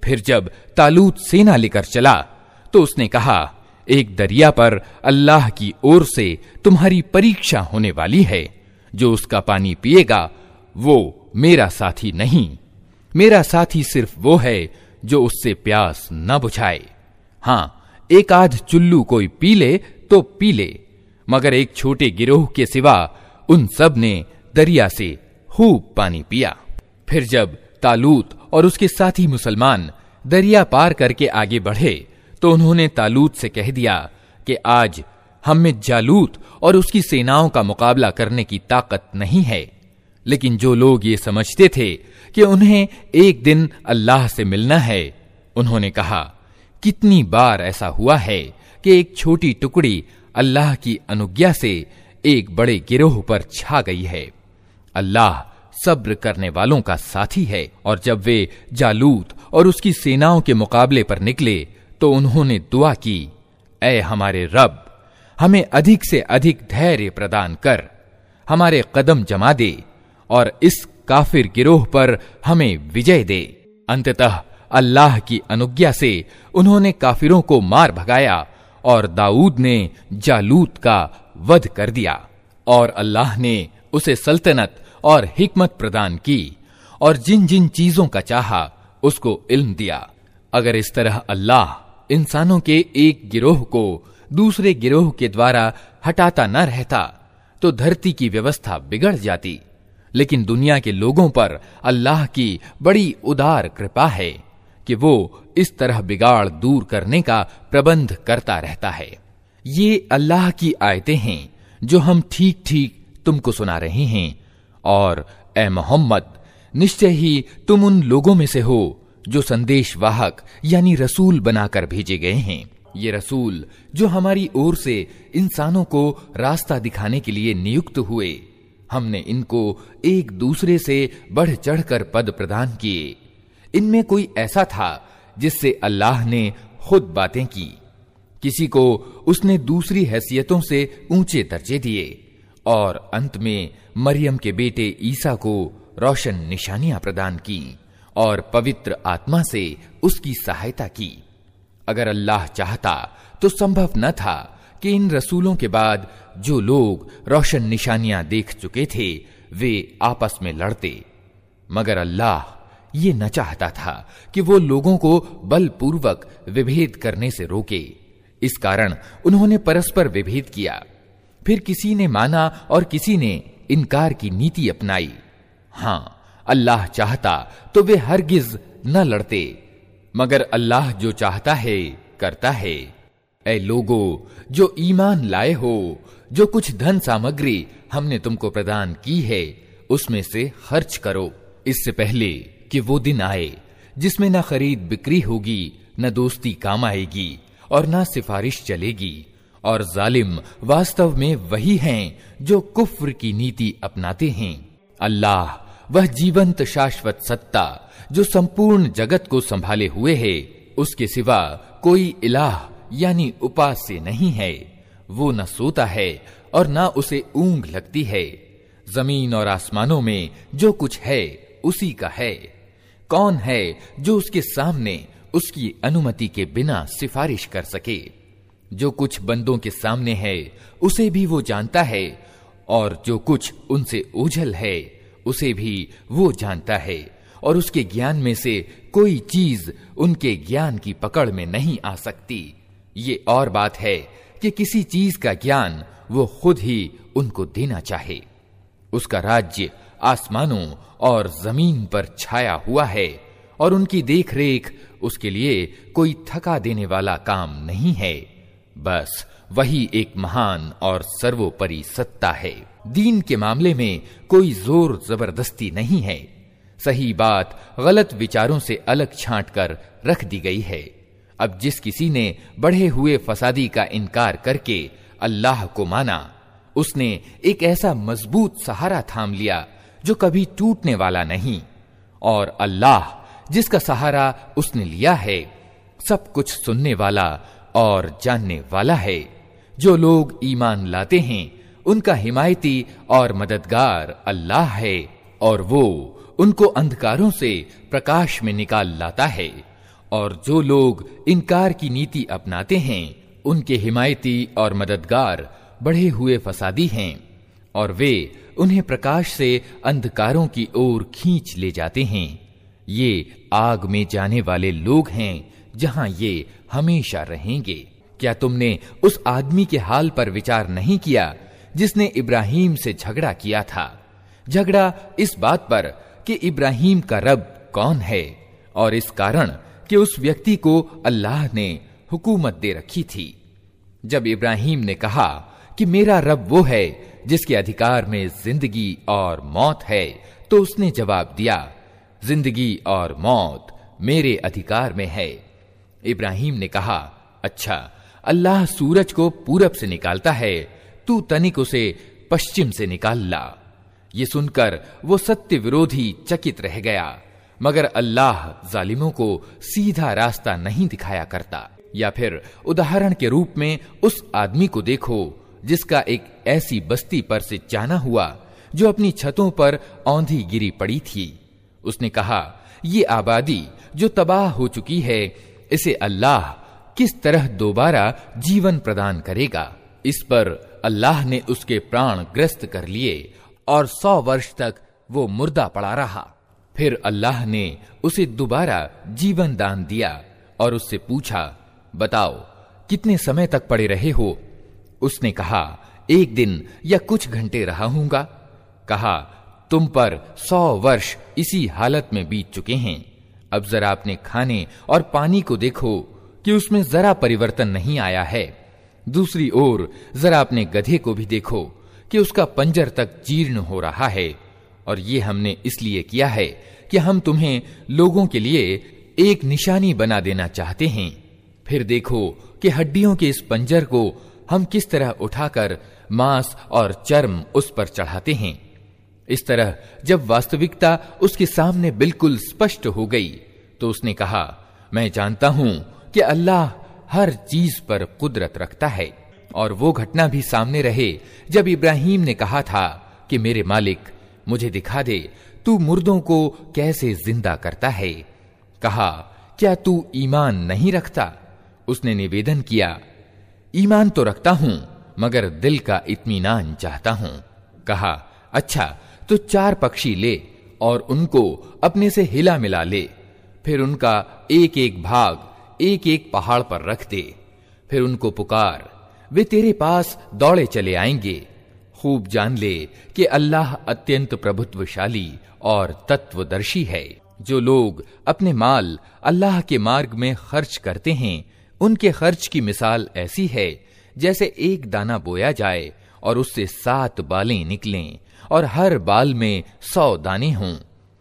फिर जब तालूत सेना लेकर चला तो उसने कहा, एक दरिया पर अल्लाह की ओर से तुम्हारी परीक्षा होने वाली है। जो उसका पानी पिएगा वो मेरा साथी नहीं, मेरा साथी सिर्फ वो है जो उससे प्यास न बुझाए। हां, एक आध चुल्लू कोई पी ले तो पी ले, मगर एक छोटे गिरोह के सिवा उन सब ने दरिया से खूब पानी पिया। फिर जब तालूत और उसके साथी मुसलमान दरिया पार करके आगे बढ़े तो उन्होंने तालूत से कह दिया कि आज हम में जालूत और उसकी सेनाओं का मुकाबला करने की ताकत नहीं है। लेकिन जो लोग ये समझते थे कि उन्हें एक दिन अल्लाह से मिलना है, उन्होंने कहा, कितनी बार ऐसा हुआ है कि एक छोटी टुकड़ी अल्लाह की अनुज्ञा से एक बड़े गिरोह पर छा गई है। अल्लाह सब्र करने वालों का साथी है। और जब वे जालूत और उसकी सेनाओं के मुकाबले पर निकले तो उन्होंने दुआ की, ऐ हमारे रब, हमें अधिक से अधिक धैर्य प्रदान कर, हमारे कदम जमा दे और इस काफिर गिरोह पर हमें विजय दे। अंततः अल्लाह की अनुज्ञा से उन्होंने काफिरों को मार भगाया और दाऊद ने जालूत का वध कर दिया और अल्लाह ने उसे सल्तनत और हिकमत प्रदान की और जिन जिन चीजों का चाहा उसको इल्म दिया। अगर इस तरह अल्लाह इंसानों के एक गिरोह को दूसरे गिरोह के द्वारा हटाता न रहता तो धरती की व्यवस्था बिगड़ जाती। लेकिन दुनिया के लोगों पर अल्लाह की बड़ी उदार कृपा है कि वो इस तरह बिगाड़ दूर करने का प्रबंध करता रहता है। ये अल्लाह की आयतें हैं जो हम ठीक ठीक तुमको सुना रहे हैं। और ए मोहम्मद, निश्चय ही तुम उन लोगों में से हो जो संदेश वाहक यानी रसूल बनाकर भेजे गए हैं। ये रसूल जो हमारी ओर से इंसानों को रास्ता दिखाने के लिए नियुक्त हुए, हमने इनको एक दूसरे से बढ़ चढ़कर पद प्रदान किए। इनमें कोई ऐसा था जिससे अल्लाह ने खुद बातें की, किसी को उसने दूसरी हैसियतों से ऊंचे दर्जे दिए और अंत में मरियम के बेटे ईसा को रोशन निशानियां प्रदान की और पवित्र आत्मा से उसकी सहायता की। अगर अल्लाह चाहता तो संभव न था कि इन रसूलों के बाद जो लोग रोशन निशानियां देख चुके थे वे आपस में लड़ते, मगर अल्लाह ये न चाहता था कि वो लोगों को बलपूर्वक विभेद करने से रोके। इस कारण उन्होंने परस्पर विभेद किया। फिर किसी ने माना और किसी ने इनकार की नीति अपनाई। हां, अल्लाह चाहता तो वे हरगिज न लड़ते, मगर अल्लाह जो चाहता है करता है। ऐ लोगो जो ईमान लाए हो, जो कुछ धन सामग्री हमने तुमको प्रदान की है उसमें से खर्च करो, इससे पहले कि वो दिन आए जिसमें न खरीद बिक्री होगी, न दोस्ती काम आएगी और न सिफारिश चलेगी। और जालिम वास्तव में वही हैं जो कुफ्र की नीति अपनाते हैं। अल्लाह वह जीवंत शाश्वत सत्ता जो संपूर्ण जगत को संभाले हुए है, उसके सिवा कोई इलाह यानी उपास्य नहीं है। वो न सोता है और न उसे ऊंघ लगती है। जमीन और आसमानों में जो कुछ है उसी का है। कौन है जो उसके सामने उसकी अनुमति के बिना सिफारिश कर सके? जो कुछ बंदों के सामने है उसे भी वो जानता है और जो कुछ उनसे ओझल है उसे भी वो जानता है। और उसके ज्ञान में से कोई चीज उनके ज्ञान की पकड़ में नहीं आ सकती। ये और बात है कि किसी चीज का ज्ञान वो खुद ही उनको देना चाहे। उसका राज्य आसमानों और जमीन पर छाया हुआ है और उनकी देखरेख उसके लिए कोई थका देने वाला काम नहीं है। बस वही एक महान और सर्वोपरि सत्ता है। दीन के मामले में कोई जोर जबरदस्ती नहीं है। सही बात गलत विचारों से अलग छांट कर रख दी गई है। अब जिस किसी ने बढ़े हुए फसादी का इनकार करके अल्लाह को माना, उसने एक ऐसा मजबूत सहारा थाम लिया जो कभी टूटने वाला नहीं। और अल्लाह जिसका सहारा उसने लिया है सब कुछ सुनने वाला और जानने वाला है। जो लोग ईमान लाते हैं उनका हिमायती और मददगार अल्लाह है और वो उनको अंधकारों से प्रकाश में निकाल लाता है और जो लोग इनकार की नीति अपनाते हैं उनके हिमायती और मददगार बढ़े हुए फसादी हैं, और वे उन्हें प्रकाश से अंधकारों की ओर खींच ले जाते हैं। ये आग में जाने वाले लोग हैं जहां ये हमेशा रहेंगे। क्या तुमने उस आदमी के हाल पर विचार नहीं किया जिसने इब्राहिम से झगड़ा किया था? झगड़ा इस बात पर कि इब्राहिम का रब कौन है, और इस कारण कि उस व्यक्ति को अल्लाह ने हुकूमत दे रखी थी। जब इब्राहिम ने कहा कि मेरा रब वो है जिसके अधिकार में जिंदगी और मौत है, तो उसने जवाब दिया, जिंदगी और मौत मेरे अधिकार में है। इब्राहिम ने कहा, अच्छा, अल्लाह सूरज को पूरब से निकालता है, तू तनिक उसे पश्चिम से निकाल ला। ये सुनकर वो सत्य विरोधी चकित रह गया, मगर अल्लाह जालिमों को सीधा रास्ता नहीं दिखाया करता। या फिर उदाहरण के रूप में उस आदमी को देखो जिसका एक ऐसी बस्ती पर से जाना हुआ जो अपनी छतों पर औंधी गिरी पड़ी थी। उसने कहा, ये आबादी जो तबाह हो चुकी है, इसे अल्लाह किस तरह दोबारा जीवन प्रदान करेगा? इस पर अल्लाह ने उसके प्राण ग्रस्त कर लिए और सौ वर्ष तक वो मुर्दा पड़ा रहा। फिर अल्लाह ने उसे दोबारा जीवन दान दिया और उससे पूछा, बताओ कितने समय तक पड़े रहे हो? उसने कहा, एक दिन या कुछ घंटे रहा हूंगा। कहा, तुम पर सौ वर्ष इसी हालत में बीत चुके हैं। अब जरा अपने खाने और पानी को देखो कि उसमें जरा परिवर्तन नहीं आया है। दूसरी ओर जरा अपने गधे को भी देखो कि उसका पंजर तक जीर्ण हो रहा है, और ये हमने इसलिए किया है कि हम तुम्हें लोगों के लिए एक निशानी बना देना चाहते हैं। फिर देखो कि हड्डियों के इस पंजर को हम किस तरह उठाकर मांस और चर्म उस पर चढ़ाते हैं। इस तरह जब वास्तविकता उसके सामने बिल्कुल स्पष्ट हो गई तो उसने कहा, मैं जानता हूं कि अल्लाह हर चीज पर कुदरत रखता है। और वो घटना भी सामने रहे जब इब्राहिम ने कहा था कि मेरे मालिक, मुझे दिखा दे तू मुर्दों को कैसे जिंदा करता है। कहा, क्या तू ईमान नहीं रखता? उसने निवेदन किया, ईमान तो रखता हूं, मगर दिल का इत्मीनान चाहता हूं। कहा, अच्छा, तो चार पक्षी ले और उनको अपने से हिला मिला ले, फिर उनका एक एक भाग एक एक पहाड़ पर रख दे, फिर उनको पुकार, वे तेरे पास दौड़े चले आएंगे। खूब जान ले कि अल्लाह अत्यंत प्रभुत्वशाली और तत्वदर्शी है। जो लोग अपने माल अल्लाह के मार्ग में खर्च करते हैं, उनके खर्च की मिसाल ऐसी है जैसे एक दाना बोया जाए और उससे सात बालें निकलें और हर बाल में सौ दाने हों।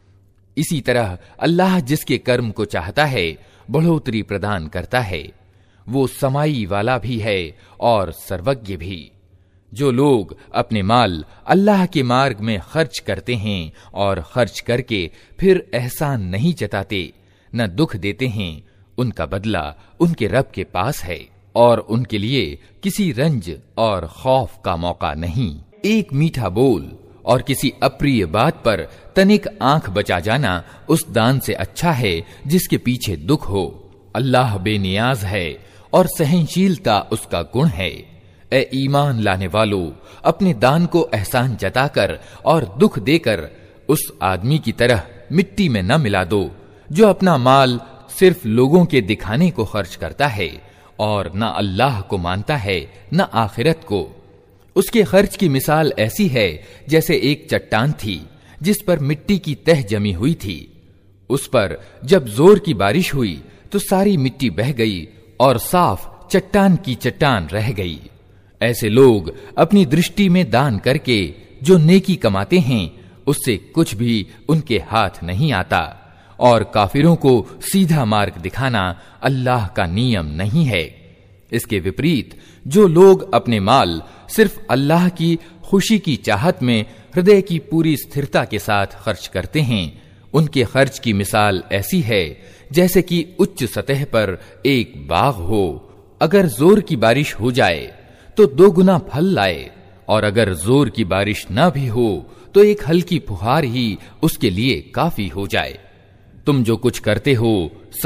इसी तरह अल्लाह जिसके कर्म को चाहता है बढ़ोतरी प्रदान करता है। वो समाई वाला भी है और सर्वज्ञ भी। जो लोग अपने माल अल्लाह के मार्ग में खर्च करते हैं और खर्च करके फिर एहसान नहीं जताते, न दुख देते हैं, उनका बदला उनके रब के पास है और उनके लिए किसी रंज और खौफ का मौका नहीं। एक मीठा बोल और किसी अप्रिय बात पर तनिक आंख बचा जाना उस दान से अच्छा है जिसके पीछे दुख हो। अल्लाह बेनियाज है और सहनशीलता उसका गुण है। ए ईमान लाने वालों, अपने दान को एहसान जताकर और दुख देकर उस आदमी की तरह मिट्टी में न मिला दो जो अपना माल सिर्फ लोगों के दिखाने को खर्च करता है और न अल्लाह को मानता है न आखिरत को। उसके खर्च की मिसाल ऐसी है जैसे एक चट्टान थी जिस पर मिट्टी की तह जमी हुई थी। उस पर जब जोर की बारिश हुई तो सारी मिट्टी बह गई और साफ चट्टान की चट्टान रह गई। ऐसे लोग अपनी दृष्टि में दान करके जो नेकी कमाते हैं उससे कुछ भी उनके हाथ नहीं आता, और काफिरों को सीधा मार्ग दिखाना अल्लाह का नियम नहीं है। इसके विपरीत जो लोग अपने माल सिर्फ अल्लाह की खुशी की चाहत में हृदय की पूरी स्थिरता के साथ खर्च करते हैं, उनके खर्च की मिसाल ऐसी है जैसे कि उच्च सतह पर एक बाग हो। अगर जोर की बारिश हो जाए तो दो गुना फल लाए, और अगर जोर की बारिश ना भी हो तो एक हल्की फुहार ही उसके लिए काफी हो जाए। तुम जो कुछ करते हो सब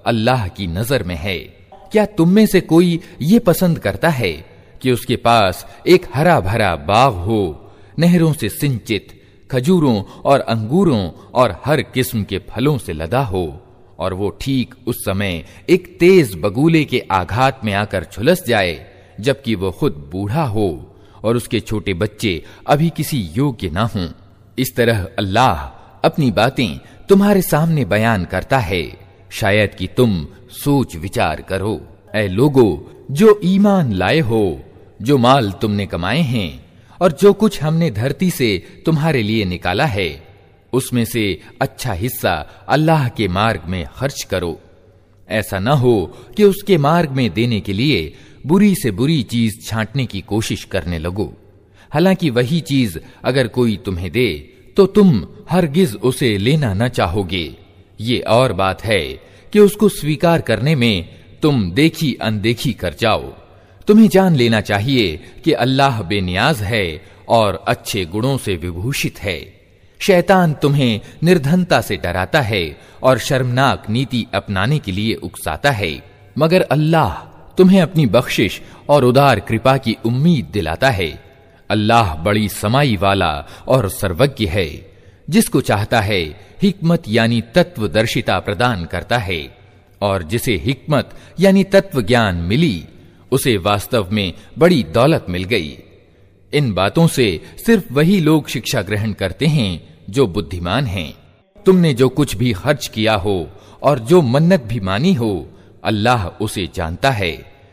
अल्लाह की नजर में है। क्या तुम में से कोई ये पसंद करता है कि उसके पास एक हरा भरा बाग हो, नहरों से सिंचित, खजूरों और अंगूरों और हर किस्म के फलों से लदा हो, और वो ठीक उस समय एक तेज बगुले के आघात में आकर झुलस जाए, जबकि वो खुद बूढ़ा हो और उसके छोटे बच्चे अभी किसी योग्य ना हों। इस तरह अल्लाह अपनी बातें तुम्हारे सामने बयान करता है, शायद कि तुम सोच विचार करो। ऐ लोगो जो ईमान लाए हो, जो माल तुमने कमाए हैं और जो कुछ हमने धरती से तुम्हारे लिए निकाला है, उसमें से अच्छा हिस्सा अल्लाह के मार्ग में खर्च करो। ऐसा न हो कि उसके मार्ग में देने के लिए बुरी से बुरी चीज छांटने की कोशिश करने लगो। हालांकि वही चीज अगर कोई तुम्हें दे तो तुम हरगिज उसे लेना न चाहोगे। ये और बात है कि उसको स्वीकार करने में तुम देखी अनदेखी कर जाओ। तुम्हें जान लेना चाहिए कि अल्लाह बेनियाज है और अच्छे गुणों से विभूषित है। शैतान तुम्हें निर्धनता से डराता है और शर्मनाक नीति अपनाने के लिए उकसाता है, मगर अल्लाह तुम्हें अपनी बख्शिश और उदार कृपा की उम्मीद दिलाता है। अल्लाह बड़ी समाई वाला और सर्वज्ञ है। जिसको चाहता है हिकमत यानी तत्वदर्शिता प्रदान करता है, और जिसे हिकमत यानी तत्व ज्ञान मिली उसे वास्तव में बड़ी दौलत मिल गई। इन बातों से सिर्फ वही लोग शिक्षा ग्रहण करते हैं जो बुद्धिमान हैं। तुमने जो कुछ भी खर्च किया हो और जो मन्नत भी मानी हो, अल्लाह उसे जानता है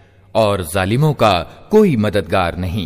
और जालिमों का कोई मददगार नहीं।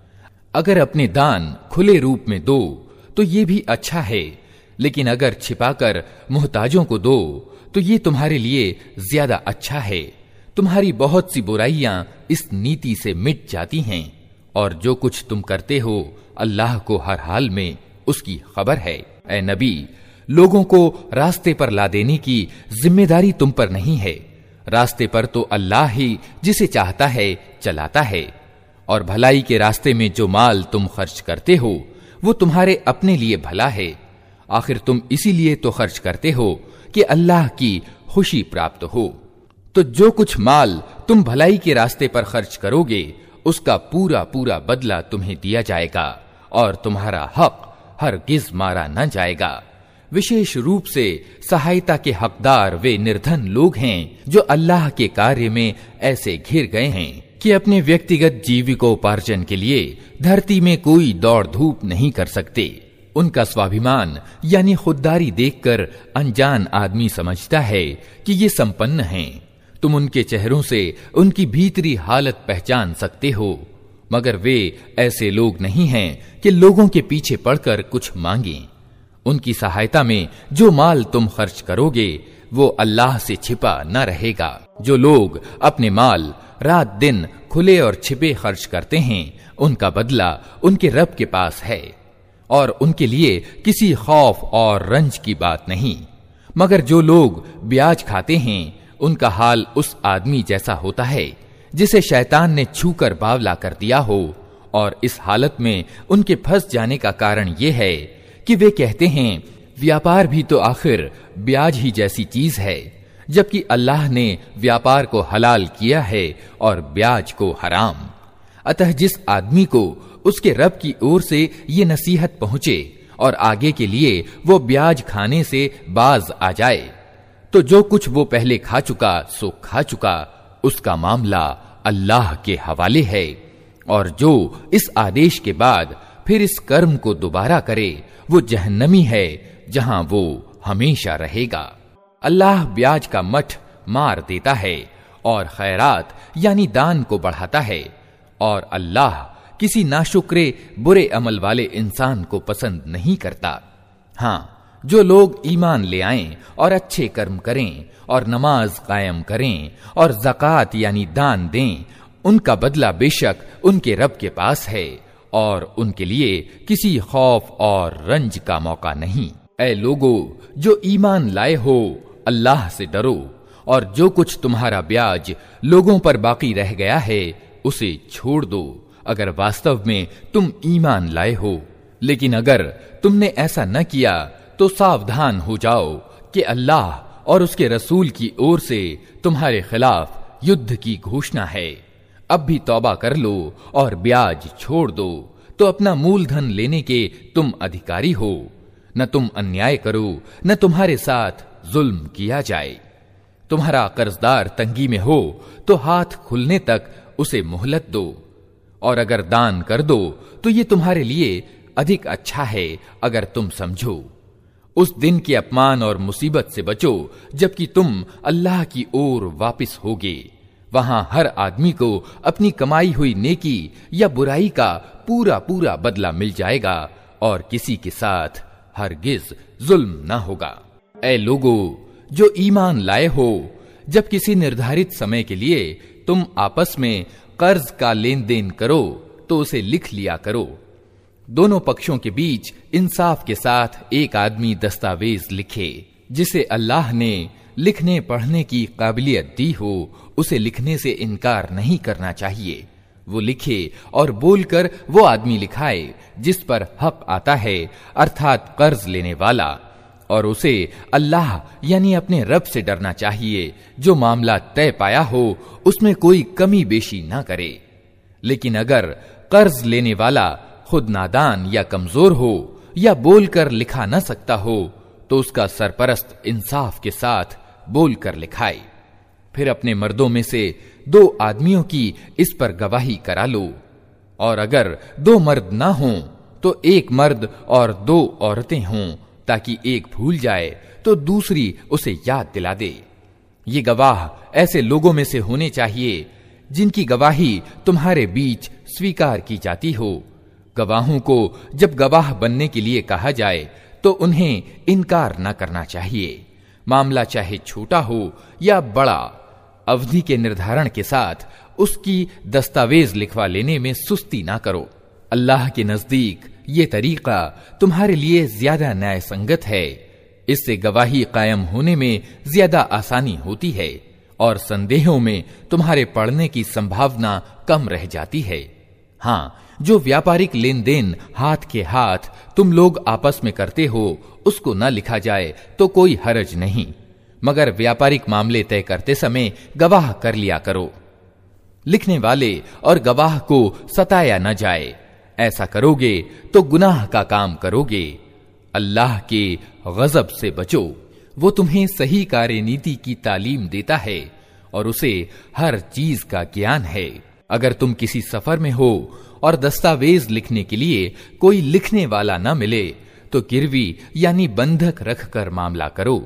अगर अपने दान खुले रूप में दो तो ये भी अच्छा है, लेकिन अगर छिपाकर मुहताजों को दो तो ये तुम्हारे लिए ज्यादा अच्छा है। तुम्हारी बहुत सी बुराइयां इस नीति से मिट जाती हैं, और जो कुछ तुम करते हो अल्लाह को हर हाल में उसकी खबर है। ऐ नबी, लोगों को रास्ते पर ला देने की जिम्मेदारी तुम पर नहीं है। रास्ते पर तो अल्लाह ही जिसे चाहता है चलाता है, और भलाई के रास्ते में जो माल तुम खर्च करते हो वो तुम्हारे अपने लिए भला है। आखिर तुम इसीलिए तो खर्च करते हो कि अल्लाह की खुशी प्राप्त हो। तो जो कुछ माल तुम भलाई के रास्ते पर खर्च करोगे उसका पूरा पूरा बदला तुम्हें दिया जाएगा, और तुम्हारा हक हरगिज मारा न जाएगा। विशेष रूप से सहायता के हकदार वे निर्धन लोग हैं जो अल्लाह के कार्य में ऐसे घिर गए हैं कि अपने व्यक्तिगत जीविकोपार्जन के लिए धरती में कोई दौड़ धूप नहीं कर सकते। उनका स्वाभिमान यानी खुददारी देखकर अनजान आदमी समझता है कि ये संपन्न हैं। तुम उनके चेहरों से उनकी भीतरी हालत पहचान सकते हो, मगर वे ऐसे लोग नहीं हैं कि लोगों के पीछे पड़कर कुछ मांगें। उनकी सहायता में जो माल तुम खर्च करोगे वो अल्लाह से छिपा न रहेगा। जो लोग अपने माल रात दिन खुले और छिपे खर्च करते हैं उनका बदला उनके रब के पास है, और उनके लिए किसी खौफ और रंज की बात नहीं। मगर जो लोग ब्याज खाते हैं उनका हाल उस आदमी जैसा होता है जिसे शैतान ने छूकर बावला कर दिया हो, और इस हालत में उनके फंस जाने का कारण ये है कि वे कहते हैं व्यापार भी तो आखिर ब्याज ही जैसी चीज है, जबकि अल्लाह ने व्यापार को हलाल किया है और ब्याज को हराम। अतः जिस आदमी को उसके रब की ओर से ये नसीहत पहुंचे और आगे के लिए वो ब्याज खाने से बाज आ जाए, तो जो कुछ वो पहले खा चुका सो खा चुका, उसका मामला अल्लाह के हवाले है। और जो इस आदेश के बाद फिर इस कर्म को दोबारा करे वो जहन्नमी है, जहां वो हमेशा रहेगा। अल्लाह ब्याज का मठ मार देता है और खैरात यानी दान को बढ़ाता है, और अल्लाह किसी नाशुक्रे बुरे अमल वाले इंसान को पसंद नहीं करता। हाँ, जो लोग ईमान ले आएं और अच्छे कर्म करें और नमाज कायम करें और ज़कात यानी दान दें, उनका बदला बेशक उनके रब के पास है, और उनके लिए किसी खौफ और रंज का मौका नहीं। ऐ लोगो जो ईमान लाए हो, अल्लाह से डरो, और जो कुछ तुम्हारा ब्याज लोगों पर बाकी रह गया है उसे छोड़ दो, अगर वास्तव में तुम ईमान लाए हो। लेकिन अगर तुमने ऐसा न किया तो सावधान हो जाओ कि अल्लाह और उसके रसूल की ओर से तुम्हारे खिलाफ युद्ध की घोषणा है। अब भी तौबा कर लो और ब्याज छोड़ दो, तो अपना मूलधन लेने के तुम अधिकारी हो। न तुम अन्याय करो, न तुम्हारे साथ जुल्म किया जाए। तुम्हारा कर्जदार तंगी में हो तो हाथ खुलने तक उसे मोहलत दो, और अगर दान कर दो तो ये तुम्हारे लिए अधिक अच्छा है, अगर तुम समझो। उस दिन के अपमान और मुसीबत से बचो जबकि तुम अल्लाह की ओर वापस होगे। वहां हर आदमी को अपनी कमाई हुई नेकी या बुराई का पूरा पूरा बदला मिल जाएगा, और किसी के साथ हरगिज जुल्म न होगा। ऐ लोगो जो ईमान लाए हो, जब किसी निर्धारित समय के लिए तुम आपस में कर्ज का लेन देन करो तो उसे लिख लिया करो। दोनों पक्षों के बीच इंसाफ के साथ एक आदमी दस्तावेज लिखे। जिसे अल्लाह ने लिखने पढ़ने की काबिलियत दी हो, उसे लिखने से इनकार नहीं करना चाहिए। वो लिखे और बोलकर वो आदमी लिखाए जिस पर हक आता है, अर्थात कर्ज लेने वाला, और उसे अल्लाह यानी अपने रब से डरना चाहिए। जो मामला तय पाया हो उसमें कोई कमी बेशी ना करे। लेकिन अगर कर्ज लेने वाला खुद नादान या कमजोर हो या बोलकर लिखा न सकता हो, तो उसका सरपरस्त इंसाफ के साथ बोलकर लिखाए। फिर अपने मर्दों में से दो आदमियों की इस पर गवाही करा लो, और अगर दो मर्द ना हों तो एक मर्द और दो औरतें हों, ताकि एक भूल जाए तो दूसरी उसे याद दिला दे। ये गवाह ऐसे लोगों में से होने चाहिए जिनकी गवाही तुम्हारे बीच स्वीकार की जाती हो। गवाहों को जब गवाह बनने के लिए कहा जाए तो उन्हें इनकार न करना चाहिए। मामला चाहे छोटा हो या बड़ा, अवधि के निर्धारण के साथ उसकी दस्तावेज लिखवा लेने में सुस्ती ना करो। अल्लाह के नजदीक ये तरीका तुम्हारे लिए ज्यादा न्याय संगत है। इससे गवाही कायम होने में ज्यादा आसानी होती है और संदेहों में तुम्हारे पड़ने की संभावना कम रह जाती है। हाँ, जो व्यापारिक लेन देन हाथ के हाथ तुम लोग आपस में करते हो उसको न लिखा जाए तो कोई हरज नहीं, मगर व्यापारिक मामले तय करते समय गवाह कर लिया करो। लिखने वाले और गवाह को सताया न जाए। ऐसा करोगे तो गुनाह का काम करोगे। अल्लाह के गजब से बचो। वो तुम्हें सही कार्यनीति की तालीम देता है और उसे हर चीज का ज्ञान है। अगर तुम किसी सफर में हो और दस्तावेज लिखने के लिए कोई लिखने वाला न मिले तो गिरवी यानी बंधक रखकर मामला करो।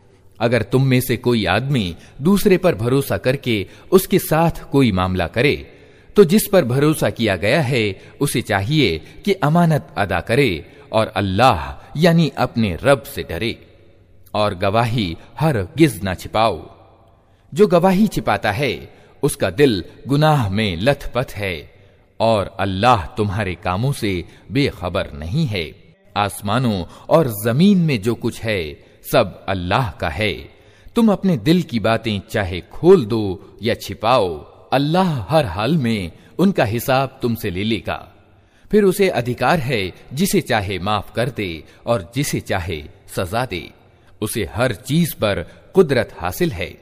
अगर तुम में से कोई आदमी दूसरे पर भरोसा करके उसके साथ कोई मामला करे तो जिस पर भरोसा किया गया है उसे चाहिए कि अमानत अदा करे और अल्लाह यानी अपने रब से डरे, और गवाही हर गिज न छिपाओ। जो गवाही छिपाता है उसका दिल गुनाह में लथपथ है और अल्लाह तुम्हारे कामों से बेखबर नहीं है। आसमानों और जमीन में जो कुछ है सब अल्लाह का है। तुम अपने दिल की बातें चाहे खोल दो या छिपाओ, अल्लाह हर हाल में उनका हिसाब तुमसे ले लेगा। फिर उसे अधिकार है जिसे चाहे माफ कर दे और जिसे चाहे सजा दे। उसे हर चीज पर कुदरत हासिल है।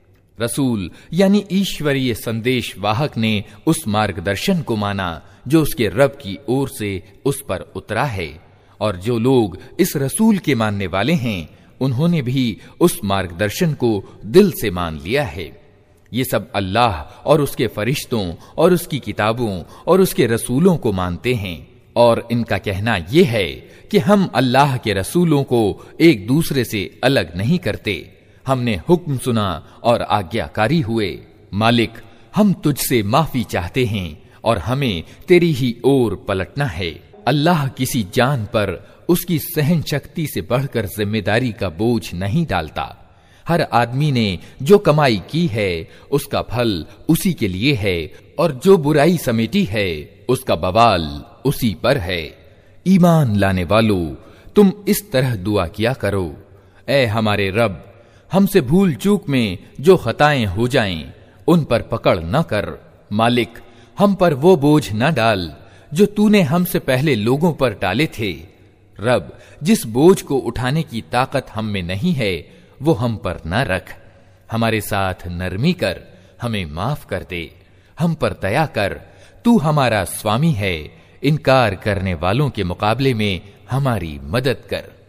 रसूल यानी ईश्वरीय संदेश वाहक ने उस मार्गदर्शन को माना जो उसके रब की ओर से उस पर उतरा है, और जो लोग इस रसूल के मानने वाले हैं उन्होंने भी उस मार्गदर्शन को दिल से मान लिया है। ये सब अल्लाह और उसके फरिश्तों और उसकी किताबों और उसके रसूलों को मानते हैं, और इनका कहना यह है कि हम अल्लाह के रसूलों को एक दूसरे से अलग नहीं करते। हमने हुक्म सुना और आज्ञाकारी हुए। मालिक, हम तुझसे माफी चाहते हैं और हमें तेरी ही ओर पलटना है। अल्लाह किसी जान पर उसकी सहन शक्ति से बढ़कर जिम्मेदारी का बोझ नहीं डालता। हर आदमी ने जो कमाई की है उसका फल उसी के लिए है, और जो बुराई समेटी है उसका बवाल उसी पर है। ईमान लाने वालों, तुम इस तरह दुआ किया करो, ऐ हमारे रब, हमसे भूल चूक में जो खताएं हो जाएं उन पर पकड़ न कर। मालिक, हम पर वो बोझ न डाल जो तूने हमसे पहले लोगों पर डाले थे। रब, जिस बोझ को उठाने की ताकत हम में नहीं है वो हम पर न रख। हमारे साथ नरमी कर, हमें माफ कर दे। हम पर दया कर, तू हमारा स्वामी है। इनकार करने वालों के मुकाबले में हमारी मदद कर।